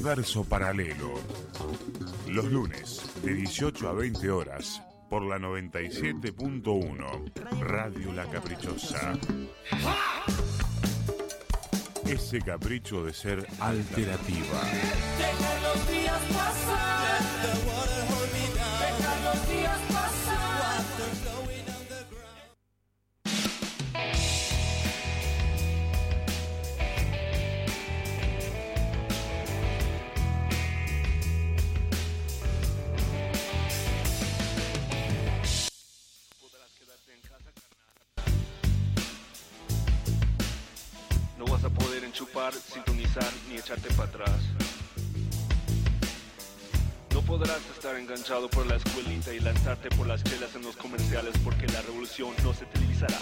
Universo Paralelo. Los lunes, de 18 a 20 horas, por la 97.1, Radio La Caprichosa. Ese capricho de ser alternativa. Deja los días pasar. Deja los días pasar. No vas a poder enchufar, sintonizar ni echarte para atrás. No podrás estar enganchado por la escuelita y lanzarte por las chelas en los comerciales porque la revolución no se televisará.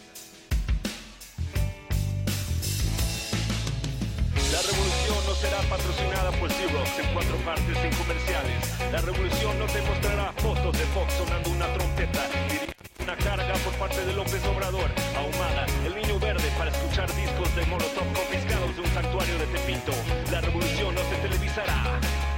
La revolución no será patrocinada por Xerox en 4 partes sin comerciales. La revolución no te mostrará fotos de Fox sonando una trompeta. Una carga por parte de López Obrador, Ahumada, el niño verde para escuchar discos de Molotov confiscados de un santuario de Tepito. La revolución no se televisará.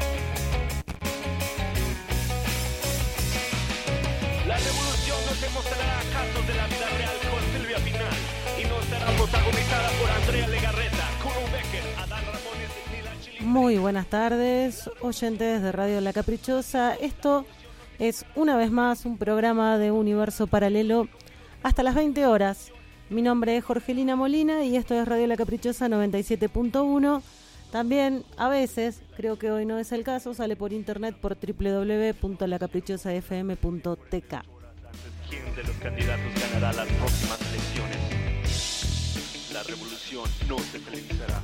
La revolución no te mostrará casos de la vida real con Silvia Pinal y no estará protagonizada por Andrea Legarreta, Kuno Becker, Adán Ramones ni la Chili. Muy buenas tardes, oyentes de Radio La Caprichosa. Esto es una vez más un programa de Universo Paralelo hasta las 20 horas. Mi nombre es Jorgelina Molina y esto es Radio La Caprichosa 97.1. También a veces, creo que hoy no es el caso, sale por internet por www.lacaprichosafm.tk. ¿Quién de los candidatos ganará las próximas elecciones? La revolución no se televisará.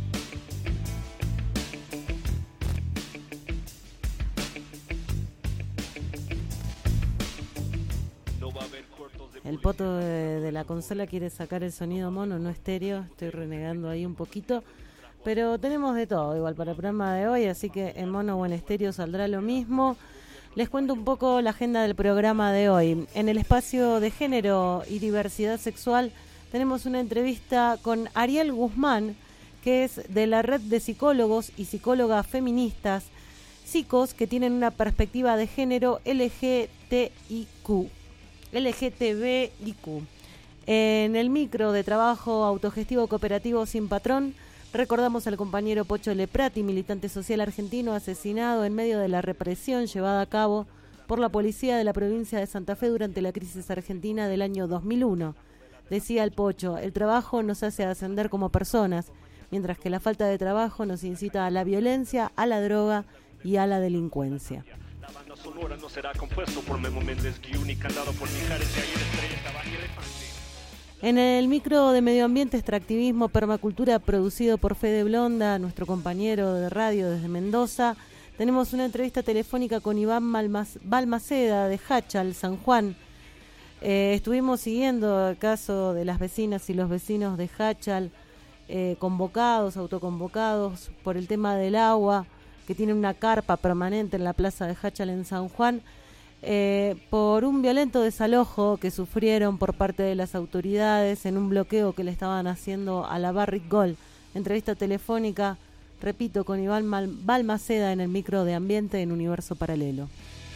El poto de la consola quiere sacar el sonido mono, no estéreo. Estoy renegando ahí un poquito. Pero tenemos de todo igual para el programa de hoy, así que en mono o en estéreo saldrá lo mismo. Les cuento un poco la agenda del programa de hoy. En el espacio de género y diversidad sexual tenemos una entrevista con Ariel Guzmán, que es de la red de psicólogos y psicólogas feministas, psicos que tienen una perspectiva de género LGTBIQ. En el micro de trabajo autogestivo cooperativo Sin Patrón, recordamos al compañero Pocho Leprati, militante social argentino asesinado en medio de la represión llevada a cabo por la policía de la provincia de Santa Fe durante la crisis argentina del año 2001. Decía el Pocho, el trabajo nos hace ascender como personas, mientras que la falta de trabajo nos incita a la violencia, a la droga y a la delincuencia. La banda sonora no será compuesto por Memo Méndez, guión y cantado por Mijares y Ayer Estrella, Tabac y Elefante. En el micro de medio ambiente, extractivismo, permacultura, producido por Fede Blonda, nuestro compañero de radio desde Mendoza, tenemos una entrevista telefónica con Iván Balmaceda de Hachal, San Juan. Estuvimos siguiendo el caso de las vecinas y los vecinos de Hachal, autoconvocados por el tema del agua, que tiene una carpa permanente en la plaza de Hachal en San Juan, por un violento desalojo que sufrieron por parte de las autoridades en un bloqueo que le estaban haciendo a la Barrick Gold. Entrevista telefónica, repito, con Iván Balmaceda en el micro de ambiente en Universo Paralelo.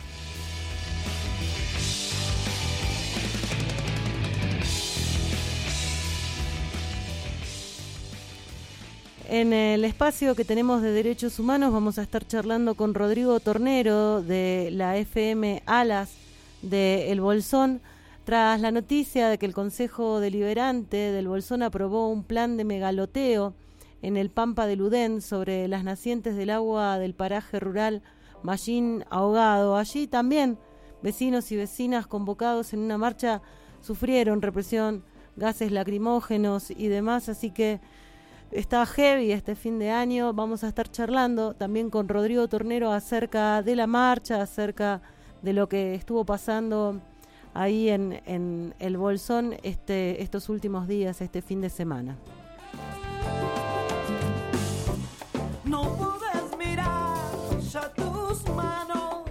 En el espacio que tenemos de Derechos Humanos vamos a estar charlando con Rodrigo Tornero de la FM Alas de El Bolsón, tras la noticia de que el Consejo Deliberante del Bolsón aprobó un plan de megaloteo en el Pampa de Ludén sobre las nacientes del agua del paraje rural Mallín Ahogado. Allí también vecinos y vecinas convocados en una marcha sufrieron represión, gases lacrimógenos y demás, así que está heavy este fin de año. Vamos a estar charlando también con Rodrigo Tornero acerca de la marcha, acerca de lo que estuvo pasando ahí en el Bolsón estos últimos días, este fin de semana. No puedes mirar ya tus manos,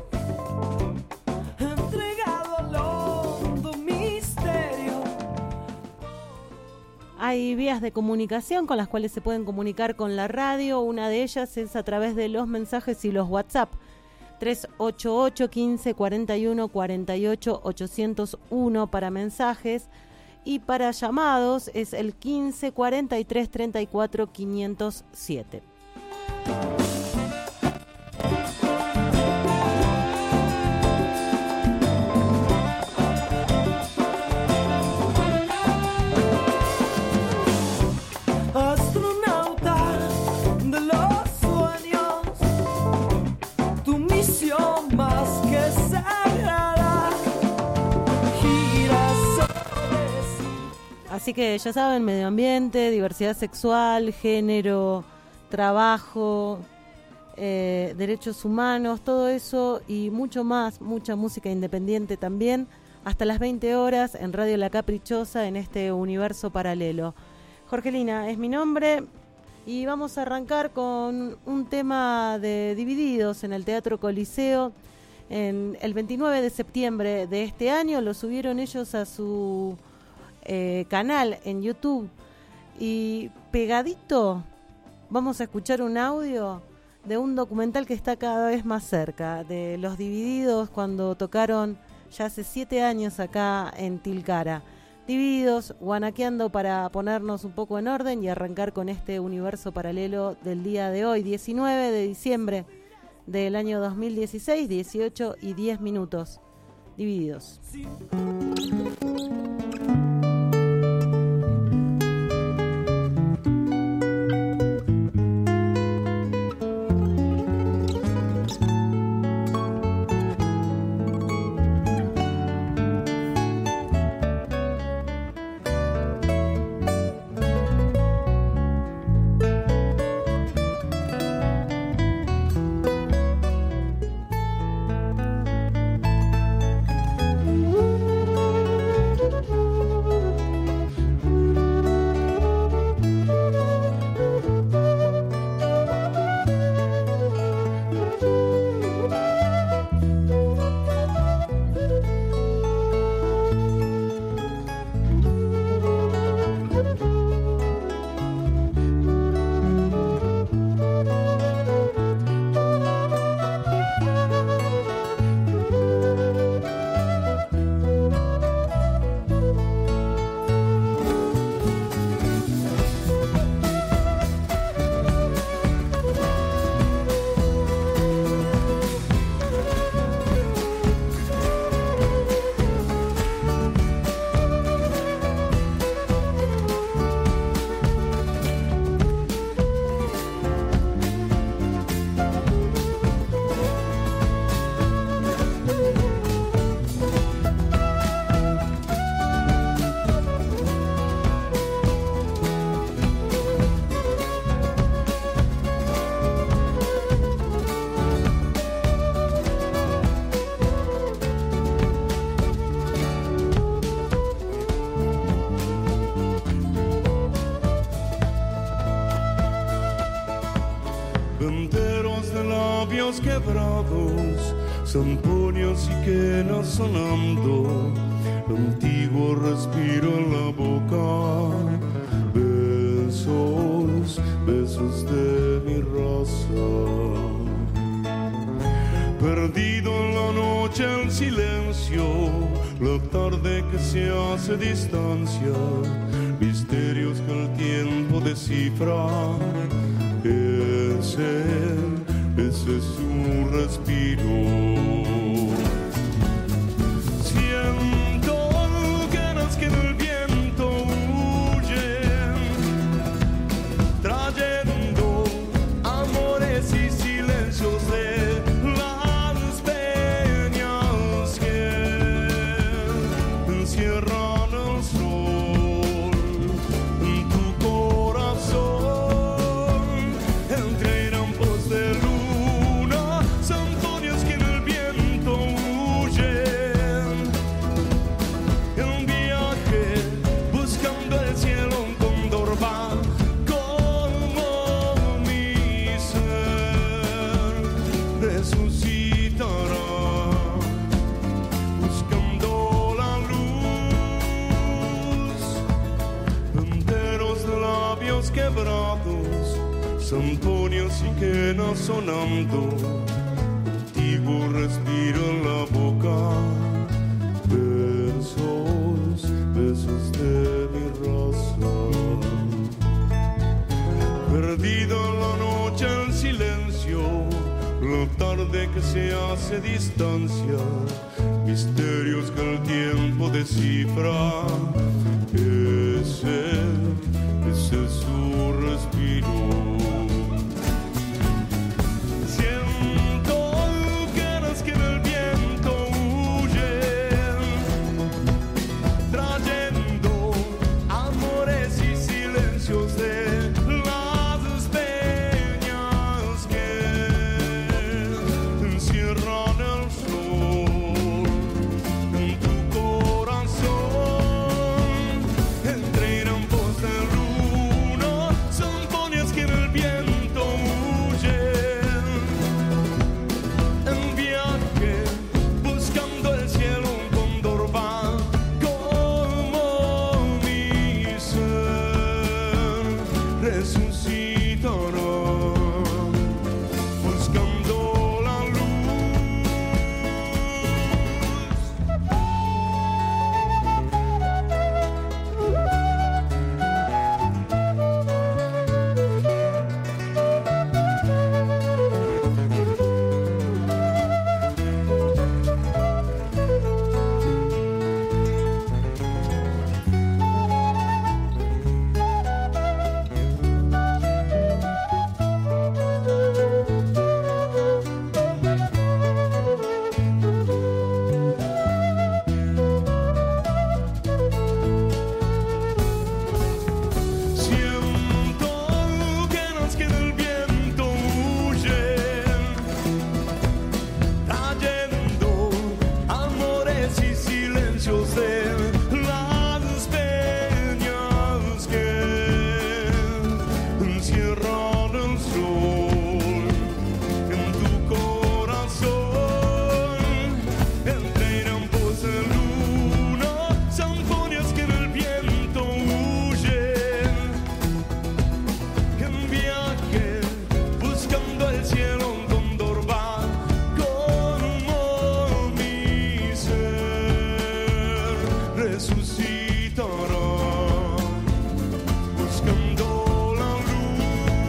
entregado al hondo misterio. hay vías de comunicación con las cuales se pueden comunicar con la radio. Una de ellas es a través de los mensajes y los WhatsApp. 388 15 41 48 801 para mensajes, y para llamados es el 15 43 34 507. Así que ya saben, medio ambiente, diversidad sexual, género, trabajo, derechos humanos, todo eso y mucho más, mucha música independiente también, hasta las 20 horas en Radio La Caprichosa, en este universo paralelo. Jorgelina es mi nombre y vamos a arrancar con un tema de Divididos en el Teatro Coliseo. En el 29 de septiembre de este año lo subieron ellos a su canal en YouTube, y pegadito vamos a escuchar un audio de un documental que está cada vez más cerca, de Los Divididos cuando tocaron ya hace 7 años acá en Tilcara. Divididos, guanaqueando para ponernos un poco en orden y arrancar con este universo paralelo del día de hoy, 19 de diciembre del año 2016, 18 y 10 minutos. Divididos. Quebrados, zampoñas y quenas sonando, antiguo respiro en la boca, besos, besos de mi raza. Perdido en la noche el silencio, la tarde que se hace distancia, misterios que el tiempo descifra, ese es su respiro. Siento ganas que en el viento huyen, trayendo amores y silencios de las peñas que encierran el sol en tu corazón. Entre campos de luna, santuarios que en el viento prados, zampoñas y quenas sonando, contigo respiro en la boca, besos, besos de mi raza. Perdido en la noche el silencio, la tarde que se hace distancia, misterios que el tiempo descifra. Ese es su respiro. Siento ganas que del viento huyen, trayendo amores y silencios de las peñas que encierran el sol en tu corazón. Entre ambos de luna, zampoñas que en el viento huyen, en viaje buscando el cielo, un cóndor va como mi ser, resucitará buscando la luz. Siento ganas que del viento huyen, trayendo amores y silencios de las peñas que encierran el sol en tu corazón. Entre ambos de luna, zampoñas que en el viento huyen, en viaje buscando el cielo, un cóndor va como mi ser, resucitará buscando la luz.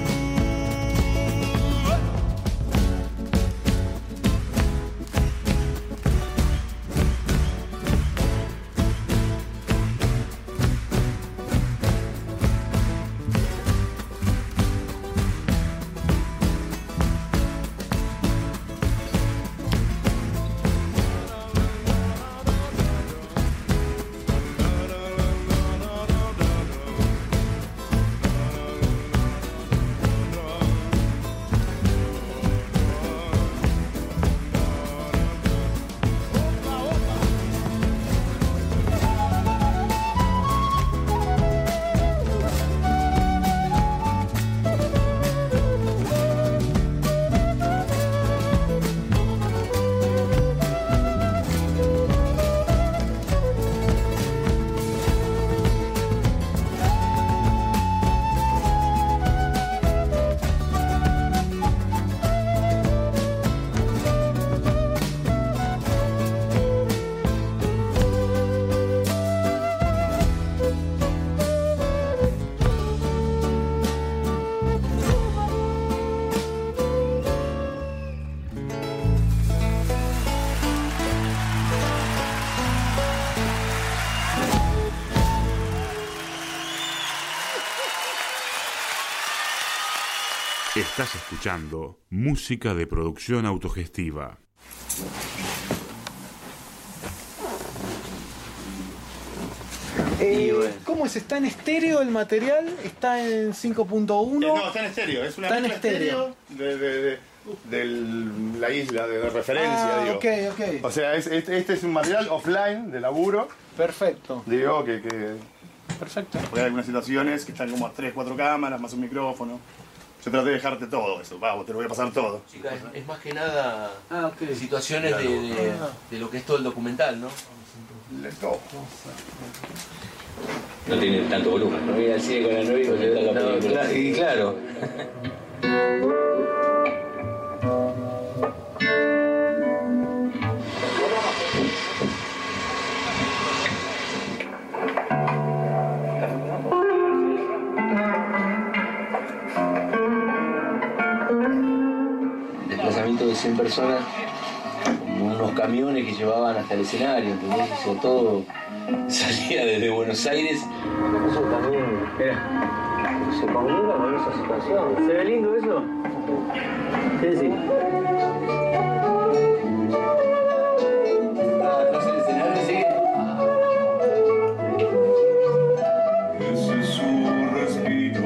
Estás escuchando música de producción autogestiva. ¿Cómo es? ¿Está en estéreo el material? ¿Está en 5.1? No, está en estéreo. Es una Está en mezcla estéreo de la isla de referencia, digo. Ok. O sea, este es un material offline de laburo. Perfecto. Digo que Perfecto. porque hay algunas situaciones que están como a 3, 4 cámaras más un micrófono. Yo traté de dejarte todo eso, vamos, te lo voy a pasar todo. Chicas, es más que nada situaciones de lo que es todo el documental, ¿no? No tiene tanto volumen. No voy al cine con la novia y con la película. Y claro. Desplazamiento de 100 personas, unos camiones que llevaban hasta el escenario, ¿entendés? O sea, todo salía desde Buenos Aires. Eso también, se comunica con esa situación. ¿Se ve lindo eso? Sí, sí. Atrás del escenario, sí. Ese es su respiro.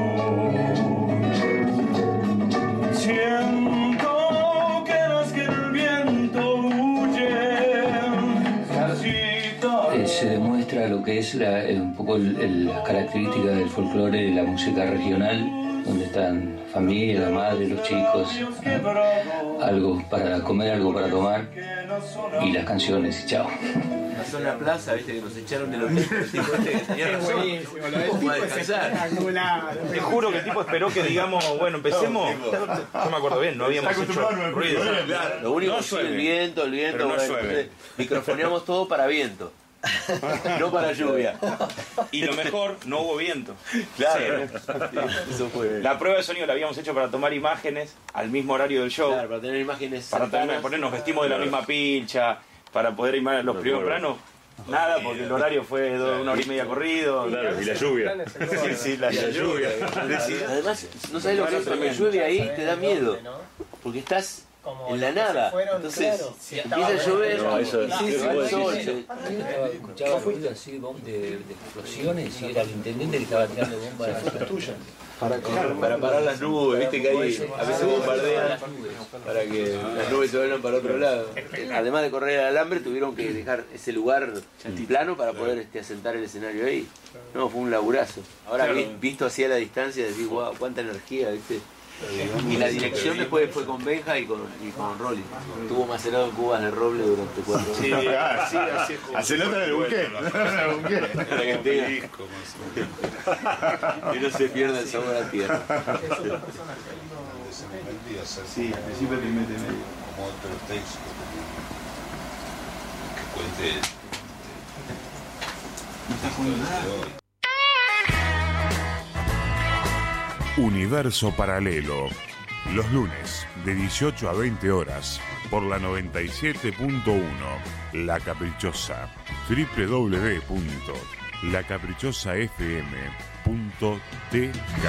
Siento que el viento huye. Se demuestra lo que es un poco las características del folclore de la música regional, donde están familia, la madre, los chicos, algo para comer, algo para tomar y las canciones y chao. Pasó en la plaza, viste, que nos echaron del hotel. ¿Cómo va a descansar? Te juro que el tipo esperó que digamos, bueno, empecemos. No me acuerdo bien, no habíamos hecho ruido. Lo único que es el viento, pero no llueve. Microfoneamos todo para viento. No para lluvia. Y lo mejor, no hubo viento. Claro. Sí. Eso fue. La prueba de sonido la habíamos hecho para tomar imágenes al mismo horario del show. Claro, para tener imágenes. Para ponernos vestimos de la misma pilcha, para poder ir a los primeros planos. Nada, porque el horario fue de 1 hora y media corrido. Claro, y la lluvia. Sí, la lluvia. Además, no sabes lo que es cuando llueve ahí, te da miedo. Porque estás en la nada. Entonces, empieza a llover, el sol. Escuchaba ruido así de explosiones y era el intendente que estaba tirando bombas. Para parar las nubes, viste que ahí a veces bombardean para que las nubes se vayan para otro lado. Además de correr el alambre, tuvieron que dejar ese lugar plano para poder asentar el escenario ahí. No, fue un laburazo. Ahora visto así a la distancia, decís, wow, cuánta energía, viste. Y la dirección después fue con Benja y con Rolly. Estuvo macerado en cubas de roble durante 4 horas. Sí, así es. Así nota en el buque. Que no se pierda el sabor a tierra. Sí, al principio te mete medio. Como otro texto que cuente. No está jugando nada. Universo Paralelo, los lunes de 18 a 20 horas por la 97.1 La Caprichosa, www.lacaprichosafm.tk.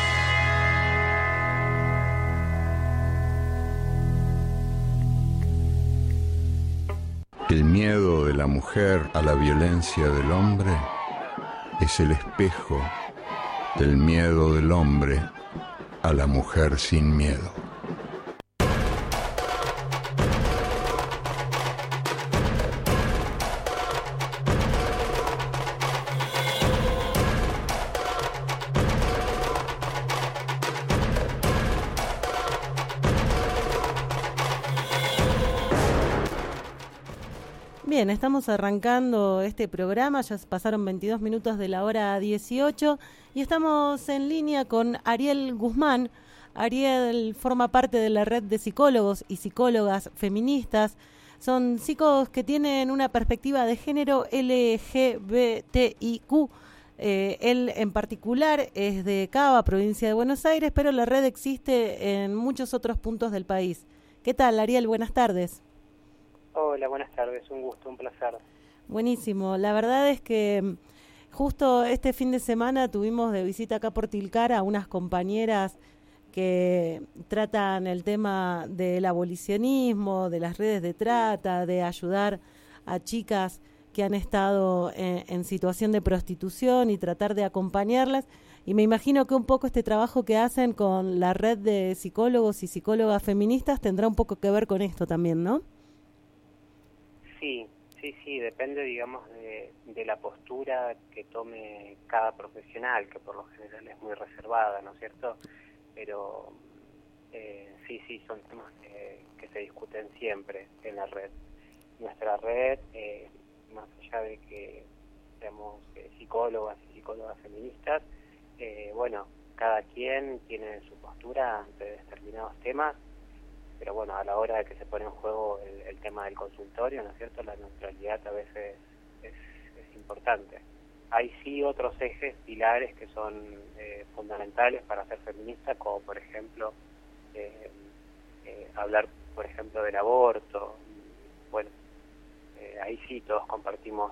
El miedo de la mujer a la violencia del hombre es el espejo del miedo del hombre a la mujer sin miedo. Bien, estamos arrancando este programa, ya pasaron 22 minutos de la hora 18 y estamos en línea con Ariel Guzmán. Ariel forma parte de la red de psicólogos y psicólogas feministas. Son psicólogos que tienen una perspectiva de género LGBTIQ. Él en particular es de Cava, provincia de Buenos Aires, pero la red existe en muchos otros puntos del país. ¿Qué tal, Ariel? Buenas tardes. Hola, buenas tardes, un gusto, un placer. Buenísimo, la verdad es que justo este fin de semana tuvimos de visita acá por Tilcara a unas compañeras que tratan el tema del abolicionismo, de las redes de trata, de ayudar a chicas que han estado en situación de prostitución y tratar de acompañarlas. Y me imagino que un poco este trabajo que hacen con la red de psicólogos y psicólogas feministas tendrá un poco que ver con esto también, ¿no? Sí, depende, digamos, de la postura que tome cada profesional, que por lo general es muy reservada, ¿no es cierto? pero sí, son temas que se discuten siempre en la red. Nuestra red, más allá de que seamos psicólogas y psicólogas feministas, bueno, cada quien tiene su postura ante determinados temas, pero bueno, a la hora de que se pone en juego el tema del consultorio, ¿no es cierto?, la neutralidad a veces es importante. Hay sí otros ejes, pilares que son fundamentales para ser feminista, como por ejemplo hablar, por ejemplo, del aborto. Bueno, ahí sí todos compartimos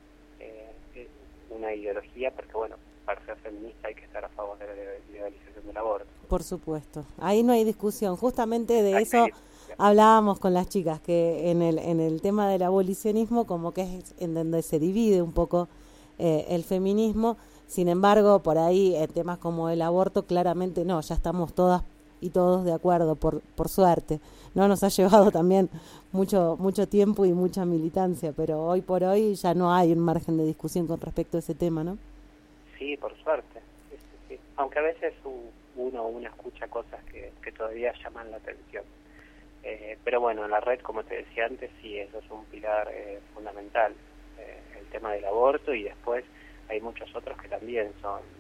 una ideología, porque bueno, para ser feminista hay que estar a favor de la legalización del aborto. Por supuesto, ahí no hay discusión. Justamente de eso hablábamos con las chicas, que en el tema del abolicionismo como que es en donde se divide un poco el feminismo. Sin embargo, por ahí en temas como el aborto claramente no, ya estamos todas y todos de acuerdo, por suerte. No nos ha llevado también mucho tiempo y mucha militancia, pero hoy por hoy ya no hay un margen de discusión con respecto a ese tema, ¿no? Sí, por suerte. Sí. Aunque a veces uno escucha cosas que todavía llaman la atención. Pero bueno, en la red, como te decía antes, sí, eso es un pilar fundamental. El tema del aborto, y después hay muchos otros que también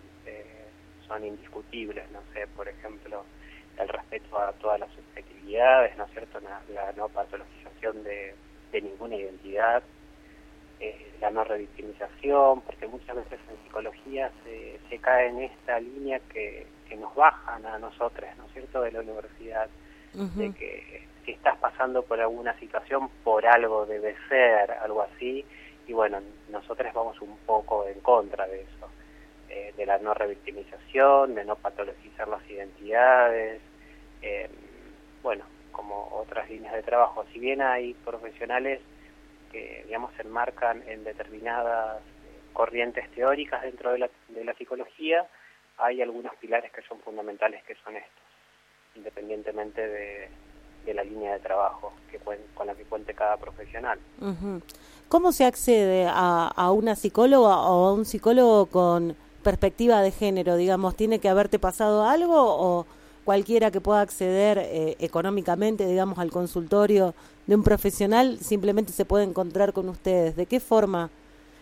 son indiscutibles, no sé, por ejemplo, el respeto a todas las subjetividades, ¿no es cierto?, la no patologización de ninguna identidad, la no revictimización, porque muchas veces en psicología se cae en esta línea que nos bajan a nosotros, ¿no es cierto?, de la universidad, de que si estás pasando por alguna situación, por algo debe ser, algo así, y bueno, nosotros vamos un poco en contra de eso, de la no revictimización, de no patologizar las identidades, bueno, como otras líneas de trabajo. Si bien hay profesionales que, digamos, se enmarcan en determinadas corrientes teóricas dentro de la psicología, hay algunos pilares que son fundamentales, que son estos, independientemente de la línea de trabajo con la que cuente cada profesional. ¿Cómo se accede a una psicóloga o a un psicólogo con perspectiva de género? Digamos, ¿tiene que haberte pasado algo o cualquiera que pueda acceder económicamente, digamos, al consultorio de un profesional simplemente se puede encontrar con ustedes? ¿De qué forma?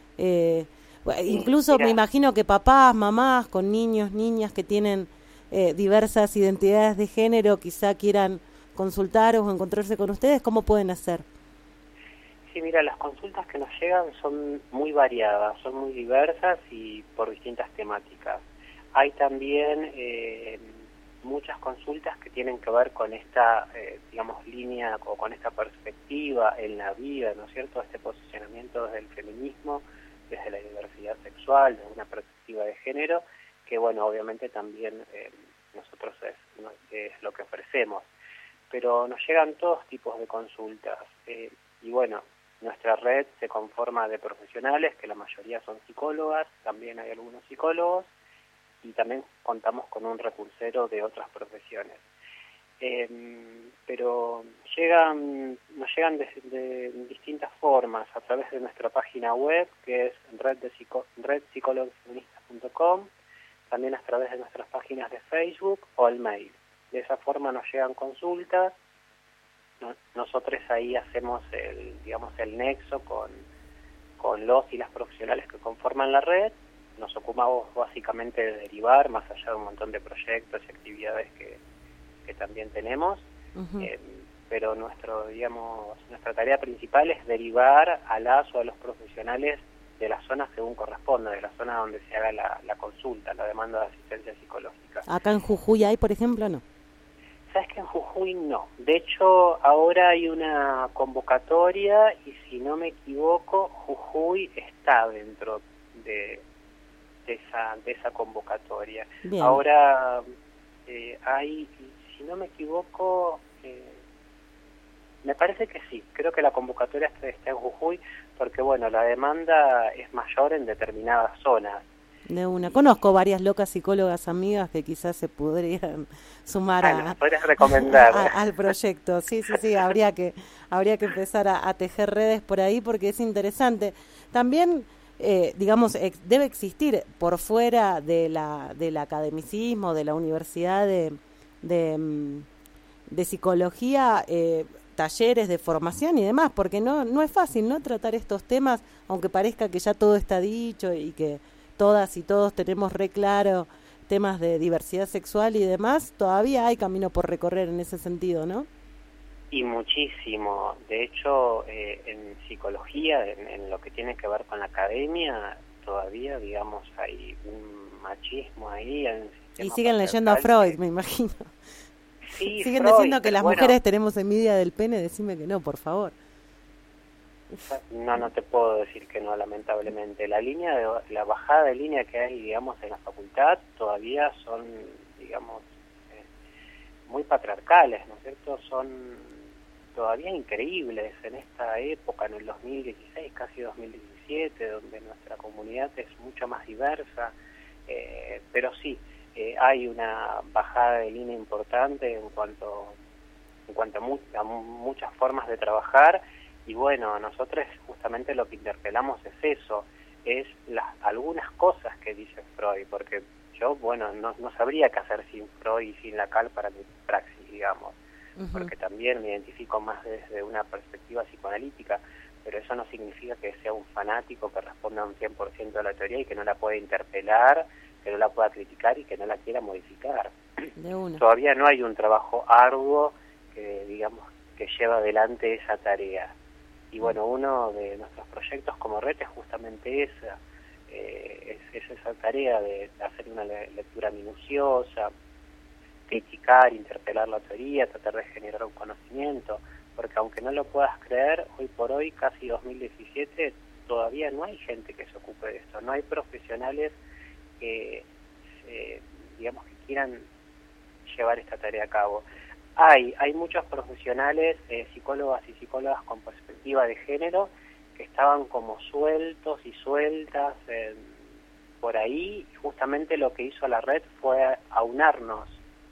Incluso me imagino que papás, mamás con niños, niñas que tienen diversas identidades de género quizá quieran consultar o encontrarse con ustedes. ¿Cómo pueden hacer? Sí, mira, las consultas que nos llegan son muy variadas, son muy diversas y por distintas temáticas. Hay también muchas consultas que tienen que ver con esta, digamos, línea o con esta perspectiva en la vida, ¿no es cierto?, este posicionamiento desde el feminismo, desde la diversidad sexual, desde una perspectiva de género, que bueno, obviamente también nosotros es lo que ofrecemos. Pero nos llegan todos tipos de consultas, y bueno, nuestra red se conforma de profesionales, que la mayoría son psicólogas, también hay algunos psicólogos, y también contamos con un recursero de otras profesiones. Pero nos llegan de distintas formas, a través de nuestra página web, que es redpsicologfeministas.com, también a través de nuestras páginas de Facebook o el mail. De esa forma nos llegan consultas. Nosotros ahí hacemos el nexo con los y las profesionales que conforman la red. Nos ocupamos básicamente de derivar, más allá de un montón de proyectos y actividades que también tenemos, pero nuestra tarea principal es derivar a las o a los profesionales de la zona según corresponda, de la zona donde se haga la consulta, la demanda de asistencia psicológica. ¿Acá en Jujuy hay, por ejemplo, no? Sabes que en Jujuy no. De hecho, ahora hay una convocatoria y si no me equivoco, Jujuy está dentro de esa convocatoria. Bien. Ahora hay, si no me equivoco, me parece que sí. Creo que la convocatoria está en Jujuy porque, bueno, la demanda es mayor en determinadas zonas. De una. Conozco varias locas psicólogas amigas que quizás se podrían sumar podrías recomendar al proyecto. Sí, habría que empezar a tejer redes por ahí porque es interesante. También digamos, debe existir por fuera del academicismo, de la universidad de psicología, talleres de formación y demás, porque no es fácil, ¿no?, tratar estos temas, aunque parezca que ya todo está dicho y que todas y todos tenemos re claro temas de diversidad sexual y demás, todavía hay camino por recorrer en ese sentido, ¿no? Y muchísimo. De hecho, en psicología, en lo que tiene que ver con la academia, todavía, digamos, hay un machismo ahí. Y siguen leyendo a Freud, me imagino. Sí, siguen Freud, diciendo que las bueno, mujeres tenemos envidia del pene, decime que no, por favor. No te puedo decir que no, lamentablemente. La bajada de línea que hay, digamos, en la facultad todavía son, digamos, muy patriarcales, ¿no es cierto? Son todavía increíbles en esta época, en el 2016, casi 2017, donde nuestra comunidad es mucho más diversa, pero sí, hay una bajada de línea importante en cuanto a muchas formas de trabajar. Y bueno, nosotros justamente lo que interpelamos es eso, es algunas cosas que dice Freud, porque yo, bueno, no sabría qué hacer sin Freud y sin Lacan para mi praxis, digamos, porque también me identifico más desde una perspectiva psicoanalítica, pero eso no significa que sea un fanático que responda un 100% a la teoría y que no la pueda interpelar, que no la pueda criticar y que no la quiera modificar. De una. Todavía no hay un trabajo arduo que, digamos, que lleva adelante esa tarea. Y bueno, uno de nuestros proyectos como red es justamente esa, es esa tarea de hacer una lectura minuciosa, criticar, interpelar la teoría, tratar de generar un conocimiento, porque aunque no lo puedas creer, hoy por hoy, casi 2017, todavía no hay gente que se ocupe de esto, no hay profesionales que, digamos, que quieran llevar esta tarea a cabo. Hay muchos profesionales, psicólogas y psicólogas con perspectiva de género, que estaban como sueltos y sueltas por ahí. Justamente lo que hizo la red fue aunarnos,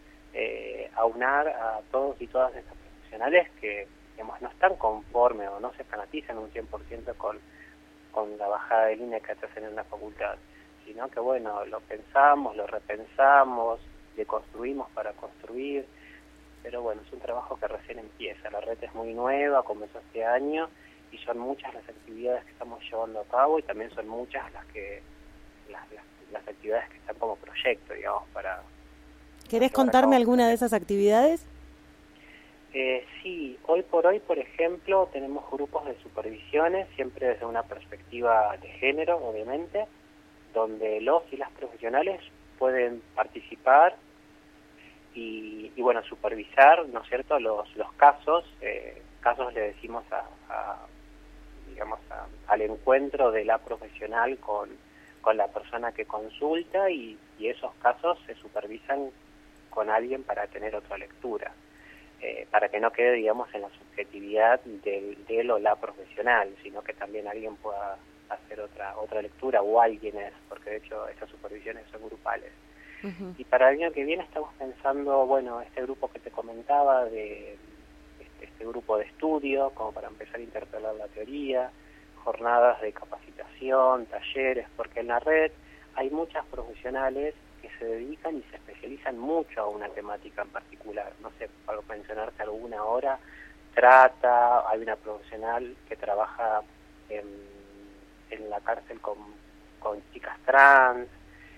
aunar a todos y todas estas profesionales que, digamos, no están conformes o no se fanatizan un 100% con la bajada de línea que hacen en la facultad, sino que, bueno, lo pensamos, lo repensamos, deconstruimos para construir. Pero bueno, es un trabajo que recién empieza. La red es muy nueva, comenzó este año y son muchas las actividades que estamos llevando a cabo y también son muchas las actividades que están como proyecto, digamos, para... ¿Querés contarme alguna de esas actividades? Sí, hoy por hoy, por ejemplo, tenemos grupos de supervisiones, siempre desde una perspectiva de género, obviamente, donde los y las profesionales pueden participar y bueno, supervisar, ¿no es cierto?, los casos. Casos le decimos al encuentro de la profesional con la persona que consulta y esos casos se supervisan con alguien para tener otra lectura, para que no quede, digamos, en la subjetividad del o la profesional, sino que también alguien pueda hacer otra lectura o alguienes, porque de hecho estas supervisiones son grupales. Y para el año que viene estamos pensando, bueno, este grupo que te comentaba, de este grupo de estudio, como para empezar a interpelar la teoría, jornadas de capacitación, talleres, porque en la red hay muchas profesionales que se dedican y se especializan mucho a una temática en particular. No sé, para mencionarte alguna ahora, hay una profesional que trabaja en la cárcel con chicas trans,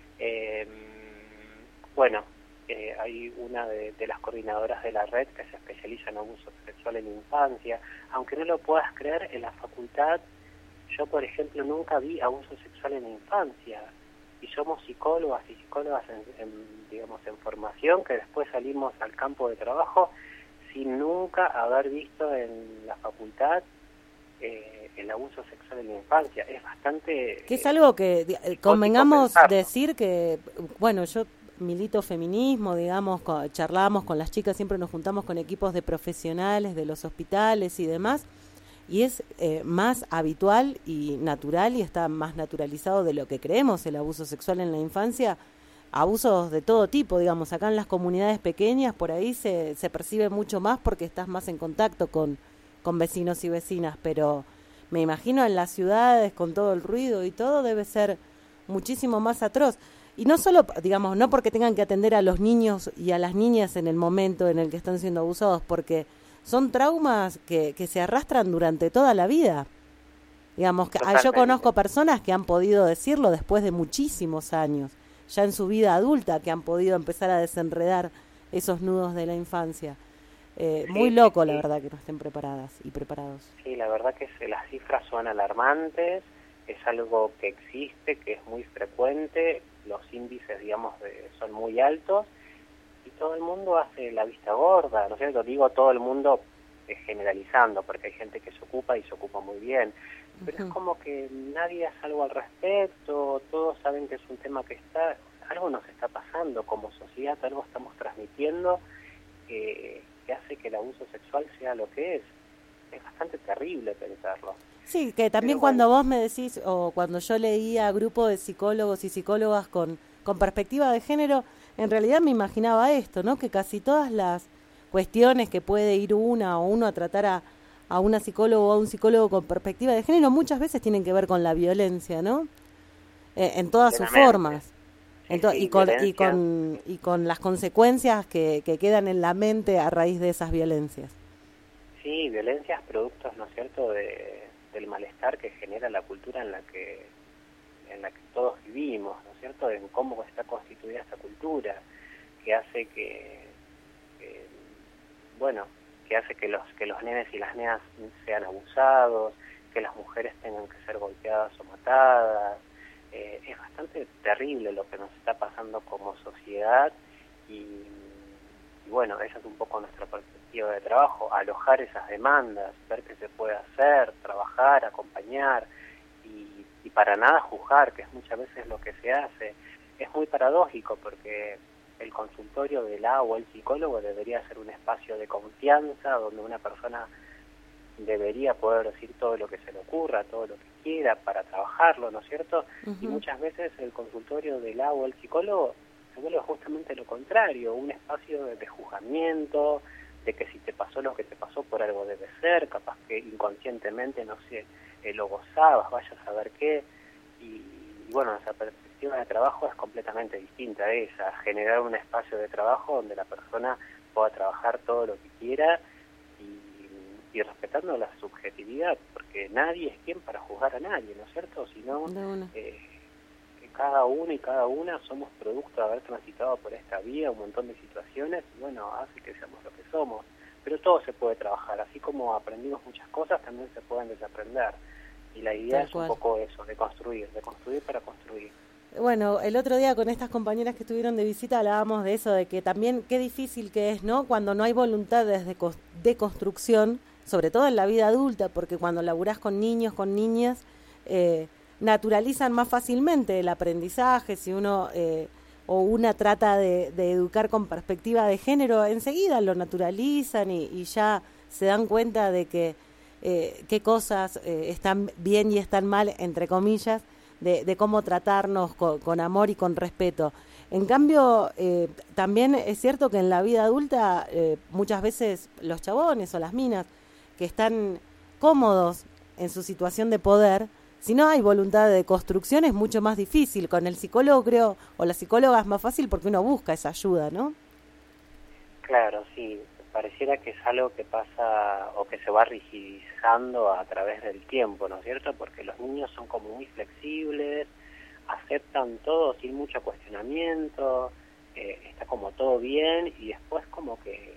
bueno, hay una de las coordinadoras de la red que se especializa en abuso sexual en infancia. Aunque no lo puedas creer, en la facultad yo, por ejemplo, nunca vi abuso sexual en la infancia. Y somos psicólogas y psicólogas en formación, que después salimos al campo de trabajo sin nunca haber visto en la facultad el abuso sexual en la infancia. Es bastante... Que es algo que convengamos decir que, bueno, yo milito feminismo, digamos, charlamos con las chicas, siempre nos juntamos con equipos de profesionales de los hospitales y demás, y es más habitual y natural y está más naturalizado de lo que creemos el abuso sexual en la infancia. Abusos de todo tipo, digamos, acá en las comunidades pequeñas por ahí se percibe mucho más porque estás más en contacto con vecinos y vecinas, pero me imagino en las ciudades con todo el ruido y todo debe ser muchísimo más atroz. Y no solo, digamos, no porque tengan que atender a los niños y a las niñas en el momento en el que están siendo abusados, porque son traumas que se arrastran durante toda la vida. Digamos, que yo conozco personas que han podido decirlo después de muchísimos años, ya en su vida adulta, que han podido empezar a desenredar esos nudos de la infancia. Muy loco, la verdad, que no estén preparadas y preparados. Sí, la verdad que las cifras son alarmantes, es algo que existe, que es muy frecuente, los índices, digamos, son muy altos, y todo el mundo hace la vista gorda, ¿no es cierto? Digo todo el mundo generalizando, porque hay gente que se ocupa y se ocupa muy bien, pero es como que nadie hace algo al respecto, todos saben que es un tema que algo nos está pasando como sociedad, algo estamos transmitiendo que hace que el abuso sexual sea lo que es. Es bastante terrible pensarlo. Sí, que también cuando vos me decís, o cuando yo leía grupo de psicólogos y psicólogas con perspectiva de género, en realidad me imaginaba esto, ¿no? Que casi todas las cuestiones que puede ir uno a tratar a una psicóloga o a un psicólogo con perspectiva de género muchas veces tienen que ver con la violencia, ¿no? En todas sus formas. Y con las consecuencias que quedan en la mente a raíz de esas violencias. Sí, violencias productos, ¿no es cierto?, del malestar que genera la cultura en la que todos vivimos, ¿no es cierto?, en cómo está constituida esta cultura, que hace que los nenes y las nenas sean abusados, que las mujeres tengan que ser golpeadas o matadas. Es bastante terrible lo que nos está pasando como sociedad y bueno, esa es un poco nuestra perspectiva de trabajo, alojar esas demandas, ver qué se puede hacer, trabajar, acompañar y para nada juzgar, que es muchas veces lo que se hace. Es muy paradójico porque el consultorio de o el psicólogo debería ser un espacio de confianza donde una persona debería poder decir todo lo que se le ocurra, todo lo que quiera para trabajarlo, ¿no es cierto? Y muchas veces el consultorio del o el psicólogo se vuelve justamente lo contrario, un espacio de juzgamiento, de que si te pasó lo que te pasó por algo debe ser, capaz que inconscientemente, no sé, lo gozabas, vaya a saber qué, y bueno, esa perspectiva de trabajo es completamente distinta a esa, generar un espacio de trabajo donde la persona pueda trabajar todo lo que quiera y respetando la subjetividad, porque nadie es quien para juzgar a nadie, ¿no es cierto? Sino que cada uno y cada una somos producto de haber transitado por esta vida un montón de situaciones, y bueno, hace que seamos lo que somos. Pero todo se puede trabajar, así como aprendimos muchas cosas, también se pueden desaprender. Y la idea es un poco eso, de construir para construir. Bueno, el otro día con estas compañeras que estuvieron de visita hablábamos de eso, de que también qué difícil que es, ¿no? Cuando no hay voluntades de construcción, sobre todo en la vida adulta, porque cuando laburás con niños, con niñas, naturalizan más fácilmente el aprendizaje. Si uno o una trata de educar con perspectiva de género, enseguida lo naturalizan y ya se dan cuenta de que qué cosas están bien y están mal, entre comillas, de cómo tratarnos con amor y con respeto. En cambio, también es cierto que en la vida adulta muchas veces los chabones o las minas que están cómodos en su situación de poder, si no hay voluntad de construcción es mucho más difícil. Con el psicólogo, creo, o la psicóloga es más fácil porque uno busca esa ayuda, ¿no? Claro, sí. Pareciera que es algo que pasa o que se va rigidizando a través del tiempo, ¿no es cierto? Porque los niños son como muy flexibles, aceptan todo sin mucho cuestionamiento, está como todo bien y después como que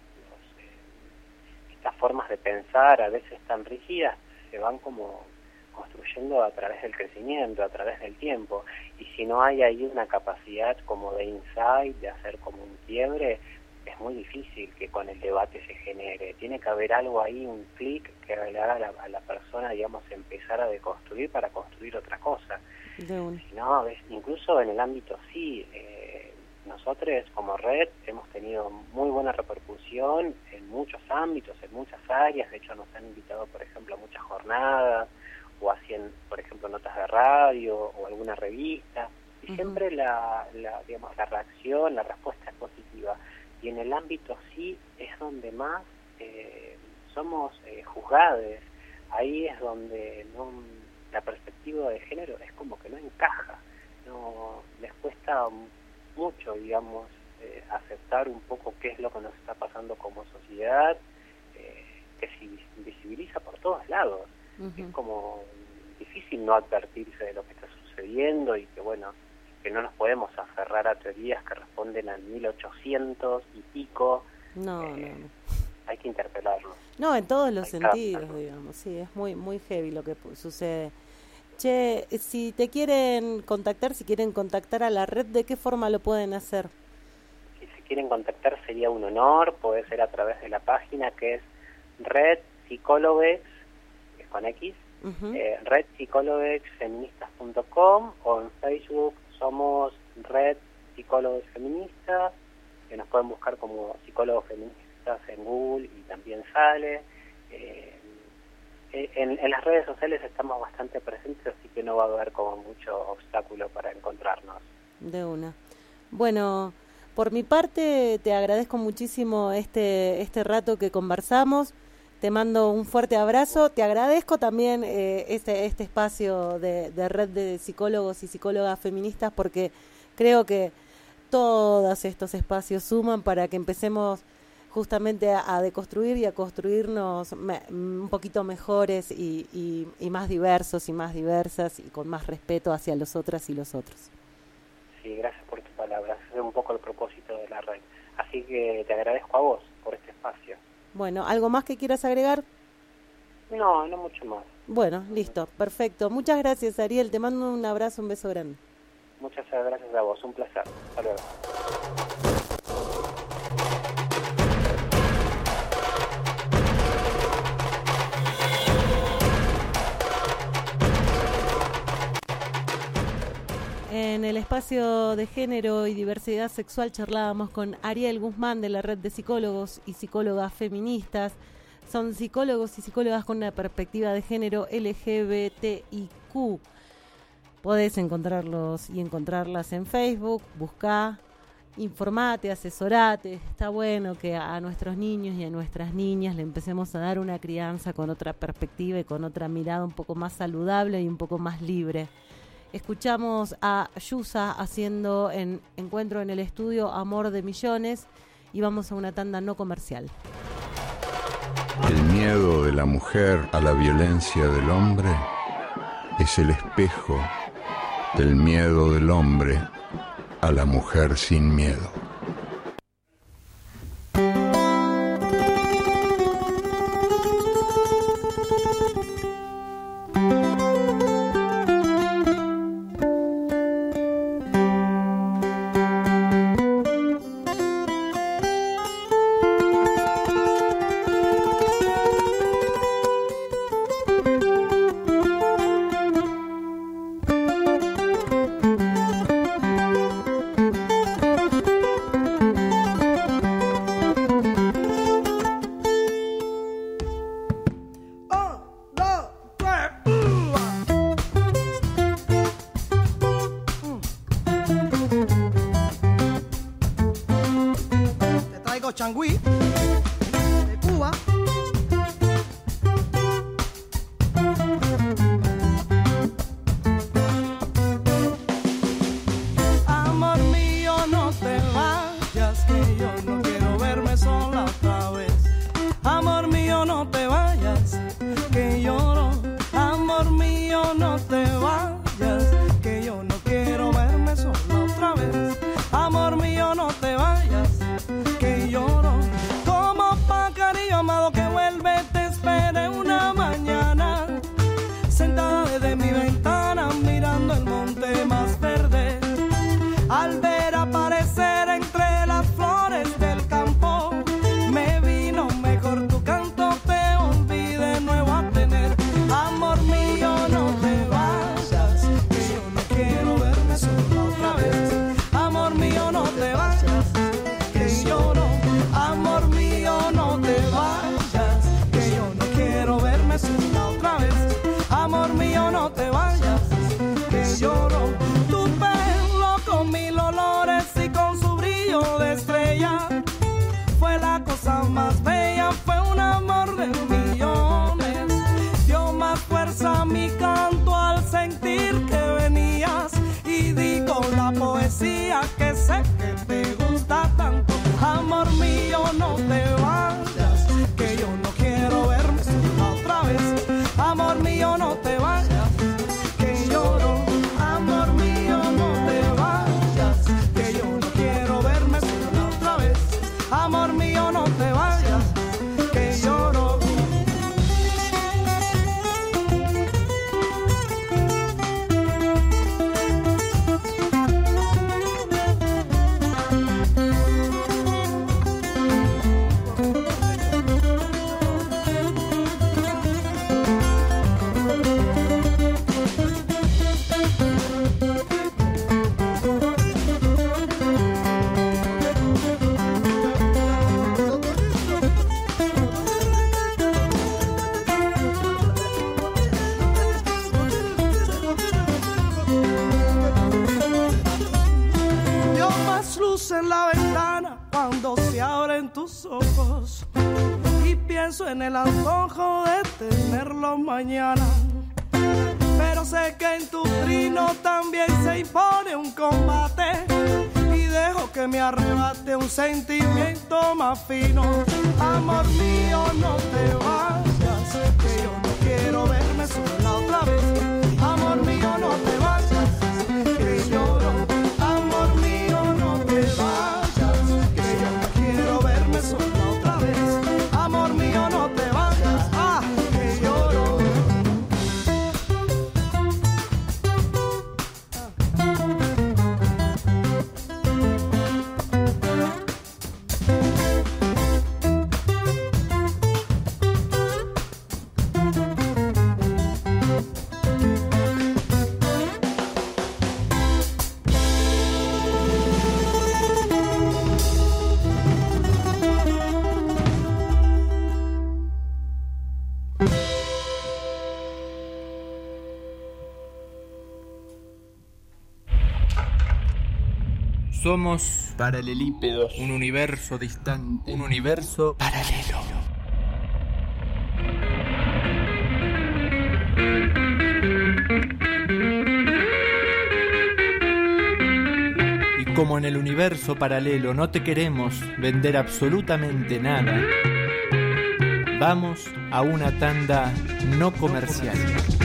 estas formas de pensar a veces tan rígidas se van como construyendo a través del crecimiento, a través del tiempo, y si no hay ahí una capacidad como de insight, de hacer como un quiebre, es muy difícil que con el debate se genere. Tiene que haber algo ahí, un clic que le haga a la persona, digamos, empezar a deconstruir para construir otra cosa. Si no, incluso en el ámbito nosotros como red hemos tenido muy buena repercusión en muchos ámbitos, en muchas áreas. De hecho nos han invitado, por ejemplo, a muchas jornadas o hacían, por ejemplo, notas de radio o alguna revista, y siempre la reacción, la respuesta es positiva. Y en el ámbito es donde más somos juzgados, ahí es donde la perspectiva de género es como que no encaja, no les cuesta mucho, digamos, aceptar un poco qué es lo que nos está pasando como sociedad, que se visibiliza por todos lados. Es como difícil no advertirse de lo que está sucediendo y que, bueno, que no nos podemos aferrar a teorías que responden al 1800 y pico. No. Hay que interpelarlo. No, en todos los sentidos, digamos, sí, es muy muy heavy lo que sucede. Che, si te quieren contactar, si quieren contactar a la red, ¿de qué forma lo pueden hacer? Si quieren contactar sería un honor, puede ser a través de la página que es Red Psicólogues, con X, redpsicóloguesfeministas.com, o en Facebook somos Red Psicólogos Feministas, que nos pueden buscar como psicólogos feministas en Google y también sale. En las redes sociales estamos bastante presentes, así que no va a haber como mucho obstáculo para encontrarnos. De una. Bueno, por mi parte te agradezco muchísimo este rato que conversamos. Te mando un fuerte abrazo. Te agradezco también este espacio de red de psicólogos y psicólogas feministas, porque creo que todos estos espacios suman para que empecemos justamente a deconstruir y a construirnos un poquito mejores y más diversos y más diversas y con más respeto hacia los otras y los otros. Sí, gracias por tus palabras. Es un poco el propósito de la red. Así que te agradezco a vos por este espacio. Bueno, ¿algo más que quieras agregar? No mucho más. Bueno, listo, perfecto. Muchas gracias, Ariel. Te mando un abrazo, un beso grande. Muchas gracias a vos, un placer. Hasta luego. En el espacio de género y diversidad sexual charlábamos con Ariel Guzmán de la red de psicólogos y psicólogas feministas. Son psicólogos y psicólogas con una perspectiva de género LGBTIQ. Podés encontrarlos y encontrarlas en Facebook, buscá, informate, asesorate. Está bueno que a nuestros niños y a nuestras niñas le empecemos a dar una crianza con otra perspectiva y con otra mirada un poco más saludable y un poco más libre. Escuchamos a Yusa haciendo en Encuentro en el Estudio Amor de Millones y vamos a una tanda no comercial. El miedo de la mujer a la violencia del hombre es el espejo del miedo del hombre a la mujer sin miedo. Changüí de Cuba. Amor mío, no te vayas, que yo no quiero verme sola otra vez. Amor mío, no te vayas, que lloro. Amor mío, no te vayas, que yo no quiero verme sola otra vez. Amor mío, no te vayas, que lloro como pajarillo amado que vuelve, te espere una mañana sentada desde mi ventana mirando el monte más verde, al ver aparecer entre las flores del campo me vino mejor tu canto, te volví de nuevo a tener. Amor mío, no te vayas, que yo no quiero verme sola otra vez. Amor mío, no te vayas, que lloro. Amor mío, no te vayas, que yo no quiero verme sola otra vez. Amor mío, no te vayas, que lloro. Tu pelo con mil olores y con su brillo de estrella fue la cosa más bella, fue un amor de millones. Yo pienso en el antojo de tenerlo mañana. Pero sé que en tu trino también se impone un combate y dejo que me arrebate un sentimiento más fino. Amor mío, no te vayas, que yo no quiero verme sola otra vez. Amor mío, no te vayas, que lloro. Amor mío, no te vayas, que yo no quiero verme sola otra vez. Amor mío, no te vayas, que lloro. Somos paralelípedos, un universo distante, un universo paralelo. Y como en el universo paralelo no te queremos vender absolutamente nada, vamos a una tanda no comercial.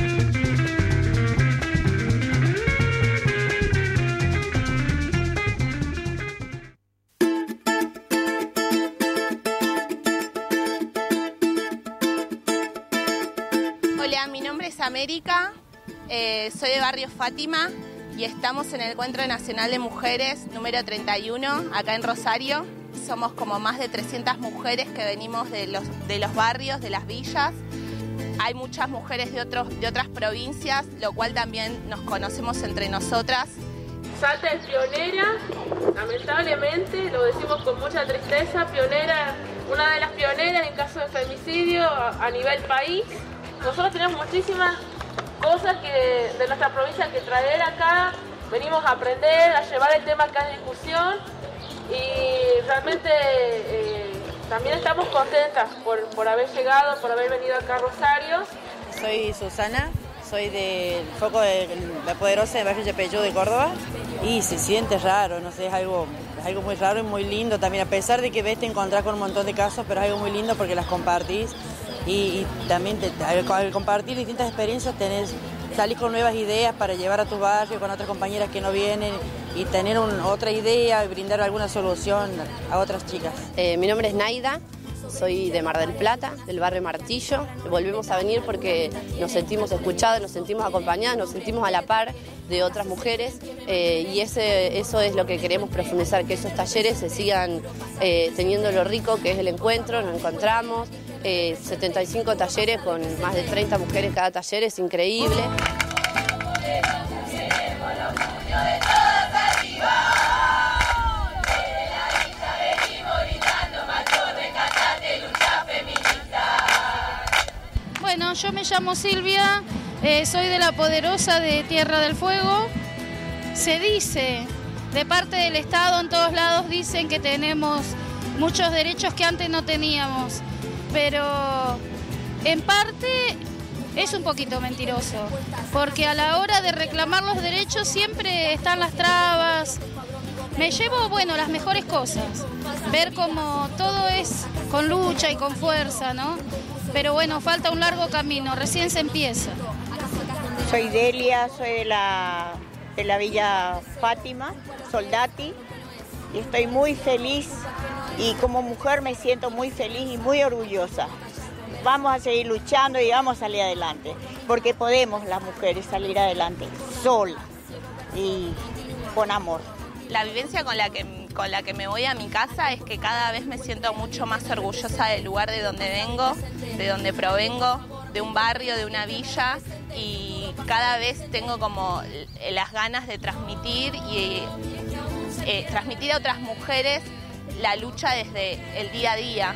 América, soy de Barrio Fátima y estamos en el Encuentro Nacional de Mujeres número 31 acá en Rosario. Somos como más de 300 mujeres que venimos de los barrios, de las villas. Hay muchas mujeres de otras provincias, lo cual también nos conocemos entre nosotras. Salta es pionera, lamentablemente, lo decimos con mucha tristeza, pionera, una de las pioneras en caso de femicidio a nivel país. Nosotros tenemos muchísimas cosas de nuestra provincia que traer acá, venimos a aprender, a llevar el tema acá en discusión y realmente también estamos contentas por haber llegado, por haber venido acá a Rosario. Soy Susana, soy del Foco de La Poderosa de Barrio Yapeyú de Córdoba y se siente raro, no sé, es algo muy raro y muy lindo también, a pesar de que te encontrás con un montón de casos, pero es algo muy lindo porque las compartís. Y también al compartir distintas experiencias salís con nuevas ideas para llevar a tu barrio con otras compañeras que no vienen y tener otra idea y brindar alguna solución a otras chicas. Mi nombre es Naida, soy de Mar del Plata, del barrio Martillo. Volvemos a venir porque nos sentimos escuchadas, nos sentimos acompañadas, nos sentimos a la par de otras mujeres y eso es lo que queremos profundizar, que esos talleres se sigan teniendo lo rico que es el encuentro, nos encontramos. 75 talleres con más de 30 mujeres cada taller, es increíble. Bueno, yo me llamo Silvia, soy de La Poderosa de Tierra del Fuego. Se dice, de parte del Estado en todos lados dicen que tenemos muchos derechos que antes no teníamos. Pero en parte es un poquito mentiroso, porque a la hora de reclamar los derechos siempre están las trabas. Me llevo, las mejores cosas, ver cómo todo es con lucha y con fuerza, ¿no? Pero falta un largo camino, recién se empieza. Soy Delia, soy de la Villa Fátima, Soldati, y estoy muy feliz. Y como mujer me siento muy feliz y muy orgullosa. Vamos a seguir luchando y vamos a salir adelante, porque podemos las mujeres salir adelante solas y con amor. La vivencia con la que me voy a mi casa es que cada vez me siento mucho más orgullosa del lugar de donde vengo, de donde provengo, de un barrio, de una villa, y cada vez tengo como las ganas de transmitir a otras mujeres la lucha desde el día a día.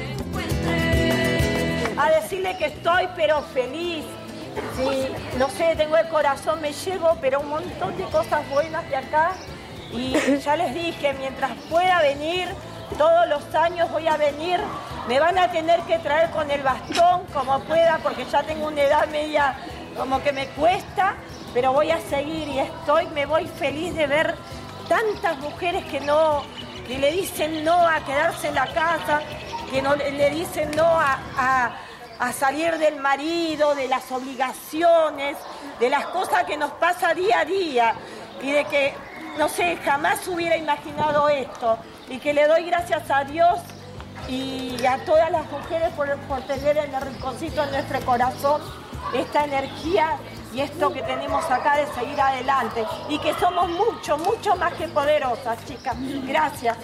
A decirle que estoy pero feliz. Sí, no sé, tengo el corazón, me llevo, pero un montón de cosas buenas de acá. Y ya les dije, mientras pueda venir, todos los años voy a venir Me van a tener que traer con el bastón como pueda, porque ya tengo una edad media como que me cuesta, pero voy a seguir y me voy feliz de ver tantas mujeres que le dicen no a quedarse en la casa, que no le dicen no a salir del marido, de las obligaciones, de las cosas que nos pasa día a día, y de que, no sé, jamás hubiera imaginado esto, y que le doy gracias a Dios y a todas las mujeres por tener en el rinconcito de nuestro corazón esta energía y esto que tenemos acá de seguir adelante, y que somos mucho, mucho más que poderosas, chicas. Gracias.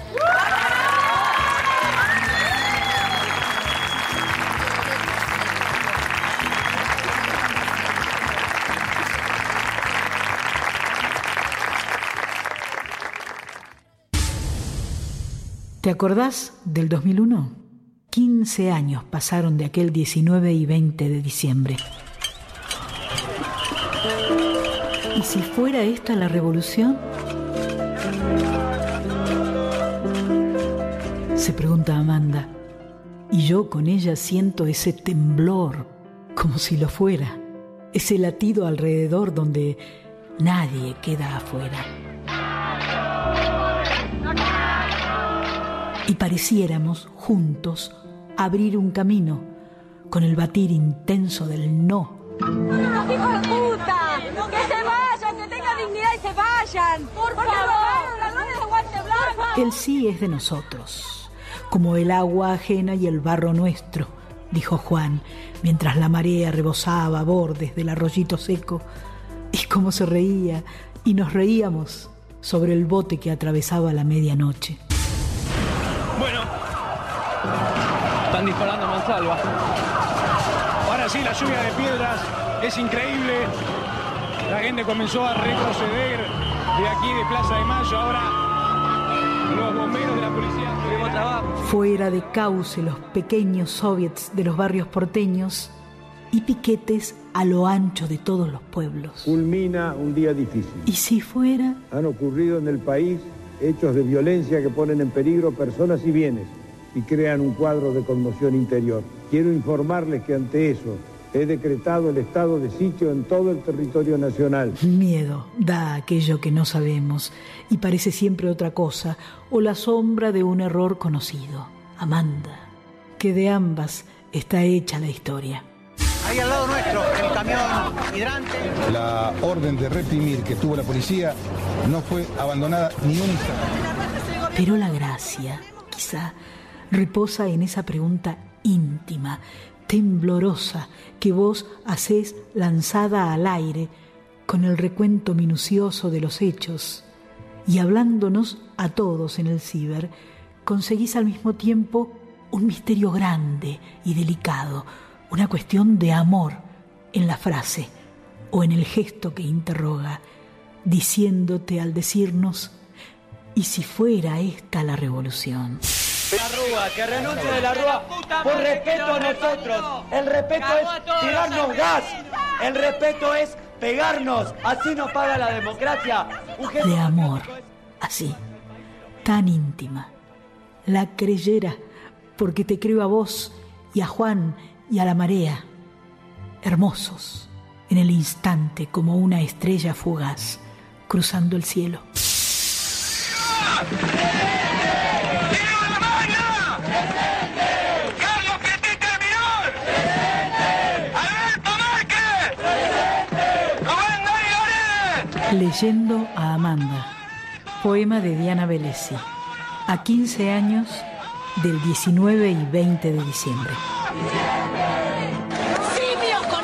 ¿Te acordás del 2001? 15 años pasaron de aquel 19 y 20 de diciembre. ¿Y si fuera esta la revolución? Se pregunta Amanda. Y yo con ella siento ese temblor, como si lo fuera. Ese latido alrededor donde nadie queda afuera. Y pareciéramos, juntos, abrir un camino, con el batir intenso del no. ¡Los hijos de puta! ¡Que se vayan! ¡Que tengan dignidad y se vayan! ¡Por favor! ¡Ladrones de guante blanco! El sí es de nosotros, como el agua ajena y el barro nuestro, dijo Juan, mientras la marea rebosaba a bordes del arroyito seco, y cómo se reía, y nos reíamos sobre el bote que atravesaba la medianoche. Bueno, están disparando a mansalva. Ahora sí, la lluvia de piedras es increíble. La gente comenzó a retroceder de aquí de Plaza de Mayo. Ahora los bomberos de la policía tuvimos trabajo. Fuera de cauce los pequeños soviets de los barrios porteños y piquetes a lo ancho de todos los pueblos. Culmina un día difícil. ¿Y si fuera? Han ocurrido en el país hechos de violencia que ponen en peligro personas y bienes y crean un cuadro de conmoción interior. Quiero informarles que ante eso he decretado el estado de sitio en todo el territorio nacional. Miedo da aquello que no sabemos y parece siempre otra cosa o la sombra de un error conocido. Amanda, que de ambas está hecha la historia. Ahí al lado nuestro, el camión hidrante. La orden de reprimir que tuvo la policía no fue abandonada ni un instante. Pero la gracia, quizá, reposa en esa pregunta íntima, temblorosa, que vos hacés lanzada al aire con el recuento minucioso de los hechos. Y hablándonos a todos en el ciber, conseguís al mismo tiempo un misterio grande y delicado, una cuestión de amor en la frase o en el gesto que interroga, diciéndote al decirnos, ¿y si fuera esta la revolución? La Rúa, que renuncie de la Rúa por respeto a nosotros. El respeto es tirarnos gas. El respeto es pegarnos. Así nos paga la democracia. De amor, así, tan íntima. La creyera, porque te creo a vos y a Juan y a la marea, hermosos, en el instante como una estrella fugaz, cruzando el cielo. Leyendo a Amanda, poema de Diana Velesi, a 15 años del 19 y 20 de diciembre. ¡Simios con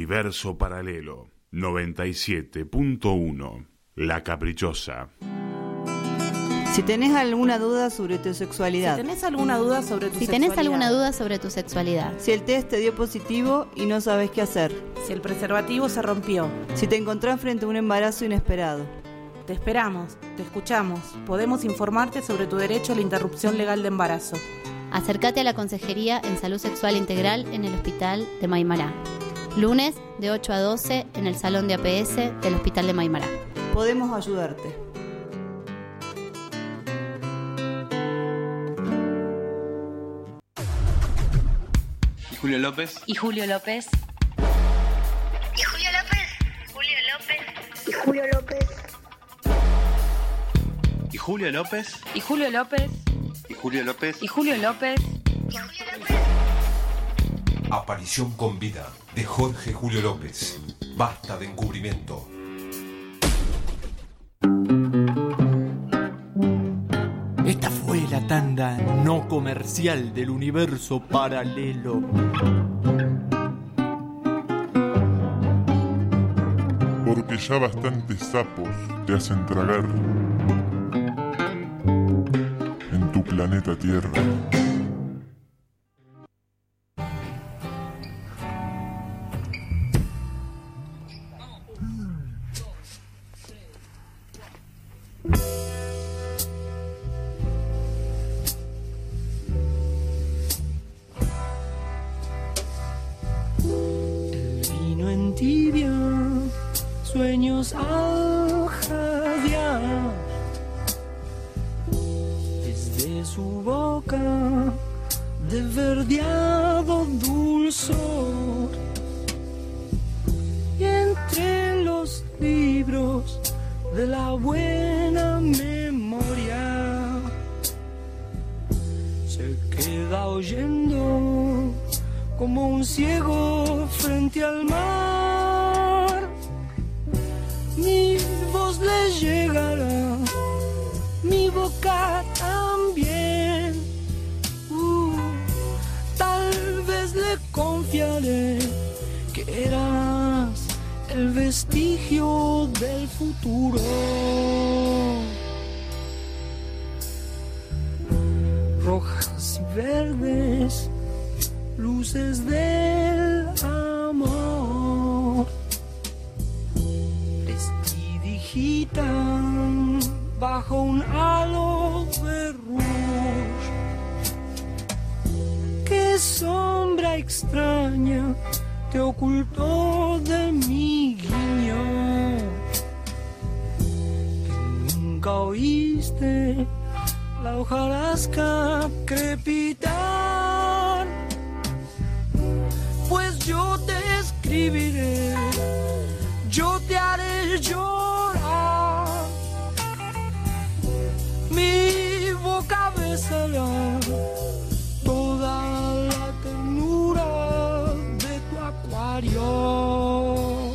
universo paralelo. 97.1 La Caprichosa. Si tenés alguna duda sobre tu sexualidad. Si tenés alguna duda sobre tu sexualidad. Si el test te dio positivo y no sabes qué hacer. Si el preservativo se rompió. Si te encontrás frente a un embarazo inesperado. Te esperamos, te escuchamos. Podemos informarte sobre tu derecho a la interrupción legal de embarazo. Acércate a la Consejería en Salud Sexual Integral en el Hospital de Maimará. Lunes de 8 a 12 en el Salón de APS del Hospital de Maimará. Podemos ayudarte. ¿Y Julio López? ¿Y Julio López? ¿Y Julio López? Julio López. ¿Y Julio López? ¿Y Julio López? ¿Y Julio López? ¿Y Julio López? ¿Y Julio López? Aparición con vida de Jorge Julio López. Basta de encubrimiento. Esta fue la tanda no comercial del universo paralelo. Porque ya bastantes sapos te hacen tragar en tu planeta Tierra. Vino en tibia, sueños al jadear, desde su boca de verdeado dulzor, y entre los libros de la buena memoria se queda oyendo como un ciego frente al mar. Mi voz le llegará, mi boca también. Tal vez le confiaré que eras el vestigio del futuro. Rojas y verdes, luces del amor, prestidigitan bajo un halo de rouge. Qué sombra extraña te ocultó de mi guiño, que nunca oíste la hojarasca crepitar. Pues yo te escribiré, yo te haré llorar, mi boca besará toda la ternura de tu acuario.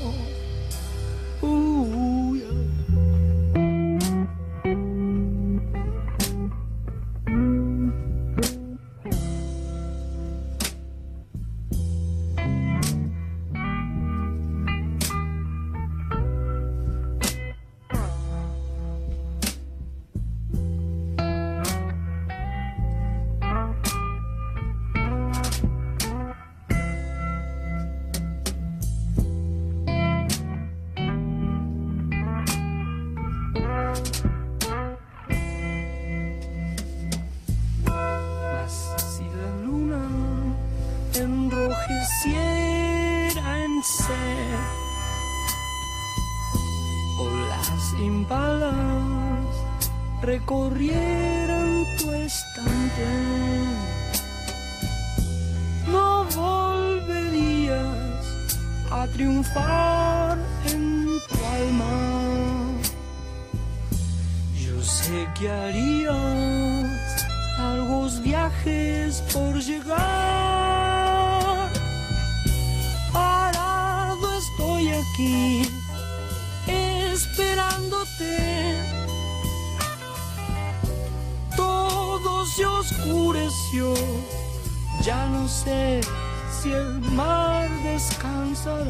Enrojeciera en sed, o las impalas recorrieran tu estante, no volverías a triunfar en tu alma. Yo sé que harías largos viajes por llegar. Parado estoy aquí, esperándote. Todo se oscureció, ya no sé y el mar descansará.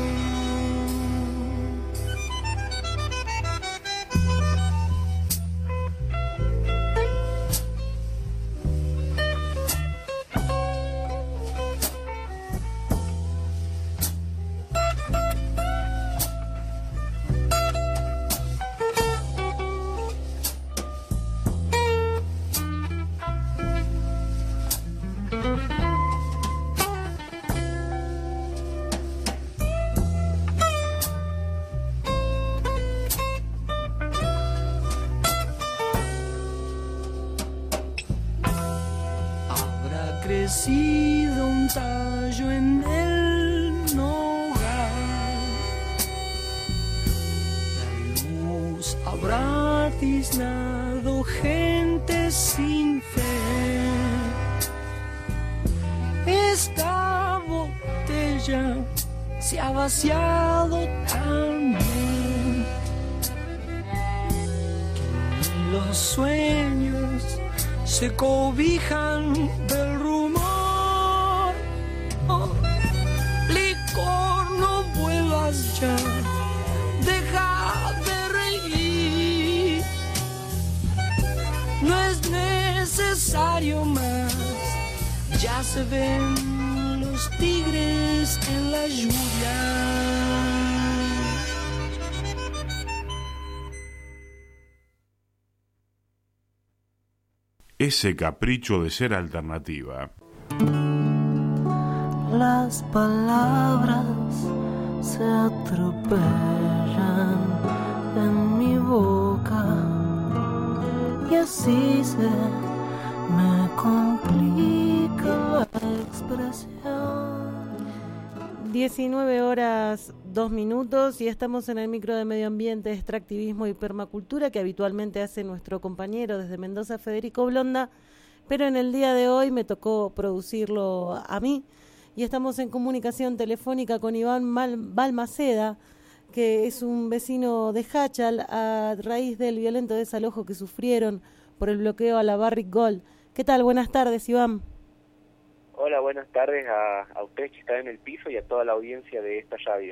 Crecido un tallo en el nogal, la luz habrá tiznado gente sin fe. Esta botella se ha vaciado también. Los sueños se cobijan del rumor. Oh, licor, no vuelvas ya, deja de reír. No es necesario más, ya se ven los tigres en la lluvia. Ese capricho de ser alternativa. Las palabras se atropellan en mi boca y así se me complica la expresión. 19 horas 2 minutos y estamos en el micro de Medio Ambiente, Extractivismo y Permacultura que habitualmente hace nuestro compañero desde Mendoza, Federico Blonda, pero en el día de hoy me tocó producirlo a mí y estamos en comunicación telefónica con Iván Balmaceda, que es un vecino de Hachal a raíz del violento desalojo que sufrieron por el bloqueo a la Barrick Gold. ¿Qué tal? Buenas tardes, Iván. Hola, buenas tardes a ustedes que están en el piso y a toda la audiencia de esta radio.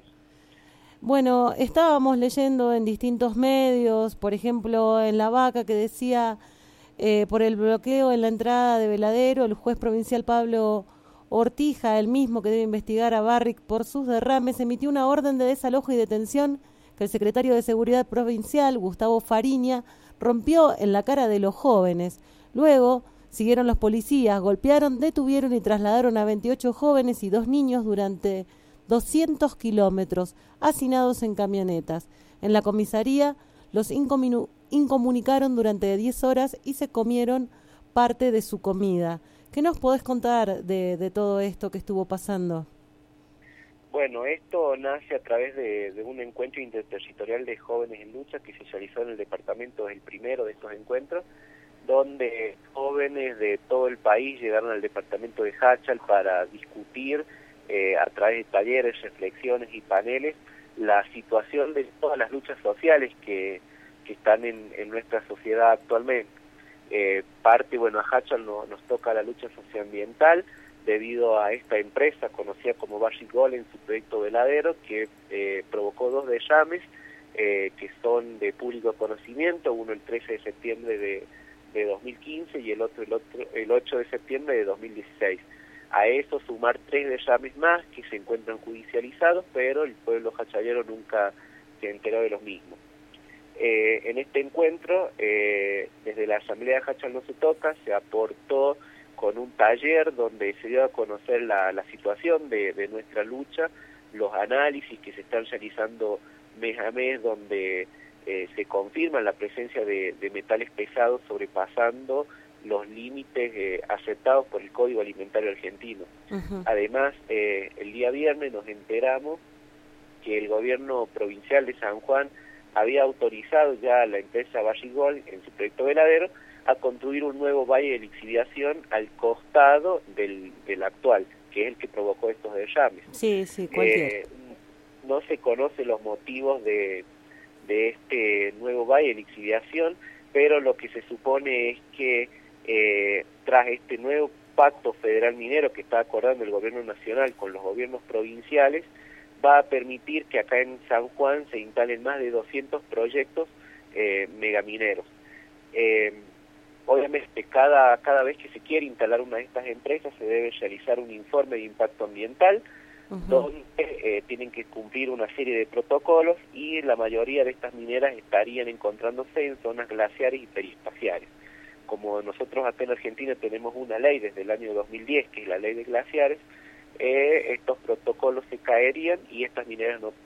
Bueno, estábamos leyendo en distintos medios, por ejemplo en La Vaca, que decía por el bloqueo en la entrada de Veladero, el juez provincial Pablo Ortija, el mismo que debe investigar a Barrick por sus derrames, emitió una orden de desalojo y detención que el secretario de Seguridad Provincial, Gustavo Fariña, rompió en la cara de los jóvenes. Luego siguieron los policías, golpearon, detuvieron y trasladaron a 28 jóvenes y 2 niños durante 200 kilómetros, hacinados en camionetas. En la comisaría los incomunicaron durante 10 horas y se comieron parte de su comida. ¿Qué nos podés contar de todo esto que estuvo pasando? Bueno, esto nace a través de un encuentro interterritorial de jóvenes en lucha que se realizó en el departamento, el primero de estos encuentros, donde jóvenes de todo el país llegaron al departamento de Hachal para discutir a través de talleres, reflexiones y paneles la situación de todas las luchas sociales que están en nuestra sociedad actualmente. Bueno, a Hachal nos toca la lucha socioambiental debido a esta empresa conocida como Barrick Gold en su proyecto Veladero, que provocó 2 derrames que son de público conocimiento, uno el 13 de septiembre de 2015 y el otro el 8 de septiembre de 2016. A eso sumar 3 derrames más que se encuentran judicializados, pero el pueblo hachalero nunca se enteró de los mismos. En este encuentro, desde la Asamblea de Hachal No Se Toca, se aportó con un taller donde se dio a conocer la situación de nuestra lucha, los análisis que se están realizando mes a mes, donde se confirma la presencia de metales pesados sobrepasando los límites aceptados por el Código Alimentario Argentino. Uh-huh. Además, el día viernes nos enteramos que el gobierno provincial de San Juan había autorizado ya a la empresa Barrick Gold en su proyecto Veladero a construir un nuevo valle de lixiviación al costado del actual, que es el que provocó estos derrames. Sí, cualquier. No se conocen los motivos de este nuevo valle de lixiviación, pero lo que se supone es que tras este nuevo pacto federal minero que está acordando el gobierno nacional con los gobiernos provinciales va a permitir que acá en San Juan se instalen más de 200 proyectos megamineros. Obviamente cada vez que se quiere instalar una de estas empresas se debe realizar un informe de impacto ambiental, donde tienen que cumplir una serie de protocolos, y la mayoría de estas mineras estarían encontrándose en zonas glaciares y perispaciales. Como nosotros acá en Argentina tenemos una ley desde el año 2010, que es la ley de glaciares, estos protocolos se caerían y estas mineras no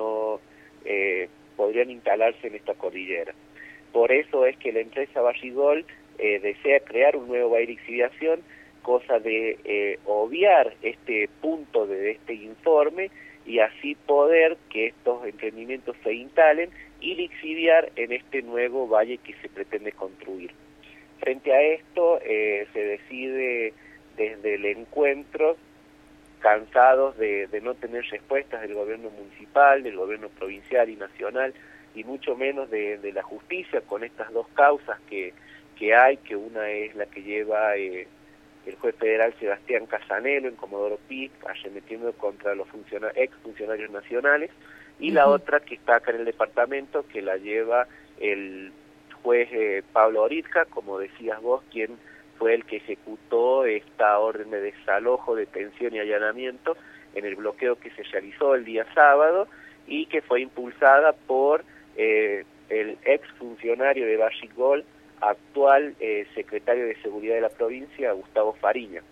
podrían instalarse en esta cordillera. Por eso es que la empresa Barrigol desea crear un nuevo valle de lixiviación, cosa de obviar este punto de este informe y así poder que estos emprendimientos se instalen y lixiviar en este nuevo valle que se pretende construir. Frente a esto se decide desde el encuentro, cansados de no tener respuestas del gobierno municipal, del gobierno provincial y nacional, y mucho menos de la justicia con estas dos causas que hay, que una es la que lleva el juez federal Sebastián Casanelo en Comodoro Pi, arremetiendo contra los ex funcionarios nacionales, y la otra que está acá en el departamento, que la lleva el juez Pablo Oritka, como decías vos, quien fue el que ejecutó esta orden de desalojo, detención y allanamiento en el bloqueo que se realizó el día sábado y que fue impulsada por el ex funcionario de Barrigol, actual secretario de Seguridad de la provincia, Gustavo Fariña.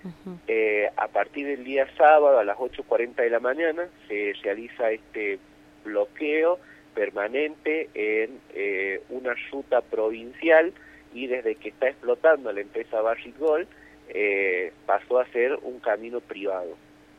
A partir del día sábado a las 8:40 de la mañana se realiza este bloqueo permanente en una ruta provincial, y desde que está explotando la empresa Barrigol pasó a ser un camino privado.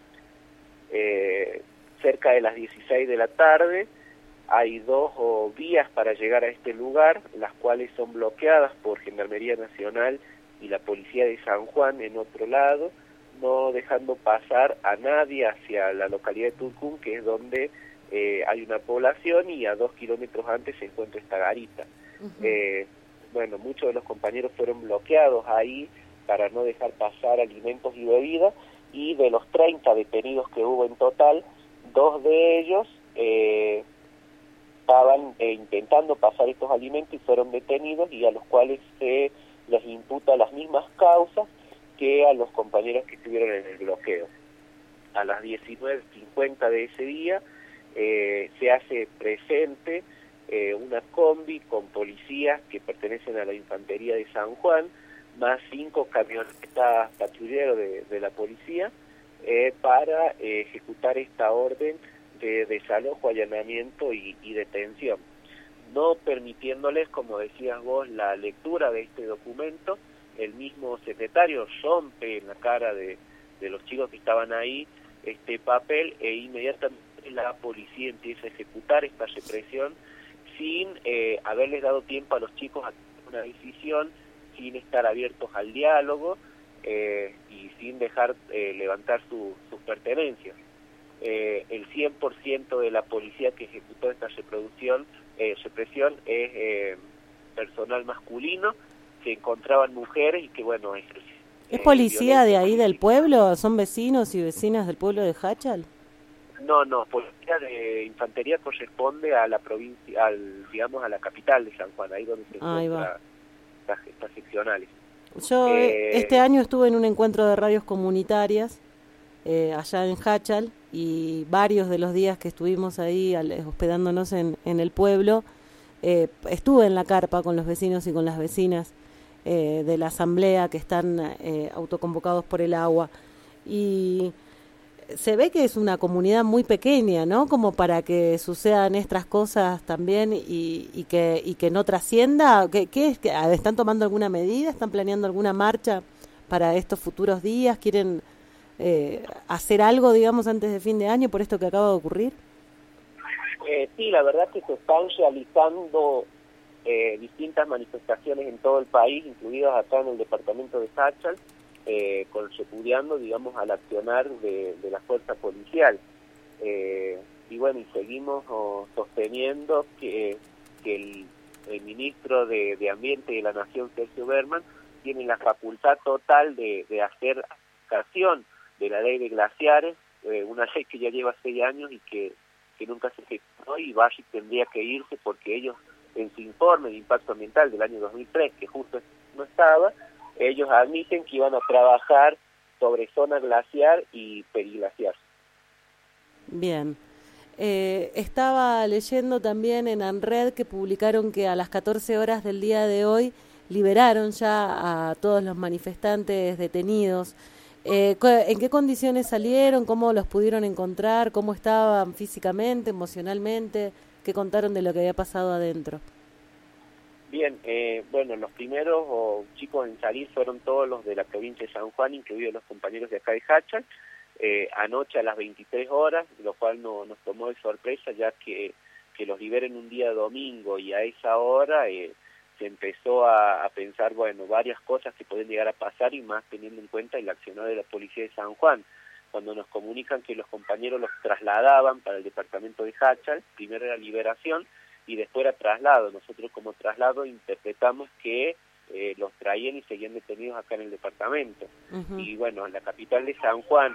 Cerca de las 16 de la tarde hay dos vías para llegar a este lugar, las cuales son bloqueadas por Gendarmería Nacional y la Policía de San Juan en otro lado, no dejando pasar a nadie hacia la localidad de Tucumán, que es donde hay una población, y a 2 kilómetros antes se encuentra esta garita. Bueno, muchos de los compañeros fueron bloqueados ahí para no dejar pasar alimentos y bebidas, y de los 30 detenidos que hubo en total, 2 de ellos estaban intentando pasar estos alimentos y fueron detenidos, y a los cuales se les imputa las mismas causas que a los compañeros que estuvieron en el bloqueo. A las 19:50 de ese día se hace presente una combi con policías que pertenecen a la Infantería de San Juan, más 5 camionetas patrulleros de la policía, para ejecutar esta orden de desalojo, allanamiento y detención, no permitiéndoles, como decías vos, la lectura de este documento. El mismo secretario rompe en la cara de los chicos que estaban ahí este papel, e inmediatamente la policía empieza a ejecutar esta represión sin haberles dado tiempo a los chicos a tomar una decisión, sin estar abiertos al diálogo y sin dejar levantar sus pertenencias. El 100% de la policía que ejecutó esta represión es personal masculino, que encontraban mujeres y que, bueno... ¿Es policía de ahí del pueblo? ¿Son vecinos y vecinas del pueblo de Jáchal? No, policía de infantería corresponde a la provincia, digamos a la capital de San Juan, ahí donde se encuentran estas seccionales. Yo este año estuve en un encuentro de radios comunitarias allá en Jáchal, y varios de los días que estuvimos ahí hospedándonos en el pueblo, estuve en la carpa con los vecinos y con las vecinas de la asamblea que están autoconvocados por el agua, y se ve que es una comunidad muy pequeña, ¿no? Como para que sucedan estas cosas también y que no trascienda. ¿Qué es? ¿Están tomando alguna medida? ¿Están planeando alguna marcha para estos futuros días? ¿Quieren hacer algo, digamos, antes de fin de año por esto que acaba de ocurrir? Sí, la verdad que se están realizando distintas manifestaciones en todo el país, incluidas acá en el departamento de Jáchal, repudiando, digamos, al accionar de la fuerza policial. Y bueno, y seguimos sosteniendo que el ministro de Ambiente de la Nación, Sergio Berman, tienen la facultad total de hacer aplicación de la ley de glaciares, una ley que ya lleva 6 años y que nunca se ejecutó, y Barrick tendría que irse porque ellos, en su informe de impacto ambiental del año 2003, que justo no estaba, ellos admiten que iban a trabajar sobre zona glaciar y periglaciar. Bien. Estaba leyendo también en ANRED que publicaron que a las 14 horas del día de hoy liberaron ya a todos los manifestantes detenidos. ¿En qué condiciones salieron? ¿Cómo los pudieron encontrar? ¿Cómo estaban físicamente, emocionalmente? ¿Qué contaron de lo que había pasado adentro? Bien, bueno, los primeros chicos en salir fueron todos los de la provincia de San Juan, incluidos los compañeros de acá de Hachal, anoche a las 23 horas, lo cual nos tomó de sorpresa, ya que los liberen un día domingo, y a esa hora se empezó a pensar, bueno, varias cosas que pueden llegar a pasar, y más teniendo en cuenta el accionar de la policía de San Juan. Cuando nos comunican que los compañeros los trasladaban para el departamento de Hachal, primero era liberación y después era traslado. Nosotros como traslado interpretamos que los traían y seguían detenidos acá en el departamento. Y bueno, en la capital de San Juan,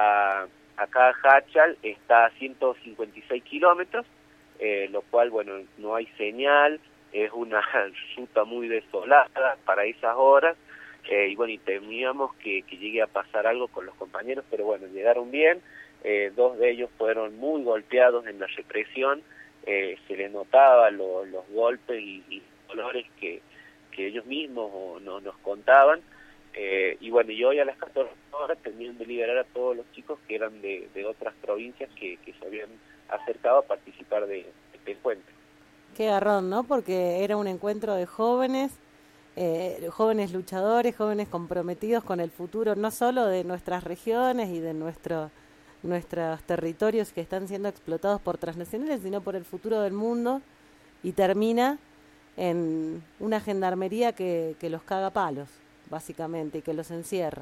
acá Hachal está a 156 kilómetros, lo cual, bueno, no hay señal, es una ruta muy desolada para esas horas, y bueno, y temíamos que llegue a pasar algo con los compañeros, pero bueno, llegaron bien. 2 de ellos fueron muy golpeados en la represión, se les notaba los golpes y dolores que ellos mismos nos contaban, y bueno, y hoy a las 14 horas terminan de liberar a todos los chicos que eran de otras provincias que se habían acercado a participar de este encuentro. Qué garrón, ¿no? Porque era un encuentro de jóvenes, jóvenes luchadores, jóvenes comprometidos con el futuro, no solo de nuestras regiones y de nuestros territorios que están siendo explotados por transnacionales, sino por el futuro del mundo, y termina en una gendarmería que los caga a palos, básicamente, y que los encierra.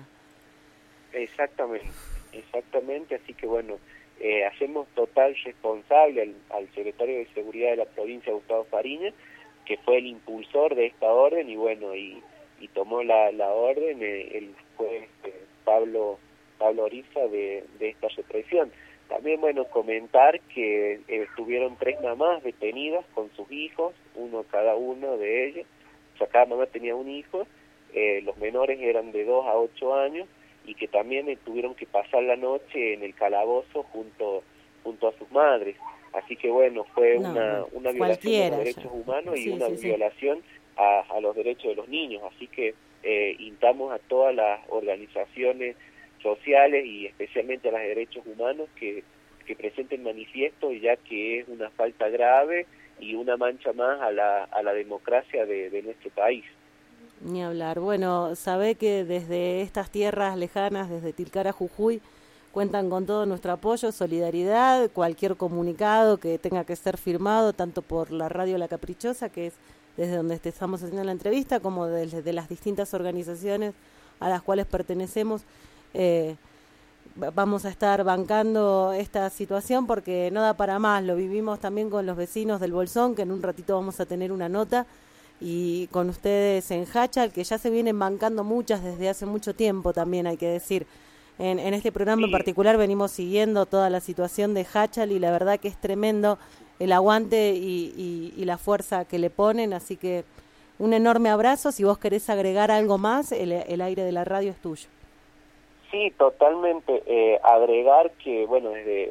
Exactamente, así que bueno, hacemos total responsable al secretario de Seguridad de la provincia, Gustavo Fariña, que fue el impulsor de esta orden, y bueno, y tomó la orden, el juez Pablo Oriza de esta represión. También, bueno, comentar que estuvieron 3 mamás detenidas con sus hijos, cada uno de ellos, o sea, cada mamá tenía un hijo, los menores eran de 2 a 8 años, y que también tuvieron que pasar la noche en el calabozo junto a sus madres. Así que bueno, fue una violación de los derechos humanos y una violación a los derechos de los niños. Así que instamos a todas las organizaciones sociales y especialmente a los derechos humanos que presenten manifiesto, ya que es una falta grave y una mancha más a la democracia de nuestro país. Ni hablar. Bueno, sabe que desde estas tierras lejanas, desde Tilcara, Jujuy, cuentan con todo nuestro apoyo, solidaridad, cualquier comunicado que tenga que ser firmado, tanto por la Radio La Caprichosa, que es desde donde estamos haciendo la entrevista, como desde las distintas organizaciones a las cuales pertenecemos. Vamos a estar bancando esta situación porque no da para más. Lo vivimos también con los vecinos del Bolsón, que en un ratito vamos a tener una nota, y con ustedes en Hachal, que ya se vienen bancando muchas desde hace mucho tiempo también, hay que decir. En este programa en particular venimos siguiendo toda la situación de Hachal, y la verdad que es tremendo el aguante y la fuerza que le ponen, así que un enorme abrazo. Si vos querés agregar algo más, el aire de la radio es tuyo. Sí, totalmente. Agregar que, bueno,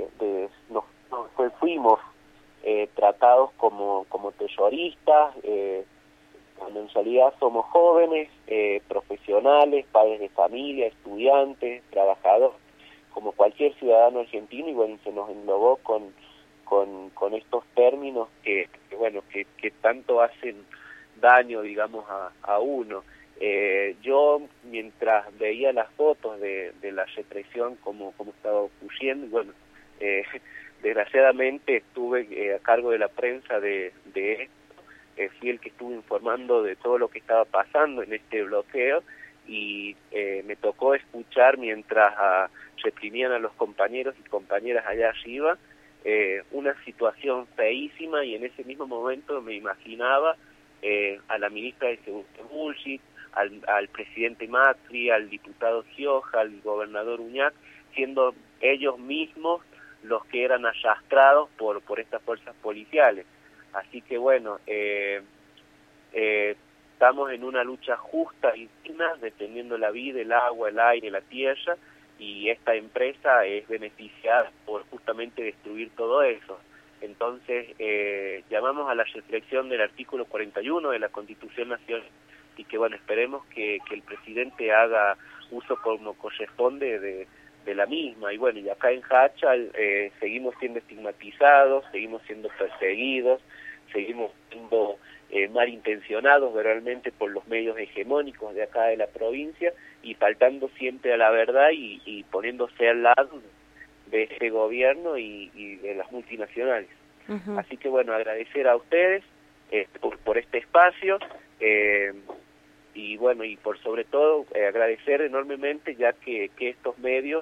fuimos tratados como terroristas, cuando en realidad somos jóvenes, profesionales, padres de familia, estudiantes, trabajadores, como cualquier ciudadano argentino, y bueno, se nos englobó con estos términos que tanto hacen daño, digamos, a uno. Yo, mientras veía las fotos de la represión como estaba ocurriendo, bueno, desgraciadamente estuve a cargo de la prensa de esto, fui el que estuve informando de todo lo que estaba pasando en este bloqueo, y me tocó escuchar mientras reprimían a los compañeros y compañeras allá arriba, una situación feísima, y en ese mismo momento me imaginaba a la ministra de Seguridad Bullrich, al presidente Macri, al diputado Gioja, al gobernador Uñac, siendo ellos mismos los que eran arrastrados por estas fuerzas policiales. Así que bueno, estamos en una lucha justa y digna, defendiendo la vida, el agua, el aire, la tierra, y esta empresa es beneficiada por justamente destruir todo eso. Entonces, llamamos a la reflexión del artículo 41 de la Constitución Nacional, y que bueno, esperemos que el presidente haga uso como corresponde de la misma. Y bueno, y acá en Hachal seguimos siendo estigmatizados, seguimos siendo perseguidos, seguimos siendo malintencionados verbalmente por los medios hegemónicos de acá de la provincia, y faltando siempre a la verdad y poniéndose al lado de este gobierno y de las multinacionales. Uh-huh. Así que bueno, agradecer a ustedes por este espacio, y bueno, y por sobre todo agradecer enormemente, ya que estos medios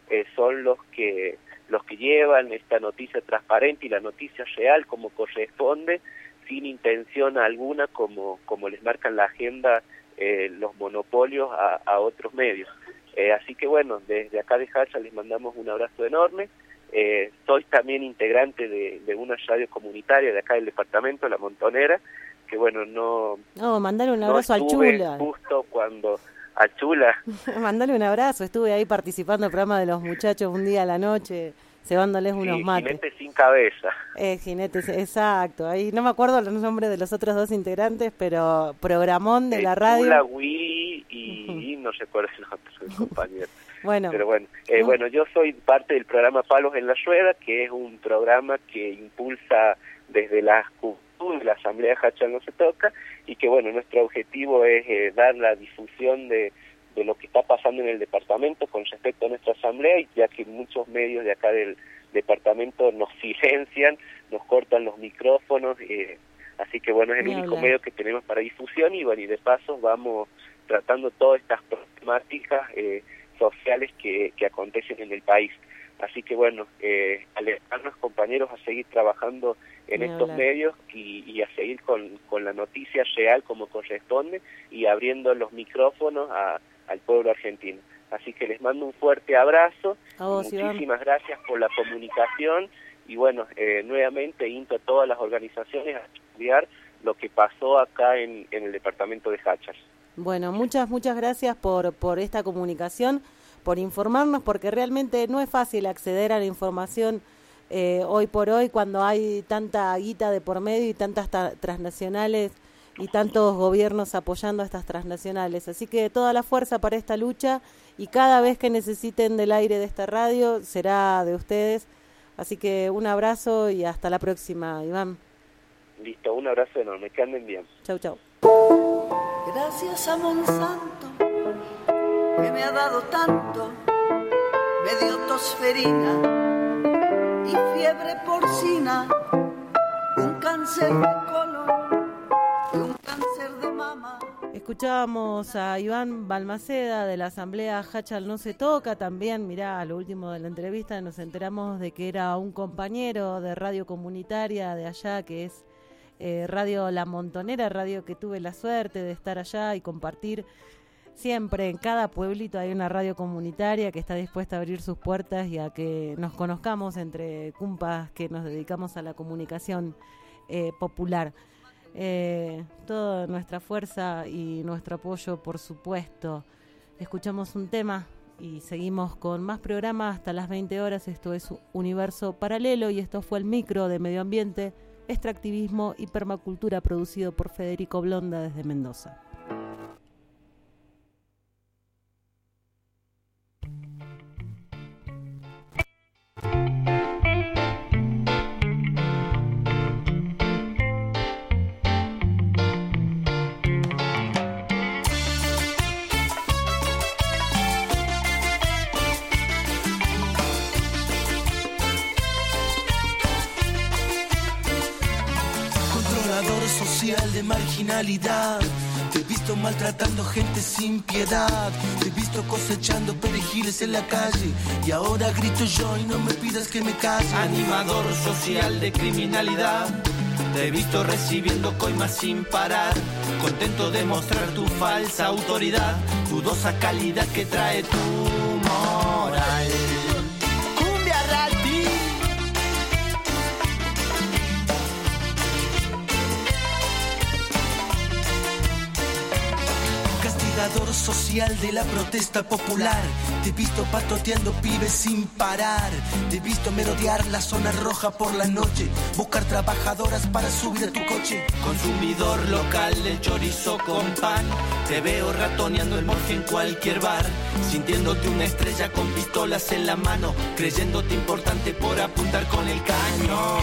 son los que llevan esta noticia transparente y la noticia real como corresponde, sin intención alguna como les marcan la agenda los monopolios a otros medios. Así que bueno, desde acá de Hachal les mandamos un abrazo enorme. Soy también integrante de una radio comunitaria de acá del departamento, La Montonera, que bueno, mandale un abrazo al Chula. Justo cuando a Chula. Mandale un abrazo, estuve ahí participando del programa de los muchachos un día a la noche, cebándoles unos mates. Jinete sin cabeza. Jinete, exacto. Ahí no me acuerdo los nombres de los otros dos integrantes, pero programón de la radio. Chula, Wii y no recuerdo el otro compañero. Bueno. Pero bueno, bueno, yo soy parte del programa Palos en la Rueda, que es un programa que impulsa desde la Asamblea Hachal No Se Toca, y que bueno, nuestro objetivo es dar la difusión de lo que está pasando en el departamento con respecto a nuestra asamblea, y ya que muchos medios de acá del departamento nos silencian, nos cortan los micrófonos, así que bueno, es el único medio que tenemos para difusión, y bueno, y de paso vamos tratando todas estas problemáticas sociales que acontecen en el país. Así que bueno, alentarnos, compañeros, a seguir trabajando en estos medios y a seguir con la noticia real como corresponde, y abriendo los micrófonos al pueblo argentino. Así que les mando un fuerte abrazo, muchísimas gracias por la comunicación, y bueno, nuevamente insto a todas las organizaciones a estudiar lo que pasó acá en el departamento de Hachal. Bueno, muchas gracias por esta comunicación, por informarnos, porque realmente no es fácil acceder a la información hoy por hoy, cuando hay tanta guita de por medio y tantas transnacionales y tantos gobiernos apoyando a estas transnacionales. Así que toda la fuerza para esta lucha, y cada vez que necesiten del aire de esta radio será de ustedes. Así que un abrazo y hasta la próxima, Iván. Listo, un abrazo enorme, que anden bien. Chau, chau. Gracias a Monsanto, que me ha dado tanto, me dio tosferina y fiebre porcina, un cáncer de colon y un cáncer de mama. Escuchábamos a Iván Balmaceda de la Asamblea Hachal No Se Toca. También, mirá, a lo último de la entrevista nos enteramos de que era un compañero de radio comunitaria de allá, que es Radio La Montonera, radio que tuve la suerte de estar allá y compartir. Siempre en cada pueblito hay una radio comunitaria que está dispuesta a abrir sus puertas y a que nos conozcamos entre cumpas que nos dedicamos a la comunicación popular. Toda nuestra fuerza y nuestro apoyo, por supuesto. Escuchamos un tema y seguimos con más programas hasta las 20 horas. Esto es Universo Paralelo, y esto fue el micro de Medio Ambiente, Extractivismo y Permacultura, producido por Federico Blonda desde Mendoza. De marginalidad, te he visto maltratando gente sin piedad, te he visto cosechando perejiles en la calle, y ahora grito yo y no me pidas que me calle. Animador social de criminalidad, Te he visto recibiendo coimas sin parar, contento de mostrar tu falsa autoridad, dudosa calidad que trae tu moral. Cumbia Rati. Castigador social de la protesta popular, te he visto patoteando pibes sin parar, te he visto merodear la zona roja por la noche, buscar trabajadoras para subir a tu coche. Consumidor local del chorizo con pan, te veo ratoneando el morfe en cualquier bar, sintiéndote una estrella con pistolas en la mano, creyéndote importante por apuntar con el cañón.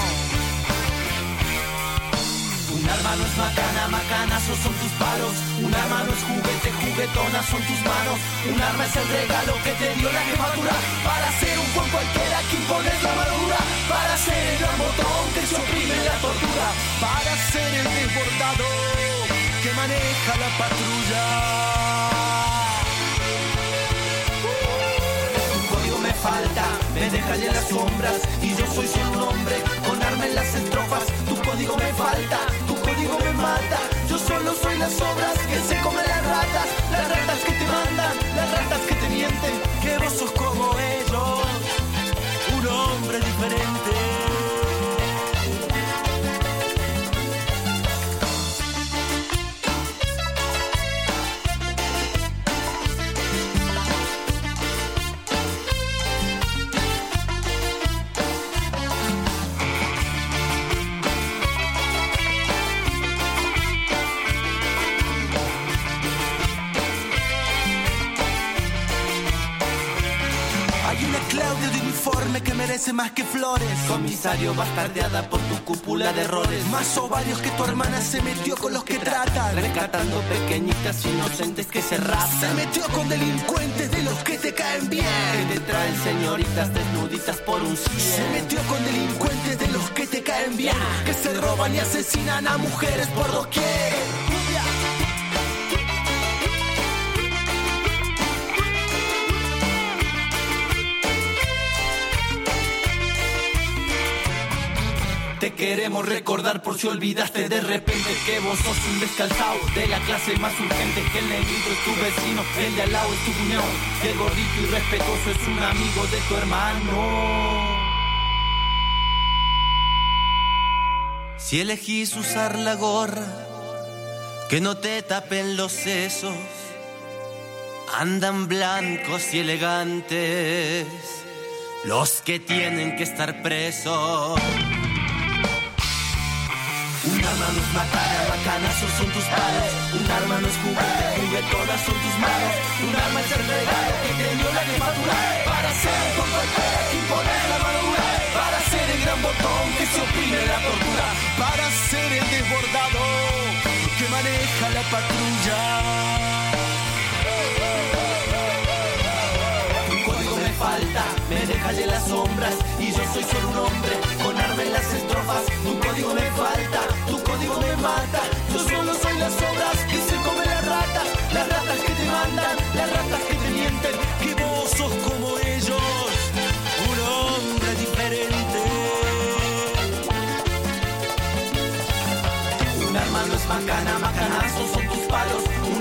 Un arma no es macana, macanazos son tus palos. Un arma no es juguete, juguetonas son tus manos. Un arma es el regalo que te dio la jefatura, para ser un Juan cualquiera que impones la armadura, para ser el gran botón que se oprime la tortura, para ser el desbordado que maneja la patrulla. Tu código me falta, me deja en las sombras, y yo soy solo un hombre con arma en las estrofas. Tu código me falta, tu código me mata. Yo solo soy las obras que se comen las ratas que te mandan, las ratas que te mienten, que vos sos como ellos, un hombre diferente. Claudio de uniforme que merece más que flores. Comisario bastardeada por tu cúpula de errores. Más ovarios que tu hermana se metió con los que tratan, rescatando pequeñitas inocentes que se raptan. Se metió con delincuentes de los que te caen bien, que te traen señoritas desnuditas por un 100. Se metió con delincuentes de los que te caen bien, que se roban y asesinan a mujeres por doquier. Te queremos recordar por si olvidaste de repente que vos sos un descalzado de la clase más urgente, que el negrito es tu vecino, el de al lado es tu cuñado, que el gordito irrespetuoso es un amigo de tu hermano. Si elegís usar la gorra, que no te tapen los sesos, andan blancos y elegantes los que tienen que estar presos. Un arma no es macana, macanazos son tus palos. Un arma no es juguete, juguetonas son tus manos. Un arma es el regalo que te dio la jefatura, para ser con cualquiera que impones la armadura, para ser el gran botón que se oprime la tortura, para ser el desbordado que maneja la patrulla. Un código me falta, me deja en las sombras, y yo soy solo un hombre con arma en las estrofas. Tu código me falta, tu código me mata. Yo solo soy las obras que se comen las ratas que te mandan, las ratas que te mienten, que vos sos como ellos, un hombre diferente. Un arma no es macana, macanazos son tus palos. Un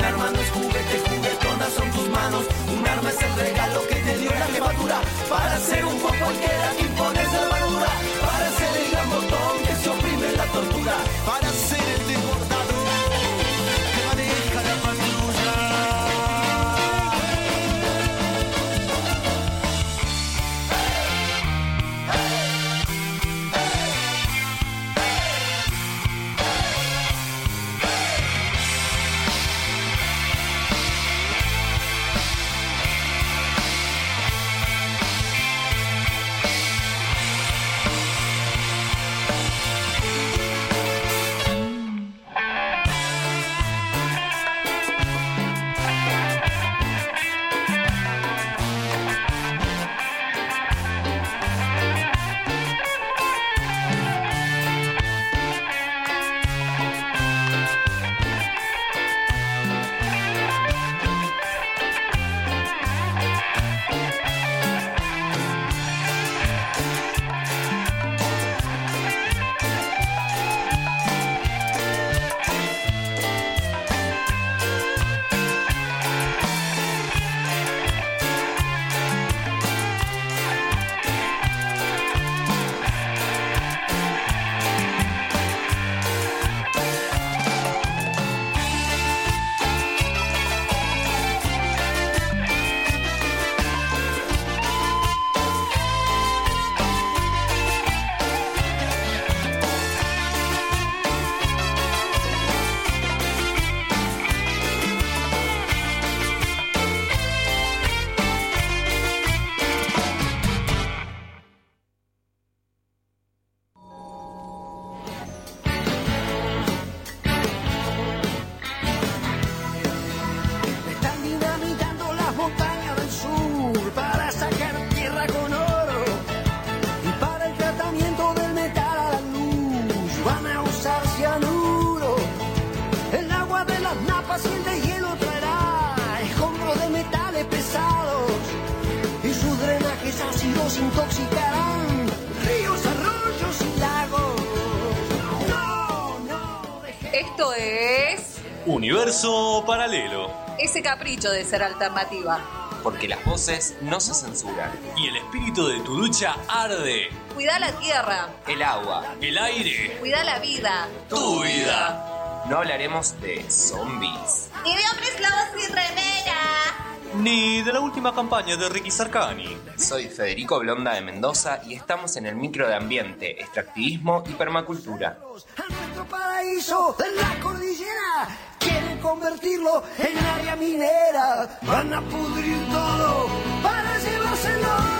Universo paralelo. Ese capricho de ser alternativa. Porque las voces no se censuran. Y el espíritu de tu lucha arde. Cuida la tierra. El agua. El aire. Cuida la vida. Tu vida. No hablaremos de zombies. Ni de hombres lobos sin remera. Ni de la última campaña de Ricky Sarkani. Soy Federico Blonda de Mendoza y estamos en el micro de ambiente, extractivismo y permacultura. Nuestro paraíso en la cordillera quieren convertirlo en área minera. Van a pudrir todo para llevárselo.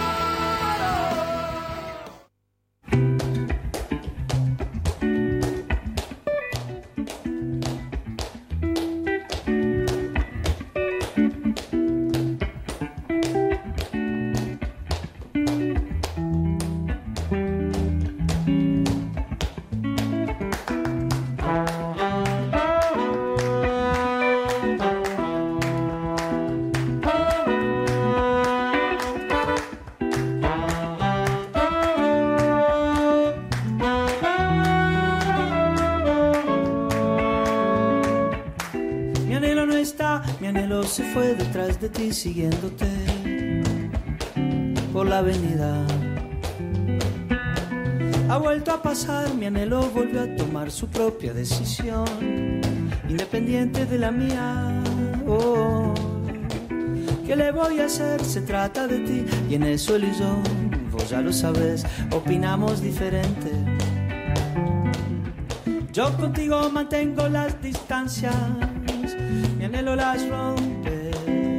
Mi anhelo se fue detrás de ti siguiéndote por la avenida. Ha vuelto a pasar, mi anhelo volvió a tomar su propia decisión, independiente de la mía. Oh, ¿qué le voy a hacer? Se trata de ti y en eso él y yo, vos ya lo sabes, opinamos diferente. Yo contigo mantengo las distancias, mi anhelo las rompe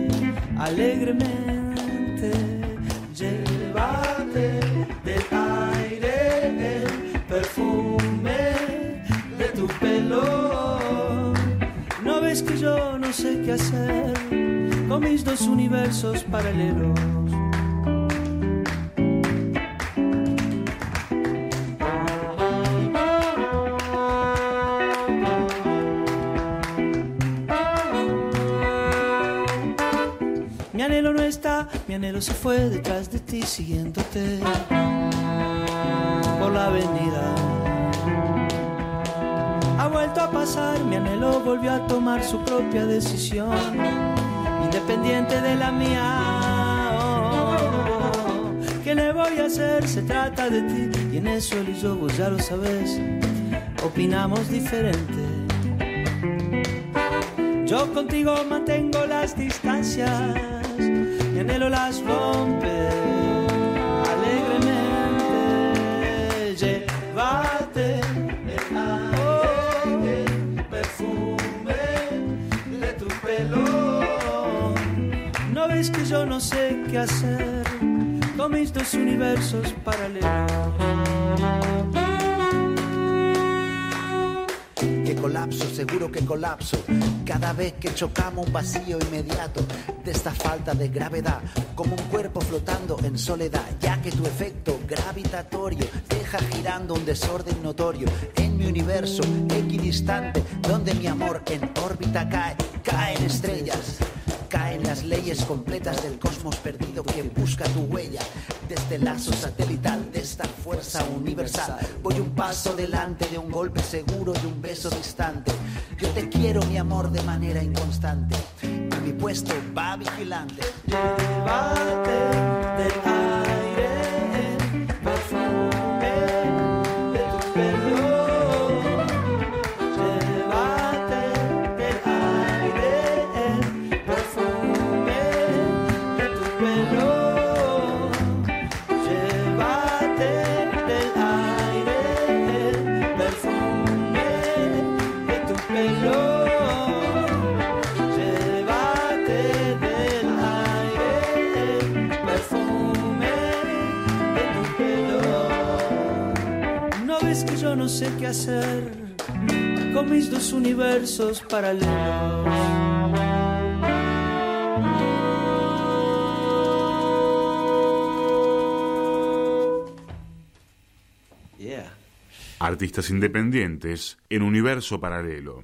alegremente. Llévate del aire el perfume de tu pelo. No ves que yo no sé qué hacer con mis dos universos paralelos. Mi anhelo se fue detrás de ti siguiéndote por la avenida. Ha vuelto a pasar, mi anhelo volvió a tomar su propia decisión, independiente de la mía. Oh, ¿qué le voy a hacer? Se trata de ti y en eso él y yo, vos ya lo sabes, opinamos diferente. Yo contigo mantengo las distancias, mi anhelo las rompe alegremente. Llévate el aire, el perfume de tu pelo. No ves que yo no sé qué hacer con mis dos universos paralelos. Que colapso, seguro que colapso. Cada vez que chocamos un vacío inmediato de esta falta de gravedad, como un cuerpo flotando en soledad, ya que tu efecto gravitatorio deja girando un desorden notorio en mi universo equidistante, donde mi amor en órbita caen estrellas. Caen las leyes completas del cosmos perdido que busca tu huella. Desde el lazo satelital de esta fuerza universal voy un paso delante de un golpe seguro y un beso distante. Yo te quiero, mi amor, de manera inconstante y mi puesto va vigilante. Llévate del aire el perfume de tu pelo. Llévate del aire el perfume de tu pelo. Llévate del aire el perfume de tu pelo. Llévate del aire el perfume de tu pelo. No ves que yo no sé qué hacer con mis dos universos paralelos. Artistas independientes en universo paralelo.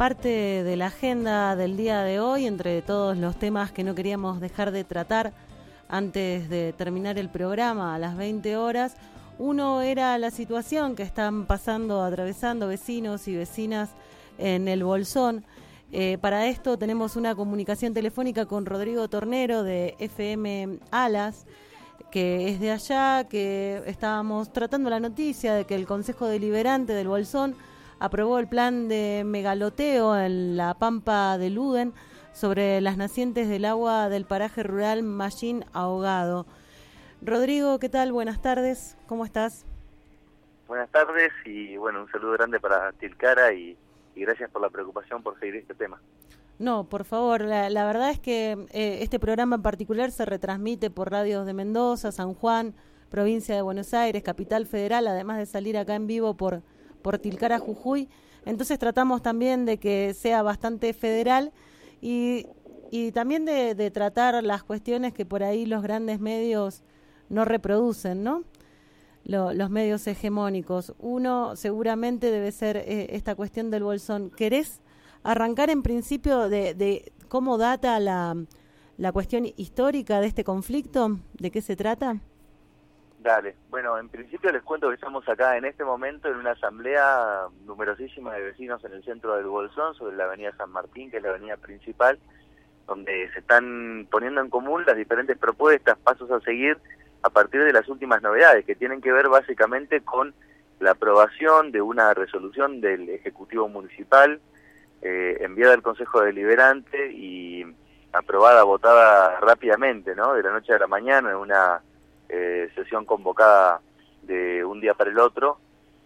parte de la agenda del día de hoy, entre todos los temas que no queríamos dejar de tratar antes de terminar el programa a las 20 horas, uno era la situación que están atravesando vecinos y vecinas en el Bolsón. Para esto tenemos una comunicación telefónica con Rodrigo Tornero de FM Alas, que es de allá, que estábamos tratando la noticia de que el Consejo Deliberante del Bolsón aprobó el plan de megaloteo en la Pampa de Luden sobre las nacientes del agua del paraje rural Mallín Ahogado. Rodrigo, ¿qué tal? Buenas tardes, ¿cómo estás? Buenas tardes y bueno, un saludo grande para Tilcara y gracias por la preocupación por seguir este tema. No, por favor, la verdad es que este programa en particular se retransmite por radios de Mendoza, San Juan, provincia de Buenos Aires, Capital Federal, además de salir acá en vivo por Tilcara, Jujuy. Entonces tratamos también de que sea bastante federal y también de tratar las cuestiones que por ahí los grandes medios no reproducen, ¿no? Los medios hegemónicos. Uno seguramente debe ser esta cuestión del Bolsón. ¿Querés arrancar en principio de cómo data la cuestión histórica de este conflicto? ¿De qué se trata? Dale. Bueno, en principio les cuento que estamos acá en este momento en una asamblea numerosísima de vecinos en el centro del Bolsón, sobre la avenida San Martín, que es la avenida principal, donde se están poniendo en común las diferentes propuestas, pasos a seguir, a partir de las últimas novedades, que tienen que ver básicamente con la aprobación de una resolución del Ejecutivo Municipal, enviada al Consejo Deliberante y aprobada, votada rápidamente, ¿no? De la noche a la mañana, en una sesión convocada de un día para el otro,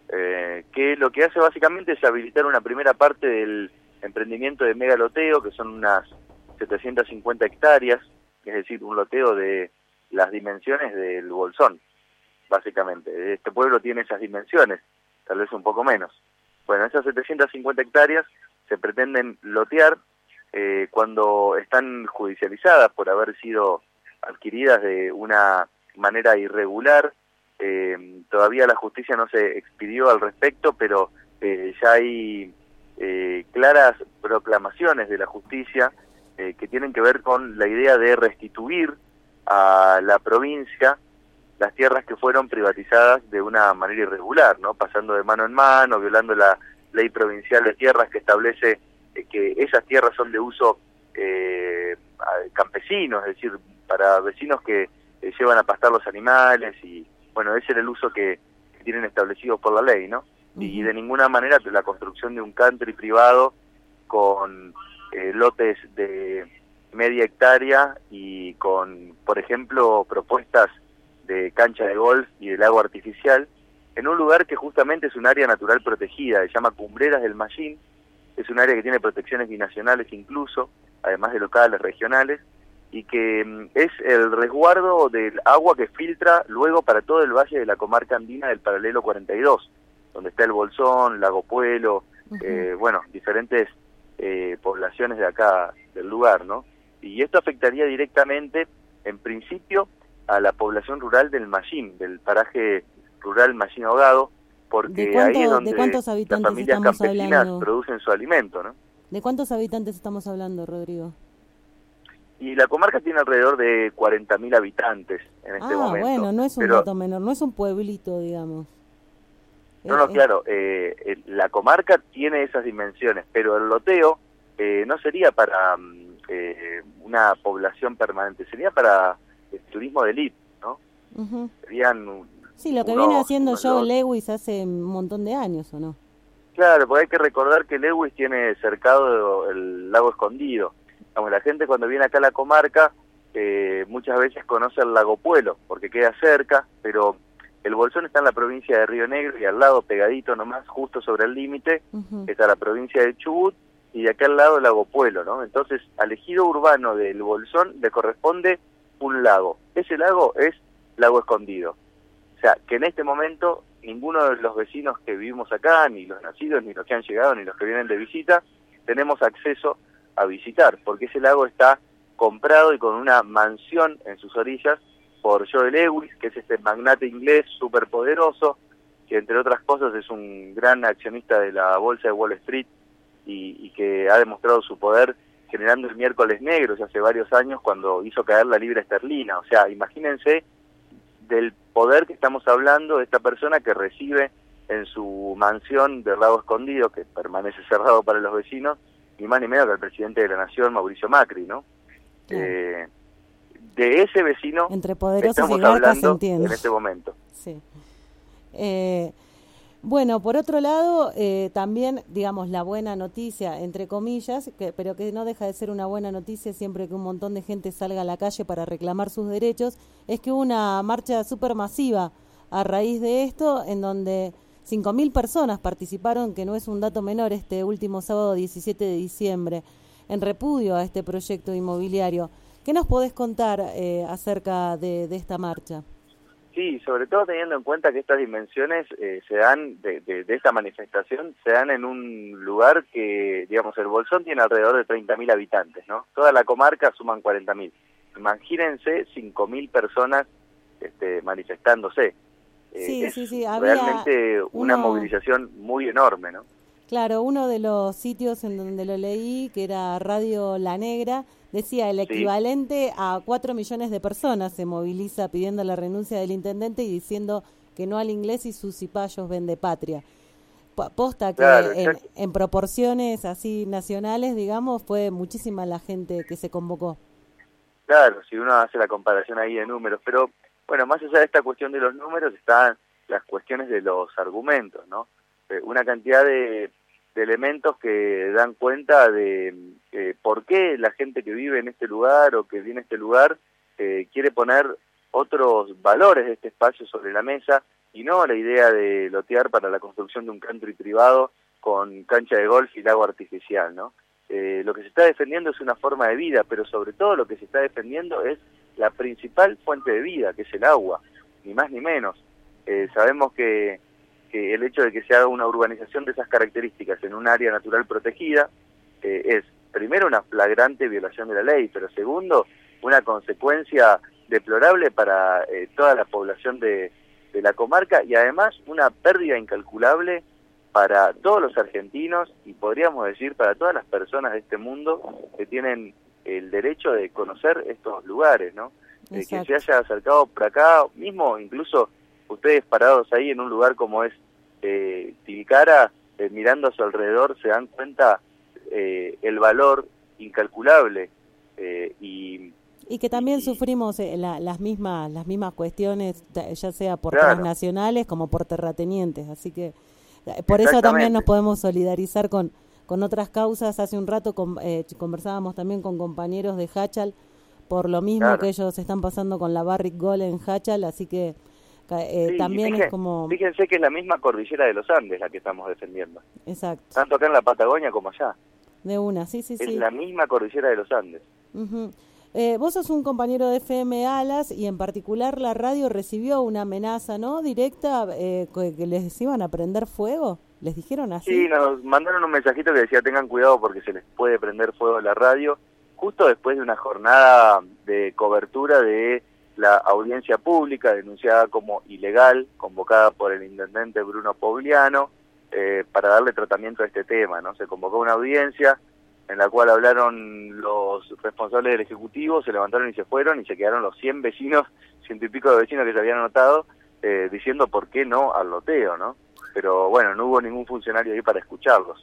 que lo que hace básicamente es habilitar una primera parte del emprendimiento de megaloteo, que son unas 750 hectáreas, es decir, un loteo de las dimensiones del Bolsón, básicamente. Este pueblo tiene esas dimensiones, tal vez un poco menos. Bueno, esas 750 hectáreas se pretenden lotear cuando están judicializadas por haber sido adquiridas de una manera irregular. Todavía la justicia no se expidió al respecto, pero ya hay claras proclamaciones de la justicia que tienen que ver con la idea de restituir a la provincia las tierras que fueron privatizadas de una manera irregular, ¿no? Pasando de mano en mano, violando la ley provincial de tierras que establece que esas tierras son de uso campesino, es decir, para vecinos que llevan a pastar los animales y, bueno, ese era el uso que tienen establecido por la ley, ¿no? Y de ninguna manera la construcción de un country privado con lotes de media hectárea y con, por ejemplo, propuestas de cancha de golf y de lago artificial, en un lugar que justamente es un área natural protegida, se llama Cumbreras del Mallín, es un área que tiene protecciones binacionales incluso, además de locales, regionales, y que es el resguardo del agua que filtra luego para todo el valle de la comarca andina del paralelo 42, donde está el Bolsón, Lago Puelo, bueno, diferentes poblaciones de acá del lugar, ¿no? Y esto afectaría directamente, en principio, a la población rural del Mallín, del paraje rural Mallín Ahogado, porque ahí es donde las familias campesinas producen su alimento, ¿no? ¿De cuántos habitantes estamos hablando, Rodrigo? Y la comarca tiene alrededor de 40.000 habitantes en este momento. Ah, bueno, no es un dato menor, no es un pueblito, digamos. No, claro, la comarca tiene esas dimensiones, pero el loteo no sería para una población permanente, sería para el turismo de élite, ¿no? Serían sí, lo que viene haciendo Joe Lewis hace un montón de años, ¿o no? Claro, porque hay que recordar que Lewis tiene cercado el lago Escondido. Digamos, la gente cuando viene acá a la comarca muchas veces conoce el lago Puelo, porque queda cerca, pero el Bolsón está en la provincia de Río Negro y al lado, pegadito nomás, justo sobre el límite, está la provincia de Chubut y de acá al lado el lago Puelo, ¿no? Entonces, al ejido urbano del Bolsón le corresponde un lago. Ese lago es Lago Escondido. O sea, que en este momento ninguno de los vecinos que vivimos acá, ni los nacidos, ni los que han llegado, ni los que vienen de visita, tenemos acceso a visitar, porque ese lago está comprado y con una mansión en sus orillas por Joe Lewis, que es este magnate inglés superpoderoso, que entre otras cosas es un gran accionista de la bolsa de Wall Street y que ha demostrado su poder generando el miércoles negro ya hace varios años cuando hizo caer la libra esterlina. O sea, imagínense del poder que estamos hablando de esta persona que recibe en su mansión del Lago Escondido, que permanece cerrado para los vecinos, ni más ni menos que el presidente de la Nación, Mauricio Macri, ¿no? De ese vecino entre poderosos estamos y garcas, hablando entiendo. en este momento. Sí. Bueno, por otro lado, también, digamos, la buena noticia, entre comillas, pero que no deja de ser una buena noticia siempre que un montón de gente salga a la calle para reclamar sus derechos, es que hubo una marcha supermasiva a raíz de esto, en donde 5.000 personas participaron, que no es un dato menor, este último sábado 17 de diciembre, en repudio a este proyecto inmobiliario. ¿Qué nos podés contar acerca de esta marcha? Sí, sobre todo teniendo en cuenta que estas dimensiones se dan, de esta manifestación, se dan en un lugar que, digamos, el Bolsón tiene alrededor de 30.000 habitantes, ¿no? Toda la comarca suman 40.000. Imagínense 5.000 personas manifestándose. Sí, había realmente una movilización muy enorme, ¿no? Claro, uno de los sitios en donde lo leí, que era Radio La Negra, decía el equivalente a 4 millones de personas se moviliza pidiendo la renuncia del intendente y diciendo que no al inglés y sus cipayos vende patria. Posta que claro, en proporciones así nacionales, digamos, fue muchísima la gente que se convocó. Claro, si uno hace la comparación ahí de números, pero bueno, más allá de esta cuestión de los números están las cuestiones de los argumentos, ¿no? Una cantidad de elementos que dan cuenta de por qué la gente que vive en este lugar o que viene a este lugar quiere poner otros valores de este espacio sobre la mesa y no la idea de lotear para la construcción de un country privado con cancha de golf y lago artificial, ¿no? Lo que se está defendiendo es una forma de vida, pero sobre todo lo que se está defendiendo es la principal fuente de vida, que es el agua, ni más ni menos. Sabemos que el hecho de que se haga una urbanización de esas características en un área natural protegida es, primero, una flagrante violación de la ley, pero segundo, una consecuencia deplorable para toda la población de la comarca y además una pérdida incalculable para todos los argentinos y podríamos decir para todas las personas de este mundo que tienen el derecho de conocer estos lugares, ¿no? Que se haya acercado por acá, mismo incluso ustedes parados ahí en un lugar como es Tilcara, mirando a su alrededor se dan cuenta el valor incalculable y que también sufrimos las mismas cuestiones, ya sea por transnacionales como por terratenientes, así que por eso también nos podemos solidarizar con otras causas. Hace un rato conversábamos también con compañeros de Hachal por lo mismo que ellos están pasando con la Barrick Gold en Hachal, así que también es como... Fíjense que es la misma cordillera de los Andes la que estamos defendiendo. Exacto. Tanto acá en la Patagonia como allá. De una, sí. Es la misma cordillera de los Andes. Uh-huh. Vos sos un compañero de FM Alas y en particular la radio recibió una amenaza, ¿no? Directa, que les iban a prender fuego. ¿Les dijeron así? Sí, nos mandaron un mensajito que decía tengan cuidado porque se les puede prender fuego a la radio, justo después de una jornada de cobertura de la audiencia pública denunciada como ilegal, convocada por el intendente Bruno Pogliano, para darle tratamiento a este tema, ¿no? Se convocó una audiencia en la cual hablaron los responsables del Ejecutivo, se levantaron y se fueron, y se quedaron los 100 vecinos, 100 y pico de vecinos que se habían anotado, diciendo por qué no al loteo, ¿no? Pero bueno, no hubo ningún funcionario ahí para escucharlos.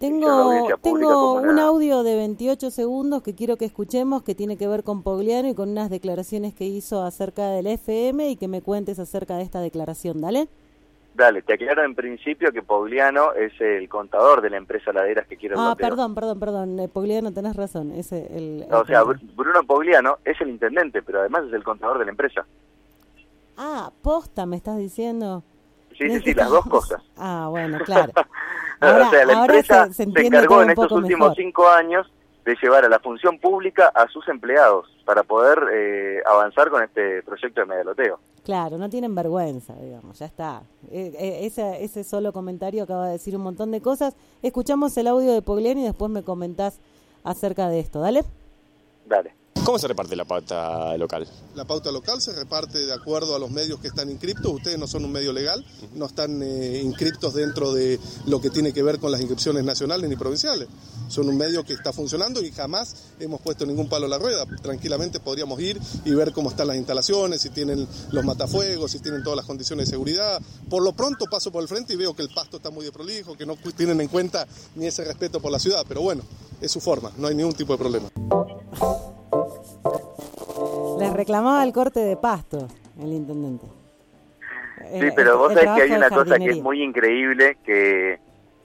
Tengo un audio de 28 segundos que quiero que escuchemos, que tiene que ver con Pogliano y con unas declaraciones que hizo acerca del FM, y que me cuentes acerca de esta declaración, ¿dale? Dale, te aclaro en principio que Pogliano es el contador de la empresa Laderas que quiere el loteo. Perdón, Pogliano, tenés razón. Bruno Pogliano es el intendente, pero además es el contador de la empresa. Ah, posta, me estás diciendo. Sí, las dos cosas. Ah, bueno, claro. Ahora, la empresa se encargó en estos últimos mejor. 5 años de llevar a la función pública a sus empleados para poder avanzar con este proyecto de megaloteo. Claro, no tienen vergüenza, digamos, ya está. Ese solo comentario acaba de decir un montón de cosas. Escuchamos el audio de Pogliano y después me comentás acerca de esto, ¿dale? Dale. ¿Cómo se reparte la pauta local? La pauta local se reparte de acuerdo a los medios que están inscriptos. Ustedes no son un medio legal, no están inscriptos dentro de lo que tiene que ver con las inscripciones nacionales ni provinciales. Son un medio que está funcionando y jamás hemos puesto ningún palo a la rueda. Tranquilamente podríamos ir y ver cómo están las instalaciones, si tienen los matafuegos, si tienen todas las condiciones de seguridad. Por lo pronto paso por el frente y veo que el pasto está muy desprolijo, que no tienen en cuenta ni ese respeto por la ciudad. Pero bueno, es su forma, no hay ningún tipo de problema. Les reclamaba el corte de pasto el intendente. Sí, pero vos sabés que hay una cosa que es muy increíble, que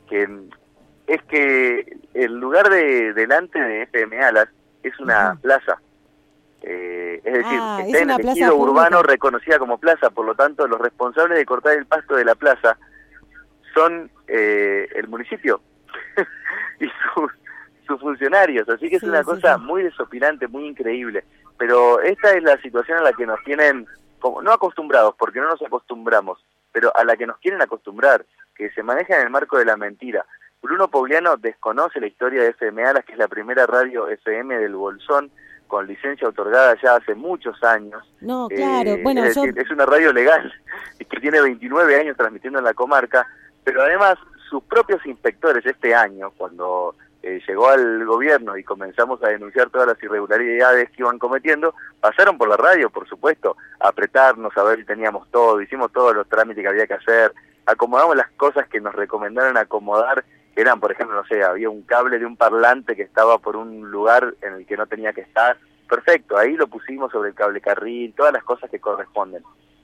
es que el lugar delante de FM Alas es una plaza. Es decir, está en el ejido urbano reconocida como plaza, por lo tanto los responsables de cortar el pasto de la plaza son el municipio y sus funcionarios, así que es una cosa muy desopilante, muy increíble. Pero esta es la situación a la que nos tienen, como no acostumbrados, porque no nos acostumbramos, pero a la que nos quieren acostumbrar, que se maneja en el marco de la mentira. Bruno Pogliano desconoce la historia de FM Alas, que es la primera radio FM del Bolsón, con licencia otorgada ya hace muchos años. No, claro, bueno, es decir, es una radio legal, que tiene 29 años transmitiendo en la comarca, pero además sus propios inspectores este año, cuando llegó al gobierno y comenzamos a denunciar todas las irregularidades que iban cometiendo, pasaron por la radio, por supuesto, a apretarnos, a ver si teníamos todo, hicimos todos los trámites que había que hacer, acomodamos las cosas que nos recomendaron acomodar, que eran, por ejemplo, no sé, había un cable de un parlante que estaba por un lugar en el que no tenía que estar, perfecto, ahí lo pusimos sobre el cable carril, todas las cosas que corresponden.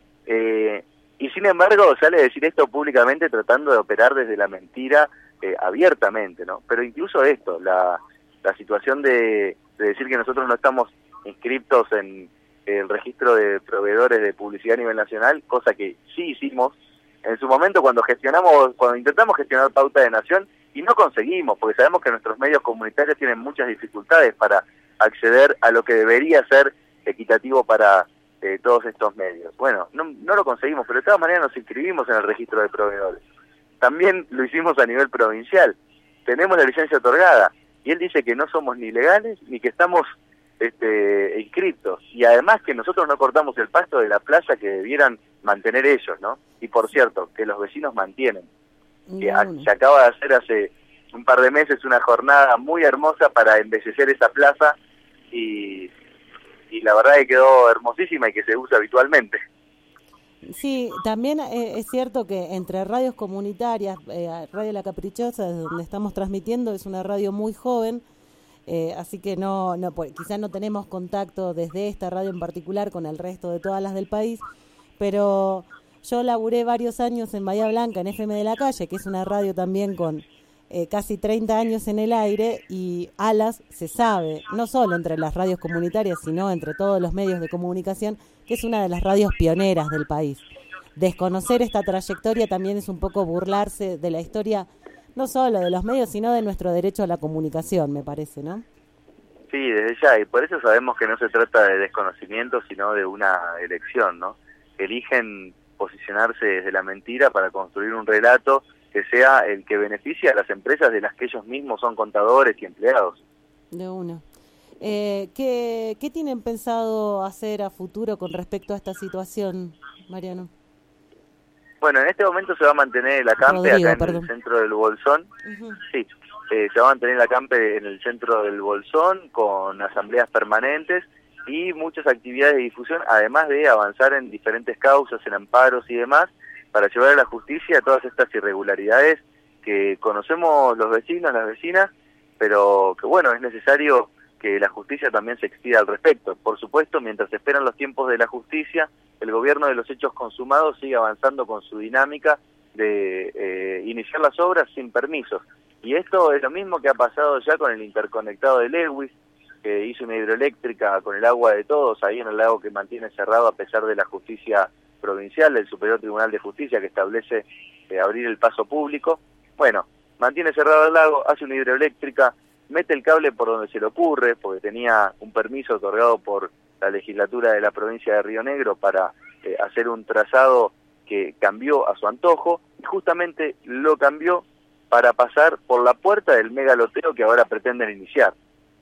Y sin embargo sale a decir esto públicamente tratando de operar desde la mentira abiertamente, ¿no? Pero incluso esto, la situación de decir que nosotros no estamos inscriptos en el registro de proveedores de publicidad a nivel nacional, cosa que sí hicimos en su momento cuando intentamos gestionar Pauta de Nación y no conseguimos, porque sabemos que nuestros medios comunitarios tienen muchas dificultades para acceder a lo que debería ser equitativo para todos estos medios. Bueno, no lo conseguimos, pero de todas maneras nos inscribimos en el registro de proveedores. También lo hicimos a nivel provincial. Tenemos la licencia otorgada y él dice que no somos ni legales ni que estamos inscriptos. Y además que nosotros no cortamos el pasto de la plaza que debieran mantener ellos, ¿no? Y por cierto, que los vecinos mantienen. Que se acaba de hacer hace un par de meses una jornada muy hermosa para embellecer esa plaza y la verdad que quedó hermosísima y que se usa habitualmente. Sí, también es cierto que entre radios comunitarias, Radio La Caprichosa, desde donde estamos transmitiendo, es una radio muy joven, así que quizás no tenemos contacto desde esta radio en particular con el resto de todas las del país, pero yo laburé varios años en Bahía Blanca, en FM de la Calle, que es una radio también con casi 30 años en el aire, y Alas se sabe, no solo entre las radios comunitarias, sino entre todos los medios de comunicación, que es una de las radios pioneras del país. Desconocer esta trayectoria también es un poco burlarse de la historia, no solo de los medios, sino de nuestro derecho a la comunicación, me parece, ¿no? Sí, desde ya, y por eso sabemos que no se trata de desconocimiento, sino de una elección, ¿no? Eligen posicionarse desde la mentira para construir un relato que sea el que beneficie a las empresas de las que ellos mismos son contadores y empleados. De una. ¿Qué tienen pensado hacer a futuro con respecto a esta situación, Mariano? Bueno, en este momento se va a mantener el acampe acá en el centro del Bolsón. Sí, se va a mantener el acampe en el centro del Bolsón con asambleas permanentes y muchas actividades de difusión, además de avanzar en diferentes causas, en amparos y demás, para llevar a la justicia todas estas irregularidades que conocemos los vecinos, las vecinas, pero que bueno, es necesario que la justicia también se expida al respecto. Por supuesto, mientras se esperan los tiempos de la justicia, el gobierno de los hechos consumados sigue avanzando con su dinámica de iniciar las obras sin permisos. Y esto es lo mismo que ha pasado ya con el interconectado de Lewis, que hizo una hidroeléctrica con el agua de todos, ahí en el lago que mantiene cerrado a pesar de la justicia provincial, del Superior Tribunal de Justicia, que establece abrir el paso público. Bueno, mantiene cerrado el lago, hace una hidroeléctrica, mete el cable por donde se le ocurre, porque tenía un permiso otorgado por la legislatura de la provincia de Río Negro para hacer un trazado que cambió a su antojo, y justamente lo cambió para pasar por la puerta del megaloteo que ahora pretenden iniciar.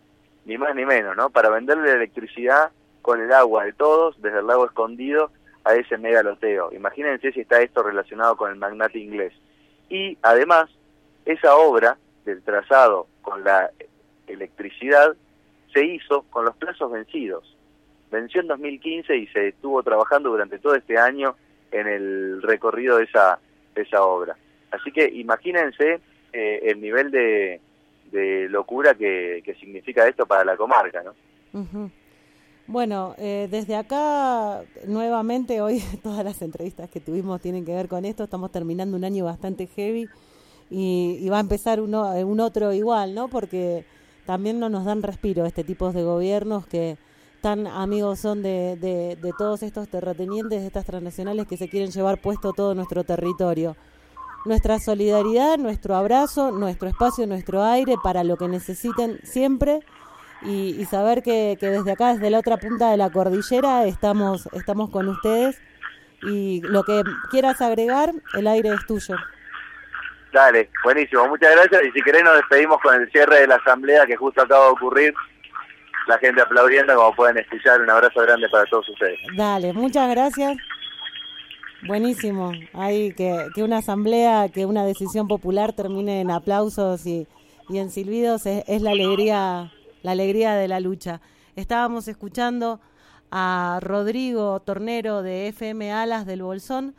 ni más ni menos, ¿no? Para venderle la electricidad con el agua de todos, desde el lago Escondido a ese megaloteo. Imagínense si está esto relacionado con el magnate inglés. Y además, esa obra del trazado con la electricidad se hizo con los plazos vencidos. Venció en 2015 y se estuvo trabajando durante todo este año en el recorrido de esa obra. Así que imagínense el nivel de locura que significa esto para la comarca, ¿no? Uh-huh. Bueno, desde acá, nuevamente, hoy todas las entrevistas que tuvimos tienen que ver con esto. Estamos terminando un año bastante heavy y va a empezar un otro igual, ¿no? Porque también no nos dan respiro este tipo de gobiernos que tan amigos son de todos estos terratenientes, de estas transnacionales que se quieren llevar puesto todo nuestro territorio. Nuestra solidaridad, nuestro abrazo, nuestro espacio, nuestro aire para lo que necesiten siempre. Y saber que desde acá, desde la otra punta de la cordillera, estamos con ustedes. Y lo que quieras agregar, el aire es tuyo. Dale, buenísimo, muchas gracias. Y si querés nos despedimos con el cierre de la asamblea que justo acaba de ocurrir. La gente aplaudiendo, como pueden escuchar. Un abrazo grande para todos ustedes. Dale, muchas gracias. Buenísimo. Hay que una asamblea, que una decisión popular termine en aplausos y en silbidos es la alegría de la lucha. Estábamos escuchando a Rodrigo Tornero de FM Alas del Bolsón,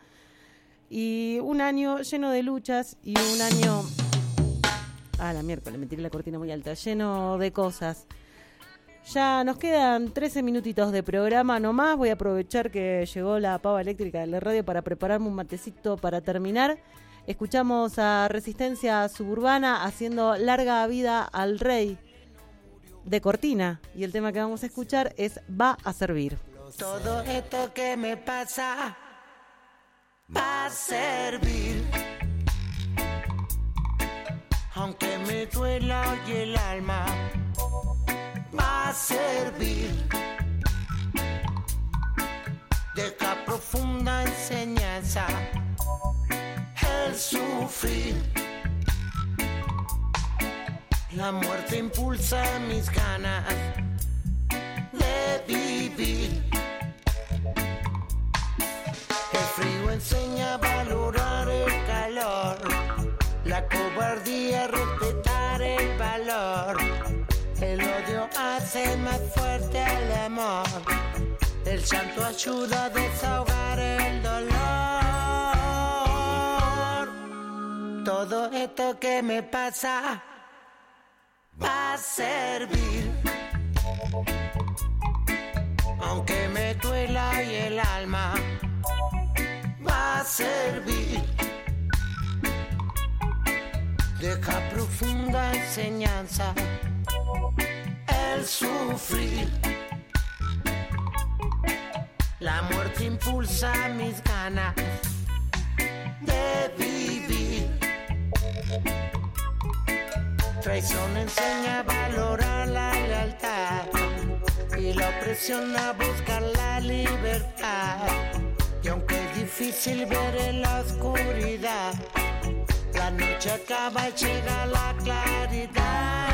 y un año lleno de luchas y un año... la miércoles, me tiré la cortina muy alta, lleno de cosas. Ya nos quedan 13 minutitos de programa nomás. Voy a aprovechar que llegó la pava eléctrica de la radio para prepararme un matecito para terminar. Escuchamos a Resistencia Suburbana haciendo Larga Vida al Rey, de Cortina, y el tema que vamos a escuchar es Va a Servir. Todo esto que me pasa va a servir, aunque me duela hoy el alma, va a servir. Deja profunda enseñanza el sufrir. La muerte impulsa mis ganas de vivir. El frío enseña a valorar el calor, la cobardía a respetar el valor. El odio hace más fuerte el amor, el llanto ayuda a desahogar el dolor. Todo esto que me pasa va a servir, aunque me duela y el alma, va a servir. Deja profunda enseñanza el sufrir. La muerte impulsa mis ganas de vivir. Traición enseña a valorar la lealtad y la opresión a buscar la libertad. Y aunque es difícil ver en la oscuridad, la noche acaba y llega la claridad.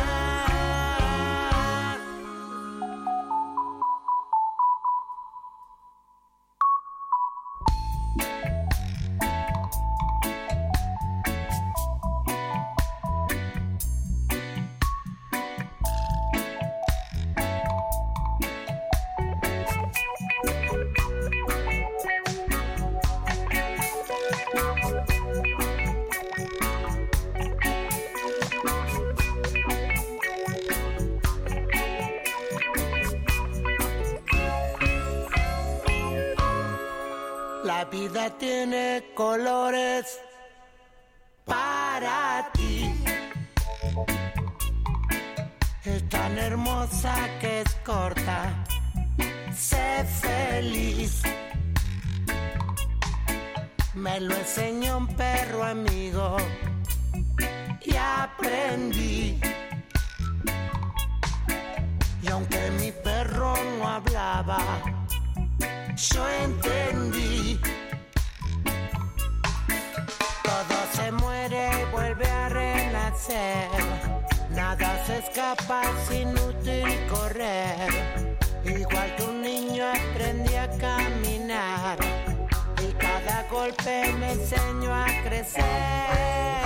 La vida tiene colores para ti. Es tan hermosa que es corta. Sé feliz. Me lo enseñó un perro amigo y aprendí. Y aunque mi perro no hablaba, yo entendí. Todo se muere y vuelve a renacer. Nada se escapa capaz inútil correr. Igual que un niño aprendí a caminar y cada golpe me enseñó a crecer.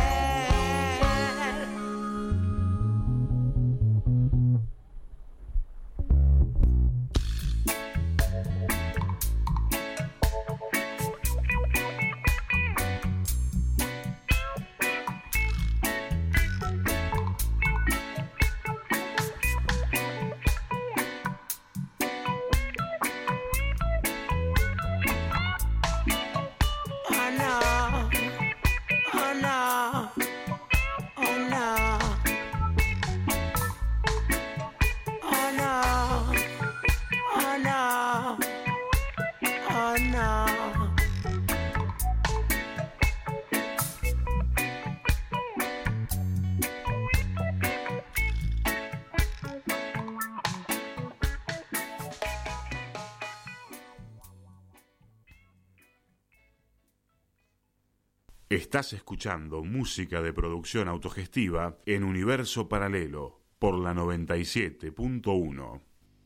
Estás escuchando música de producción autogestiva en Universo Paralelo por la 97.1.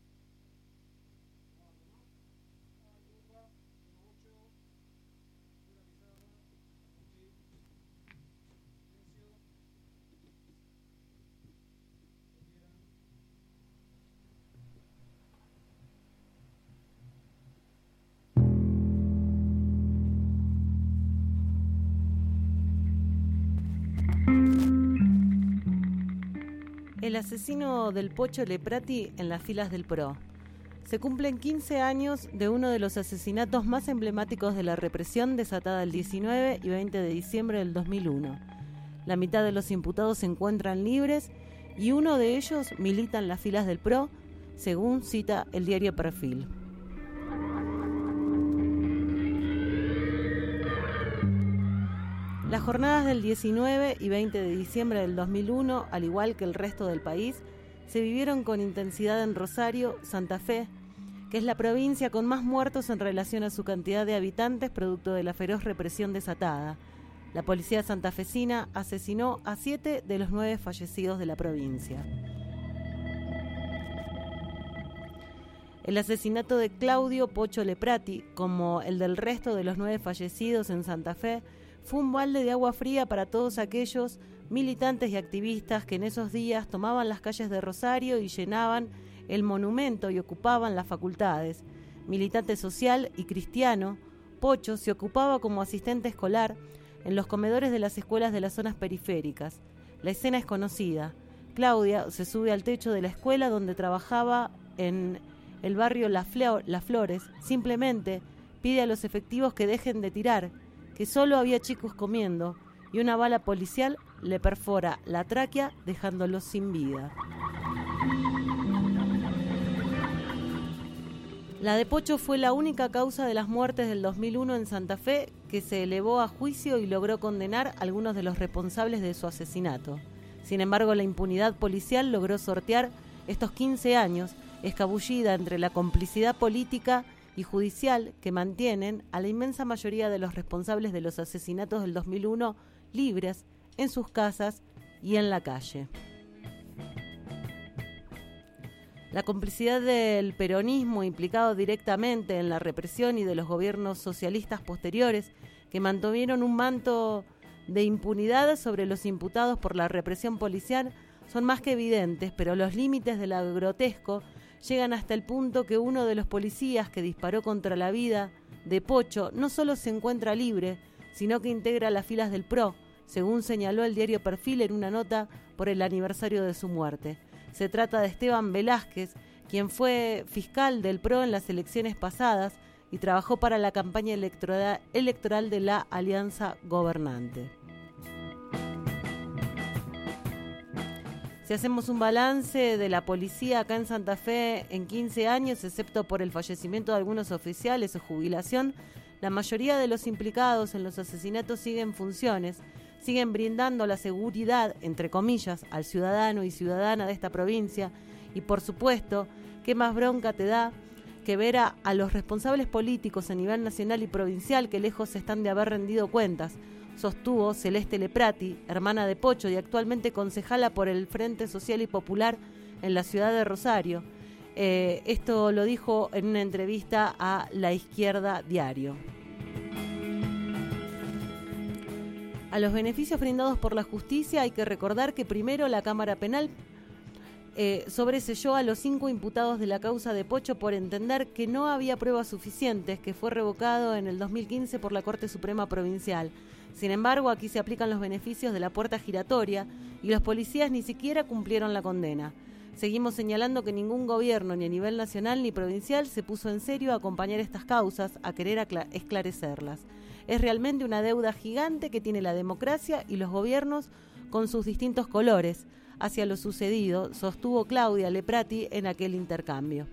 El asesino del Pocho Leprati en las filas del PRO. Se cumplen 15 años de uno de los asesinatos más emblemáticos de la represión desatada el 19 y 20 de diciembre del 2001. La mitad de los imputados se encuentran libres y uno de ellos milita en las filas del PRO, según cita el diario Perfil. Las jornadas del 19 y 20 de diciembre del 2001, al igual que el resto del país, se vivieron con intensidad en Rosario, Santa Fe, que es la provincia con más muertos en relación a su cantidad de habitantes producto de la feroz represión desatada. La policía santafesina asesinó a 7 de los 9 fallecidos de la provincia. El asesinato de Claudio Pocho Leprati, como el del resto de los 9 fallecidos en Santa Fe, fue un balde de agua fría para todos aquellos militantes y activistas que en esos días tomaban las calles de Rosario y llenaban el monumento y ocupaban las facultades. Militante social y cristiano, Pocho se ocupaba como asistente escolar en los comedores de las escuelas de las zonas periféricas. La escena es conocida. Claudia se sube al techo de la escuela donde trabajaba en el barrio Las Flores. Simplemente pide a los efectivos que dejen de tirar, que solo había chicos comiendo, y una bala policial le perfora la tráquea dejándolos sin vida. La de Pocho fue la única causa de las muertes del 2001 en Santa Fe que se elevó a juicio y logró condenar a algunos de los responsables de su asesinato. Sin embargo, la impunidad policial logró sortear estos 15 años, escabullida entre la complicidad política y judicial que mantienen a la inmensa mayoría de los responsables de los asesinatos del 2001 libres en sus casas y en la calle. La complicidad del peronismo implicado directamente en la represión y de los gobiernos socialistas posteriores que mantuvieron un manto de impunidad sobre los imputados por la represión policial son más que evidentes, pero los límites de lo grotesco llegan hasta el punto que uno de los policías que disparó contra la vida de Pocho no solo se encuentra libre, sino que integra las filas del PRO, según señaló el diario Perfil en una nota por el aniversario de su muerte. Se trata de Esteban Velázquez, quien fue fiscal del PRO en las elecciones pasadas y trabajó para la campaña electoral de la Alianza Gobernante. Si hacemos un balance de la policía acá en Santa Fe en 15 años, excepto por el fallecimiento de algunos oficiales o jubilación, la mayoría de los implicados en los asesinatos siguen funciones, siguen brindando la seguridad, entre comillas, al ciudadano y ciudadana de esta provincia. Y por supuesto, ¿qué más bronca te da que ver a los responsables políticos a nivel nacional y provincial que lejos están de haber rendido cuentas? sostuvo Celeste Leprati, hermana de Pocho y actualmente concejala por el Frente Social y Popular en la ciudad de Rosario. Esto lo dijo en una entrevista a La Izquierda Diario. A los beneficios brindados por la justicia hay que recordar que primero la Cámara Penal sobreseyó a los 5 imputados de la causa de Pocho por entender que no había pruebas suficientes, que fue revocado en el 2015 por la Corte Suprema Provincial. Sin embargo, aquí se aplican los beneficios de la puerta giratoria y los policías ni siquiera cumplieron la condena. Seguimos señalando que ningún gobierno, ni a nivel nacional ni provincial, se puso en serio a acompañar estas causas, a querer esclarecerlas. Es realmente una deuda gigante que tiene la democracia y los gobiernos con sus distintos colores hacia lo sucedido, sostuvo Claudia Leprati en aquel intercambio.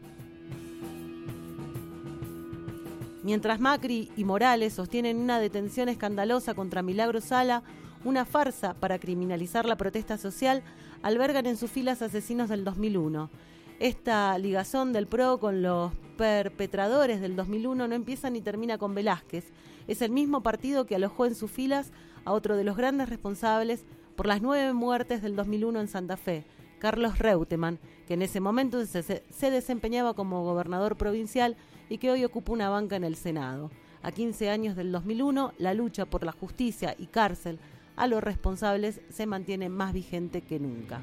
Mientras Macri y Morales sostienen una detención escandalosa contra Milagro Sala, una farsa para criminalizar la protesta social, albergan en sus filas asesinos del 2001. Esta ligazón del PRO con los perpetradores del 2001 no empieza ni termina con Velázquez. Es el mismo partido que alojó en sus filas a otro de los grandes responsables por las 9 muertes del 2001 en Santa Fe, Carlos Reutemann, que en ese momento se desempeñaba como gobernador provincial y que hoy ocupa una banca en el Senado. A 15 años del 2001, la lucha por la justicia y cárcel a los responsables se mantiene más vigente que nunca.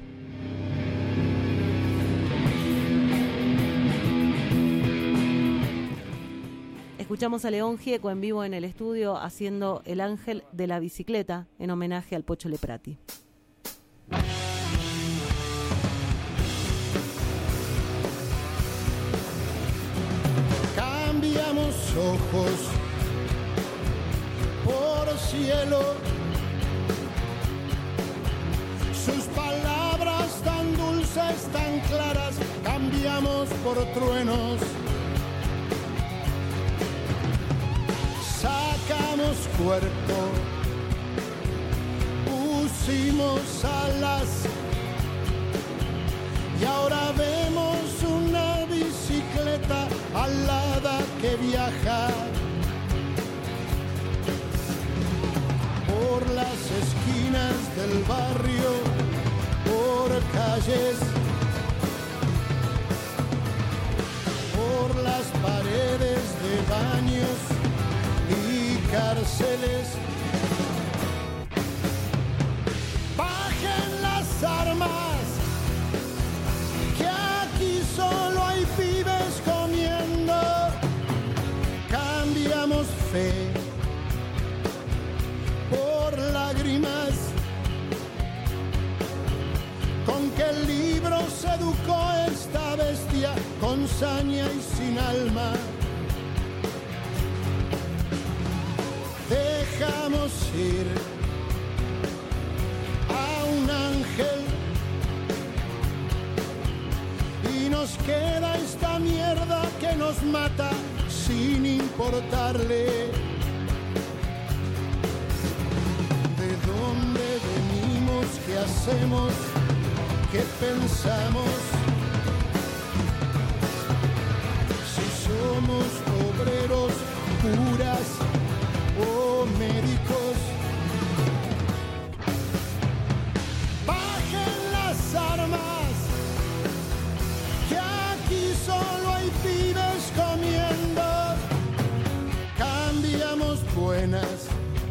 Escuchamos a León Gieco en vivo en el estudio haciendo El Ángel de la Bicicleta en homenaje al Pocho Leprati. Cambiamos ojos por cielo, sus palabras tan dulces, tan claras, cambiamos por truenos. Sacamos cuerpo, pusimos alas y ahora vemos una bicicleta alada que viaja por las esquinas del barrio, por calles, por las paredes de baños y cárceles. Bajen las armas, que aquí solo hay pibes comiendo. Cambiamos fe por lágrimas, con que el libro se educó esta bestia con saña y sin alma. Dejamos ir a un ángel y nos queda esta mierda que nos mata sin importarle de dónde venimos, qué hacemos, qué pensamos, si somos obreros, curas o médicos. Bajen las armas, que aquí solo hay pibes comiendo. Cambiamos buenas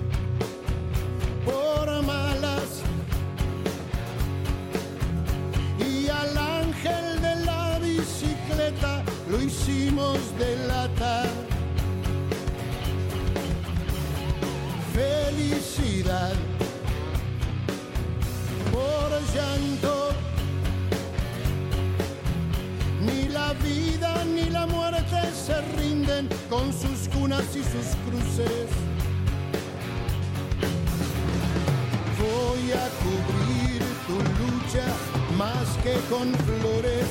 por malas y al ángel de la bicicleta lo hicimos de lata. Felicidad por llanto, ni la vida ni la muerte se rinden con sus cunas y sus cruces. Voy a cubrir tu lucha más que con flores.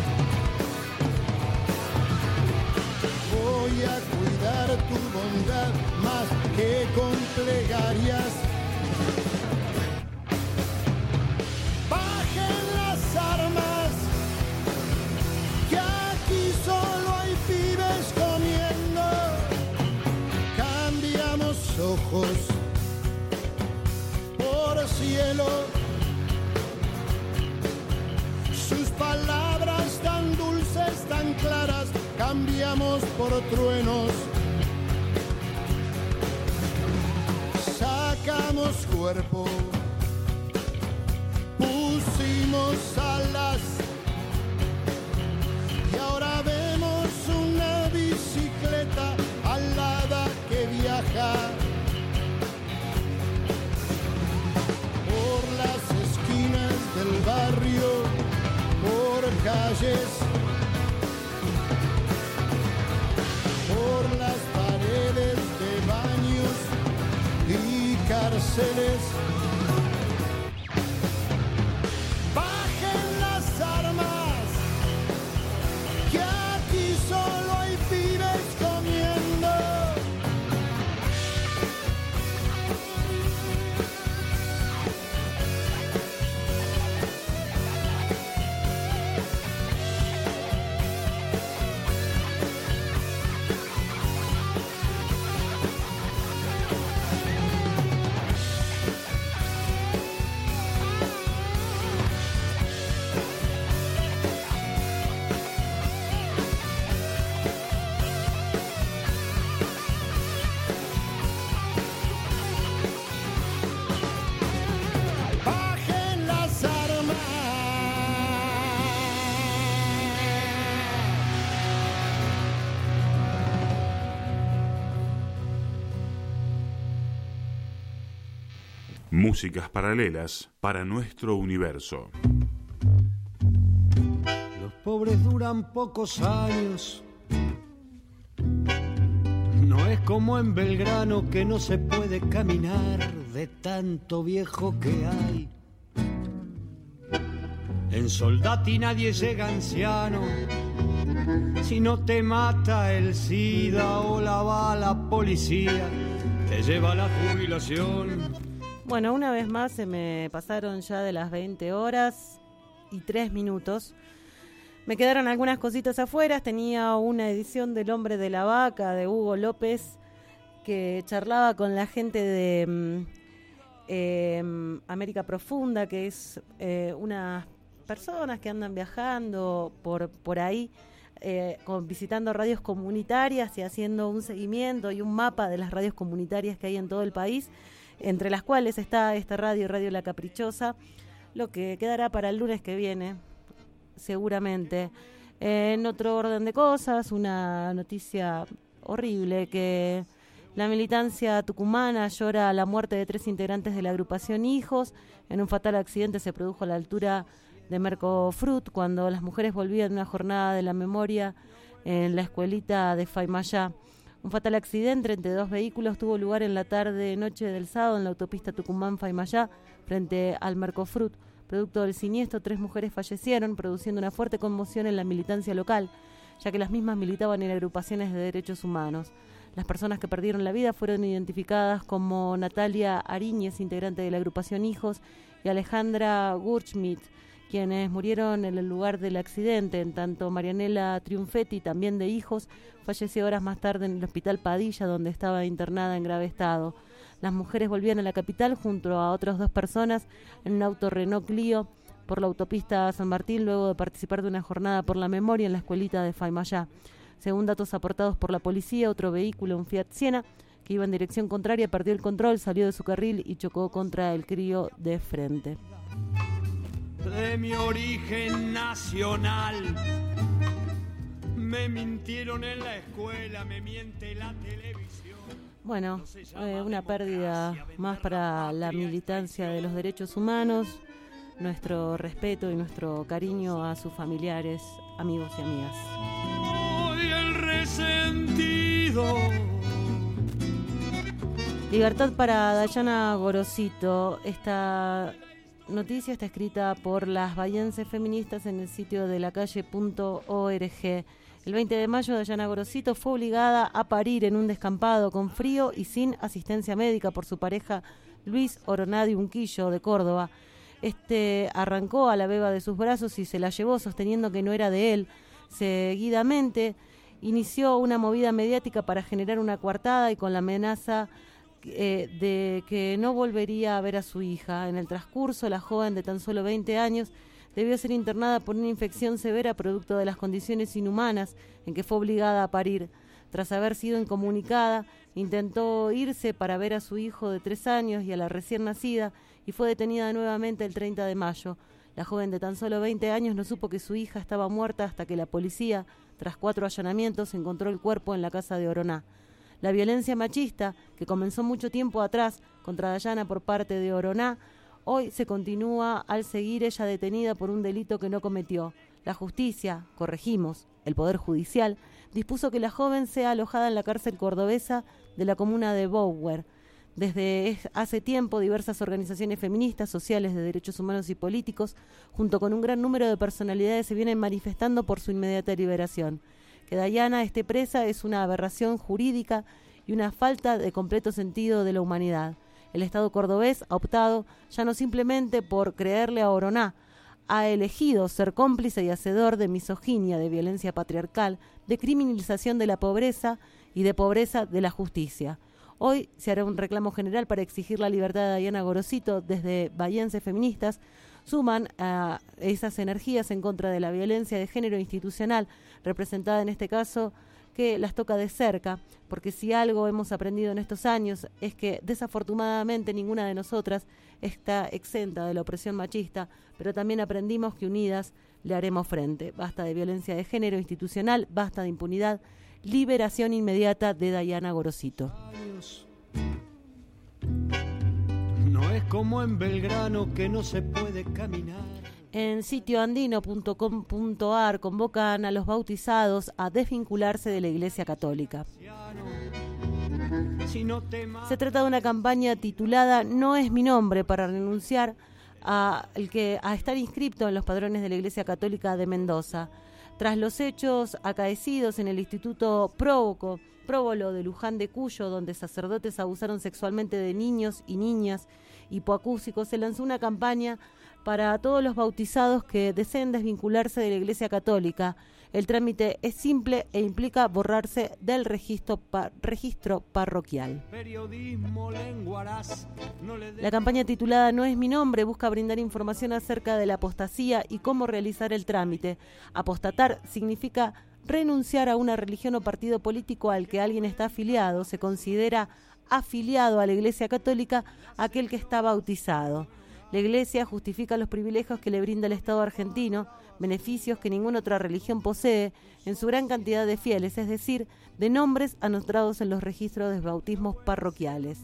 Voy a cuidar tu bondad más que con plegarias. Bajen las armas, que aquí solo hay pibes comiendo. Cambiamos ojos cielo. Sus palabras tan dulces, tan claras, cambiamos por truenos. Sacamos cuerpo, pusimos alas y ahora vemos una bicicleta alada que viaja por las esquinas del barrio, por calles, por las paredes de baños y cárceles. Bajen las armas, que aquí solo hay pibes comiendo. Músicas paralelas para nuestro universo. Los pobres duran pocos años. No es como en Belgrano que no se puede caminar de tanto viejo que hay. En Soldati nadie llega anciano. Si no te mata el SIDA o la bala policía, te lleva a la jubilación. Bueno, una vez más se me pasaron ya de las 20 horas y 3 minutos. Me quedaron algunas cositas afuera. Tenía una edición del Hombre de la Vaca de Hugo López, que charlaba con la gente de América Profunda, que es unas personas que andan viajando por ahí, visitando radios comunitarias y haciendo un seguimiento y un mapa de las radios comunitarias que hay en todo el país, entre las cuales está esta radio, Radio La Caprichosa, lo que quedará para el lunes que viene, seguramente. En otro orden de cosas, una noticia horrible, que la militancia tucumana llora la muerte de 3 integrantes de la agrupación Hijos. En un fatal accidente se produjo a la altura de Mercofrut, cuando las mujeres volvían de una jornada de la memoria en la escuelita de Faymayá. Un fatal accidente entre 2 vehículos tuvo lugar en la tarde-noche del sábado en la autopista Tucumán-Faymayá, frente al Mercofrut. Producto del siniestro, 3 mujeres fallecieron, produciendo una fuerte conmoción en la militancia local, ya que las mismas militaban en agrupaciones de derechos humanos. Las personas que perdieron la vida fueron identificadas como Natalia Ariñez, integrante de la agrupación Hijos, y Alejandra Gurschmidt, quienes murieron en el lugar del accidente. En tanto, Marianela Triunfetti, también de Hijos, falleció horas más tarde en el hospital Padilla, donde estaba internada en grave estado. Las mujeres volvían a la capital junto a otras 2 personas en un auto Renault Clio por la autopista San Martín, luego de participar de una jornada por la memoria en la escuelita de Faymayá. Según datos aportados por la policía, otro vehículo, un Fiat Siena, que iba en dirección contraria, perdió el control, salió de su carril y chocó contra el Clio de frente. De mi origen nacional, me mintieron en la escuela, me miente la televisión. Bueno, una pérdida más para la militancia de los derechos humanos. Nuestro respeto y nuestro cariño a sus familiares, amigos y amigas. Hoy el resentido. Libertad para Dayana Gorosito. Esta noticia está escrita por las bahienses feministas en el sitio de lacalle.org. El 20 de mayo, Dayana Gorosito fue obligada a parir en un descampado con frío y sin asistencia médica por su pareja Luis Oronadi Unquillo, de Córdoba. Este arrancó a la beba de sus brazos y se la llevó sosteniendo que no era de él. Seguidamente inició una movida mediática para generar una coartada y con la amenaza de que no volvería a ver a su hija. En el transcurso, la joven de tan solo 20 años debió ser internada por una infección severa producto de las condiciones inhumanas en que fue obligada a parir. Tras haber sido incomunicada, intentó irse para ver a su hijo de 3 años y a la recién nacida y fue detenida nuevamente el 30 de mayo. La joven de tan solo 20 años no supo que su hija estaba muerta hasta que la policía, tras 4 allanamientos, encontró el cuerpo en la casa de Oroná. La violencia machista, que comenzó mucho tiempo atrás contra Dayana por parte de Oroná, hoy se continúa al seguir ella detenida por un delito que no cometió. La justicia, corregimos, el Poder Judicial, dispuso que la joven sea alojada en la cárcel cordobesa de la comuna de Bower. Desde hace tiempo, diversas organizaciones feministas, sociales, de derechos humanos y políticos, junto con un gran número de personalidades, se vienen manifestando por su inmediata liberación. Que Dayana esté presa es una aberración jurídica y una falta de completo sentido de la humanidad. El Estado cordobés ha optado ya no simplemente por creerle a Oroná, ha elegido ser cómplice y hacedor de misoginia, de violencia patriarcal, de criminalización de la pobreza y de pobreza de la justicia. Hoy se hará un reclamo general para exigir la libertad de Dayana Gorosito. Desde Bahienses Feministas suman a esas energías en contra de la violencia de género institucional, representada en este caso, que las toca de cerca, porque si algo hemos aprendido en estos años es que desafortunadamente ninguna de nosotras está exenta de la opresión machista, pero también aprendimos que unidas le haremos frente. Basta de violencia de género institucional, basta de impunidad, liberación inmediata de Dayana Gorosito. No es como en Belgrano que no se puede caminar. En sitioandino.com.ar convocan a los bautizados a desvincularse de la Iglesia Católica. Se trata de una campaña titulada No es mi nombre, para renunciar a estar inscripto en los padrones de la Iglesia Católica de Mendoza. Tras los hechos acaecidos en el Instituto Próbolo de Luján de Cuyo, donde sacerdotes abusaron sexualmente de niños y niñas hipoacúsicos, se lanzó una campaña para todos los bautizados que deseen desvincularse de la Iglesia Católica. El trámite es simple e implica borrarse del registro parroquial. La campaña titulada No es mi nombre busca brindar información acerca de la apostasía y cómo realizar el trámite. Apostatar significa renunciar a una religión o partido político al que alguien está afiliado. Se considera afiliado a la Iglesia Católica aquel que está bautizado. La Iglesia justifica los privilegios que le brinda el Estado argentino, beneficios que ninguna otra religión posee, en su gran cantidad de fieles, es decir, de nombres anotados en los registros de bautismos parroquiales.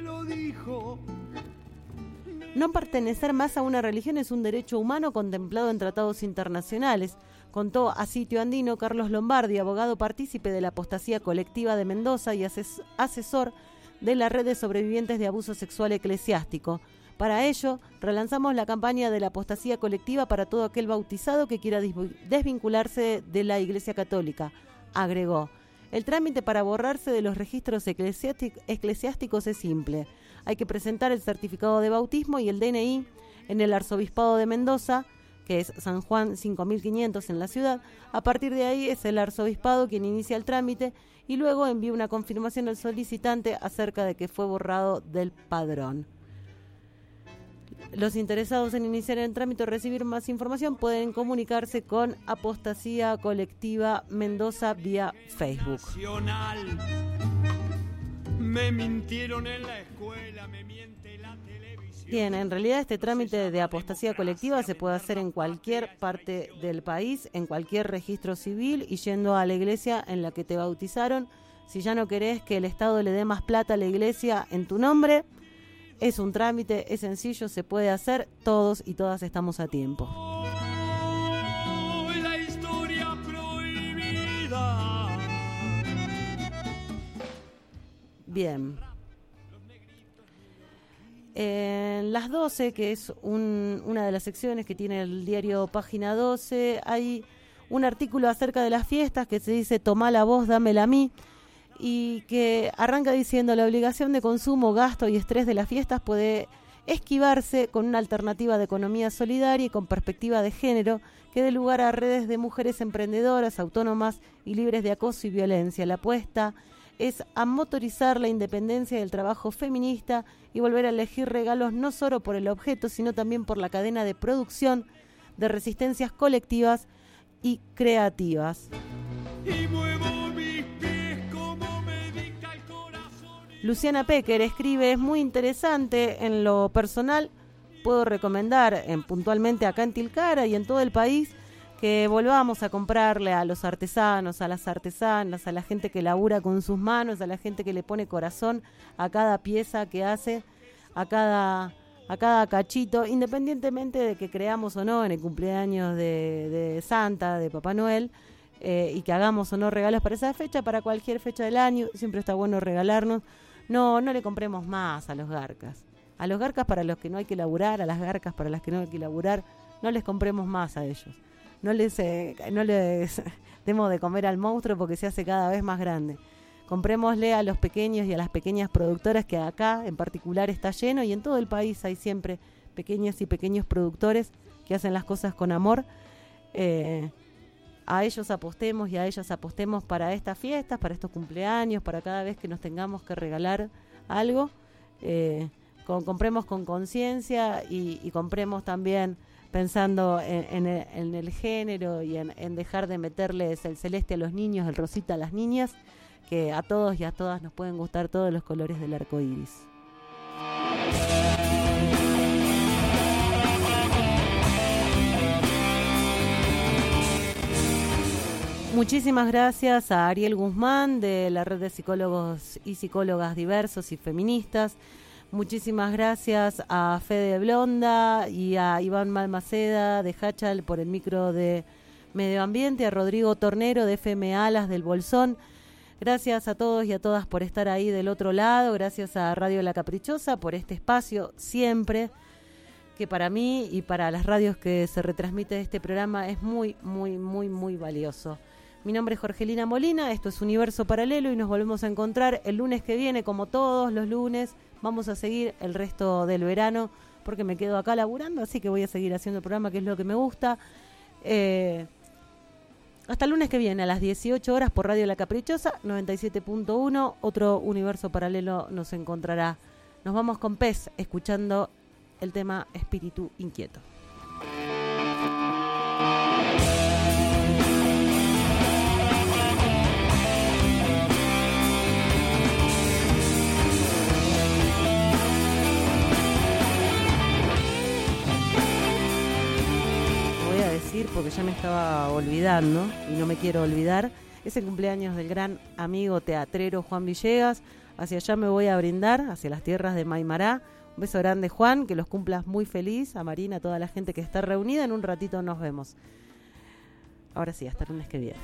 No pertenecer más a una religión es un derecho humano contemplado en tratados internacionales, contó a Sitio Andino Carlos Lombardi, abogado partícipe de la apostasía colectiva de Mendoza y asesor de la red de sobrevivientes de abuso sexual eclesiástico. Para ello, relanzamos la campaña de la apostasía colectiva para todo aquel bautizado que quiera desvincularse de la Iglesia Católica, agregó. El trámite para borrarse de los registros eclesiásticos es simple. Hay que presentar el certificado de bautismo y el DNI en el Arzobispado de Mendoza, que es San Juan 5500 en la ciudad. A partir de ahí es el Arzobispado quien inicia el trámite y luego envía una confirmación al solicitante acerca de que fue borrado del padrón. Los interesados en iniciar el trámite o recibir más información pueden comunicarse con Apostasía Colectiva Mendoza vía Facebook. Me mintieron en la escuela, me miente la televisión. Bien, en realidad este trámite de apostasía colectiva se puede hacer en cualquier parte del país, en cualquier registro civil y yendo a la iglesia en la que te bautizaron. Si ya no querés que el Estado le dé más plata a la iglesia en tu nombre, es un trámite, es sencillo, se puede hacer, todos y todas estamos a tiempo. La historia prohibida. Bien. En las 12, que es una de las secciones que tiene el diario Página 12, hay un artículo acerca de las fiestas que se dice Tomá la voz, dámela a mí, y que arranca diciendo la obligación de consumo, gasto y estrés de las fiestas puede esquivarse con una alternativa de economía solidaria y con perspectiva de género que dé lugar a redes de mujeres emprendedoras, autónomas y libres de acoso y violencia. La apuesta es a motorizar la independencia del trabajo feminista y volver a elegir regalos no solo por el objeto, sino también por la cadena de producción de resistencias colectivas y creativas. Y muevo mis pies como me dicta el corazón. Luciana Pecker escribe, es muy interesante en lo personal, puedo recomendar puntualmente acá en Tilcara y en todo el país que volvamos a comprarle a los artesanos, a las artesanas, a la gente que labura con sus manos, a la gente que le pone corazón a cada pieza que hace, a cada cachito, independientemente de que creamos o no en el cumpleaños de Santa, de Papá Noel, y que hagamos o no regalos para esa fecha, para cualquier fecha del año, siempre está bueno regalarnos. No le compremos más a los garcas. A los garcas para los que no hay que laburar, a las garcas para las que no hay que laburar, no les compremos más a ellos. No les demos de comer al monstruo porque se hace cada vez más grande. Comprémosle a los pequeños y a las pequeñas productoras, que acá en particular está lleno, y en todo el país hay siempre pequeños y pequeños productores que hacen las cosas con amor. A ellos apostemos y a ellas apostemos para estas fiestas, para estos cumpleaños, para cada vez que nos tengamos que regalar algo. Compremos con conciencia y compremos también pensando en el género y en dejar de meterles el celeste a los niños, el rosita a las niñas, que a todos y a todas nos pueden gustar todos los colores del arco iris. Muchísimas gracias a Ariel Guzmán de la Red de Psicólogos y Psicólogas Diversos y Feministas. Muchísimas gracias a Fede Blonda y a Iván Malmaceda de Hachal por el micro de Medio Ambiente, a Rodrigo Tornero de FM Alas del Bolsón. Gracias a todos y a todas por estar ahí del otro lado. Gracias a Radio La Caprichosa por este espacio siempre, que para mí y para las radios que se retransmite este programa es muy, muy, muy, muy valioso. Mi nombre es Jorgelina Molina, esto es Universo Paralelo y nos volvemos a encontrar el lunes que viene, como todos los lunes. Vamos a seguir el resto del verano porque me quedo acá laburando, así que voy a seguir haciendo el programa, que es lo que me gusta. Hasta el lunes que viene a las 18 horas por Radio La Caprichosa, 97.1, otro Universo Paralelo nos encontrará. Nos vamos con Pez, escuchando el tema Espíritu Inquieto. Porque ya me estaba olvidando y no me quiero olvidar, es el cumpleaños del gran amigo teatrero Juan Villegas. Hacia allá me voy a brindar, hacia las tierras de Maimará. Un beso grande, Juan, que los cumplas muy feliz, a Marina, a toda la gente que está reunida. En un ratito nos vemos. Ahora sí, hasta el lunes que viene.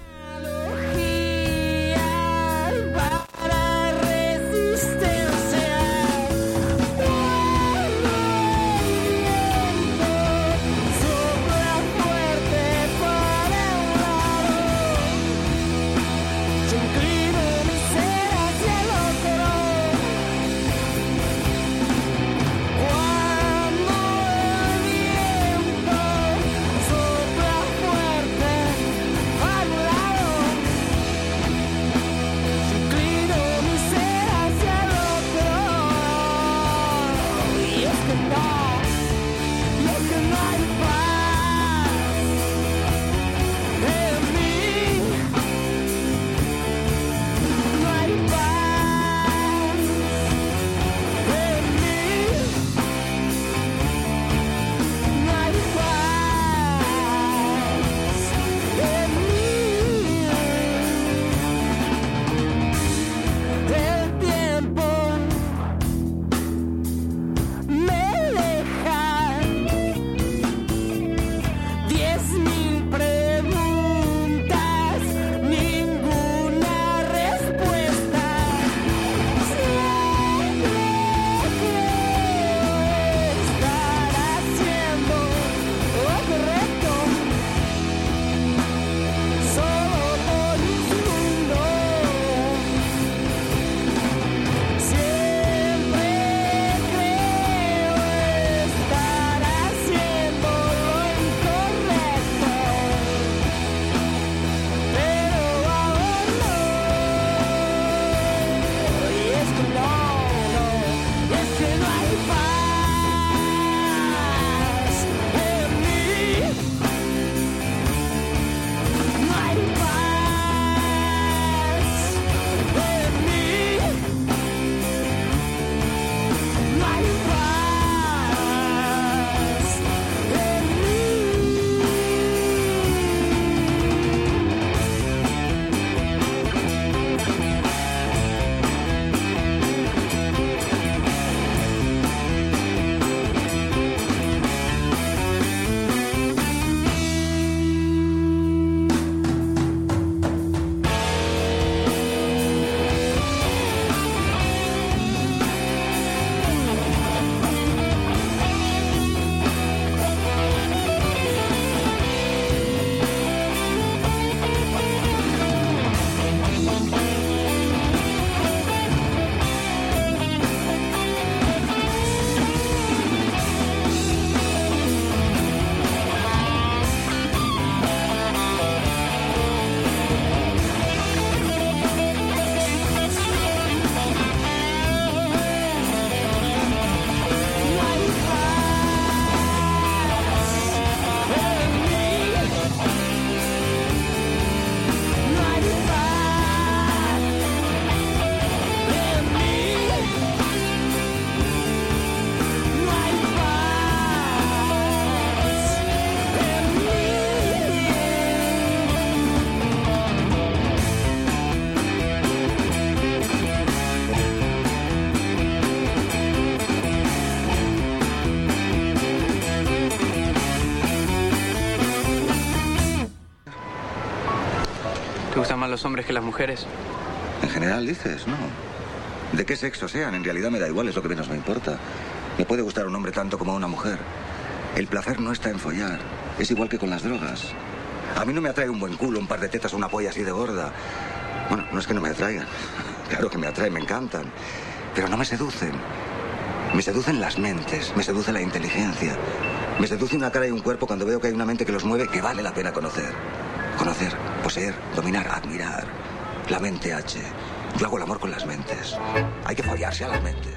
más los hombres que las mujeres? En general dices, no. De qué sexo sean, en realidad me da igual, es lo que menos me importa. Me puede gustar un hombre tanto como a una mujer. El placer no está en follar. Es igual que con las drogas. A mí no me atrae un buen culo, un par de tetas o una polla así de gorda. Bueno, no es que no me atraigan. Claro que me atraen, me encantan. Pero no me seducen. Me seducen las mentes, me seduce la inteligencia. Me seduce una cara y un cuerpo cuando veo que hay una mente que los mueve que vale la pena conocer. Conocer, poseer, dominar, admirar. La mente H. Yo hago el amor con las mentes. Hay que follarse a las mentes.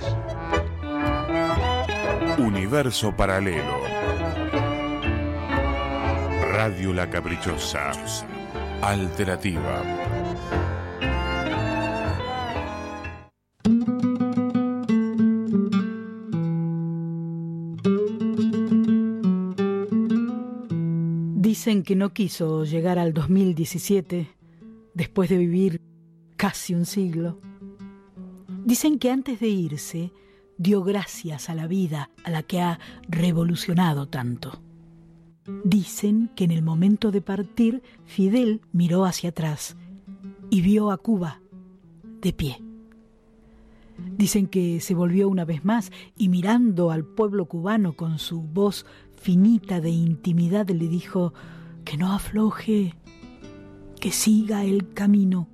Universo paralelo. Radio La Caprichosa. Alternativa. Dicen que no quiso llegar al 2017 después de vivir casi un siglo. Dicen que antes de irse dio gracias a la vida a la que ha revolucionado tanto. Dicen que en el momento de partir Fidel miró hacia atrás y vio a Cuba de pie. Dicen que se volvió una vez más y mirando al pueblo cubano con su voz finita de intimidad le dijo que no afloje, que siga el camino,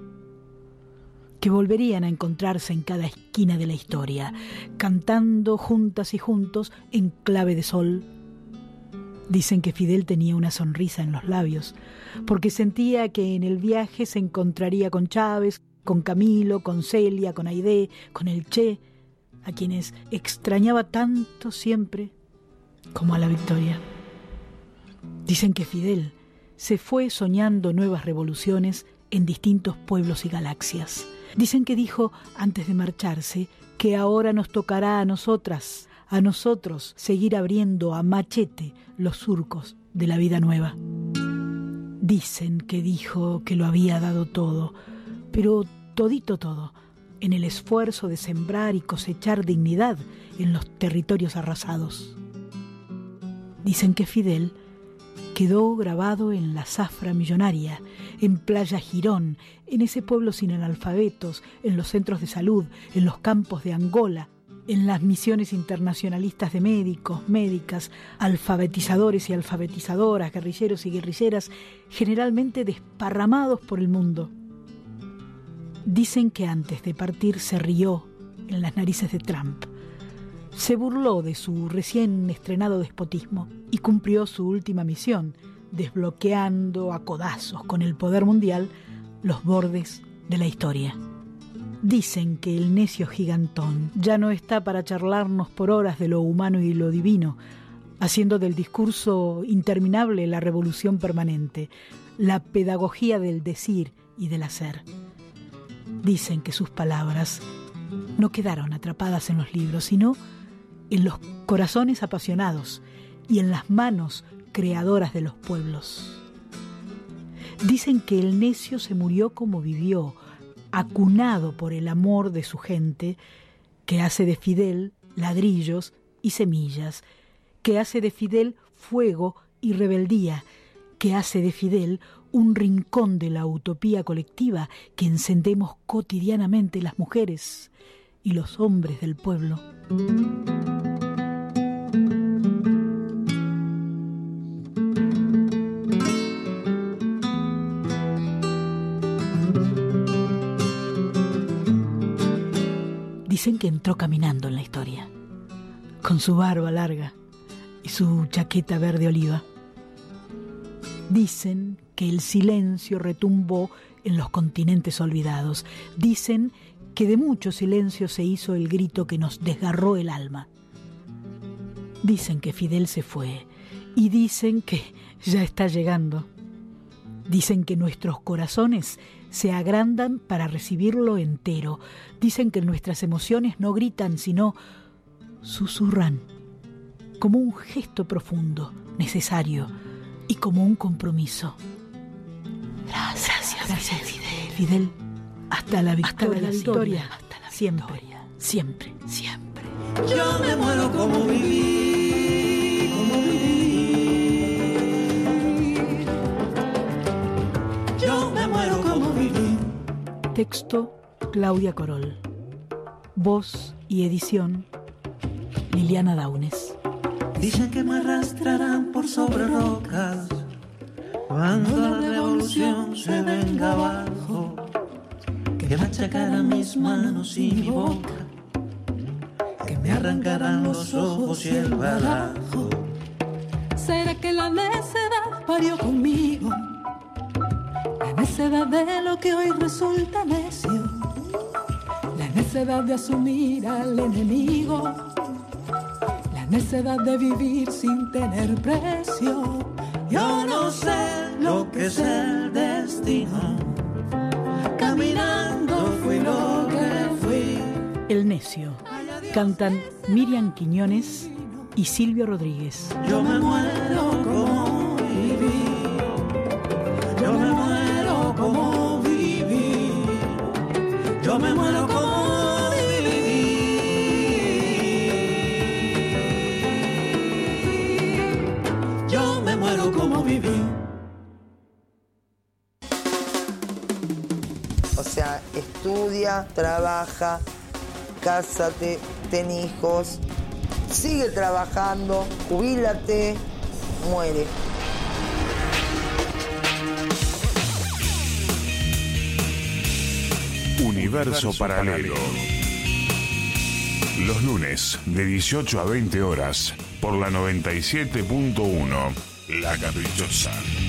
que volverían a encontrarse en cada esquina de la historia, cantando juntas y juntos en clave de sol. Dicen que Fidel tenía una sonrisa en los labios, porque sentía que en el viaje se encontraría con Chávez, con Camilo, con Celia, con Aidé, con el Che, a quienes extrañaba tanto siempre como a la victoria. Dicen que Fidel se fue soñando nuevas revoluciones en distintos pueblos y galaxias. Dicen que dijo antes de marcharse que ahora nos tocará a nosotras, a nosotros, seguir abriendo a machete los surcos de la vida nueva. Dicen que dijo que lo había dado todo, pero todito todo, en el esfuerzo de sembrar y cosechar dignidad en los territorios arrasados. Dicen que Fidel quedó grabado en la zafra millonaria, en Playa Girón, en ese pueblo sin analfabetos, en los centros de salud, en los campos de Angola, en las misiones internacionalistas de médicos, médicas, alfabetizadores y alfabetizadoras, guerrilleros y guerrilleras, generalmente desparramados por el mundo. Dicen que antes de partir se rió en las narices de Trump. Se burló de su recién estrenado despotismo y cumplió su última misión, desbloqueando a codazos con el poder mundial los bordes de la historia. Dicen que el necio gigantón ya no está para charlarnos por horas de lo humano y lo divino, haciendo del discurso interminable la revolución permanente, la pedagogía del decir y del hacer. Dicen que sus palabras no quedaron atrapadas en los libros, sino en los corazones apasionados y en las manos creadoras de los pueblos. Dicen que el necio se murió como vivió, acunado por el amor de su gente, que hace de Fidel ladrillos y semillas, que hace de Fidel fuego y rebeldía, que hace de Fidel un rincón de la utopía colectiva que encendemos cotidianamente las mujeres y los hombres del pueblo. Dicen que entró caminando en la historia, con su barba larga y su chaqueta verde oliva. Dicen que el silencio retumbó en los continentes olvidados. Dicen que de mucho silencio se hizo el grito que nos desgarró el alma. Dicen que Fidel se fue y dicen que ya está llegando. Dicen que nuestros corazones se agrandan para recibirlo entero. Dicen que nuestras emociones no gritan, sino susurran, como un gesto profundo, necesario y como un compromiso. Gracias, Fidel. Hasta la victoria. Hasta la siempre, siempre, siempre. Yo me muero como viví, como viví. Yo me muero como viví. Texto, Claudia Corol. Voz y edición, Liliana Daunes. Dicen que me arrastrarán por sobre rocas cuando la revolución se venga abajo, que machacarán mis manos y mi boca, que me arrancarán los ojos y el barajo. ¿Será que la necedad parió conmigo? La necedad de lo que hoy resulta necio, la necedad de asumir al enemigo, la necedad de vivir sin tener precio. Yo no sé lo que es el destino, caminando fui lo que fui. El necio. Cantan Miriam Quiñones y Silvio Rodríguez. Yo me muero como viví, yo me muero como viví, yo me muero como viví, yo me muero como viví. O sea, estudia, trabaja, cásate, ten hijos, sigue trabajando, jubílate, muere. Universo Paralelo. Los lunes de 18 a 20 horas por la 97.1 La Caprichosa.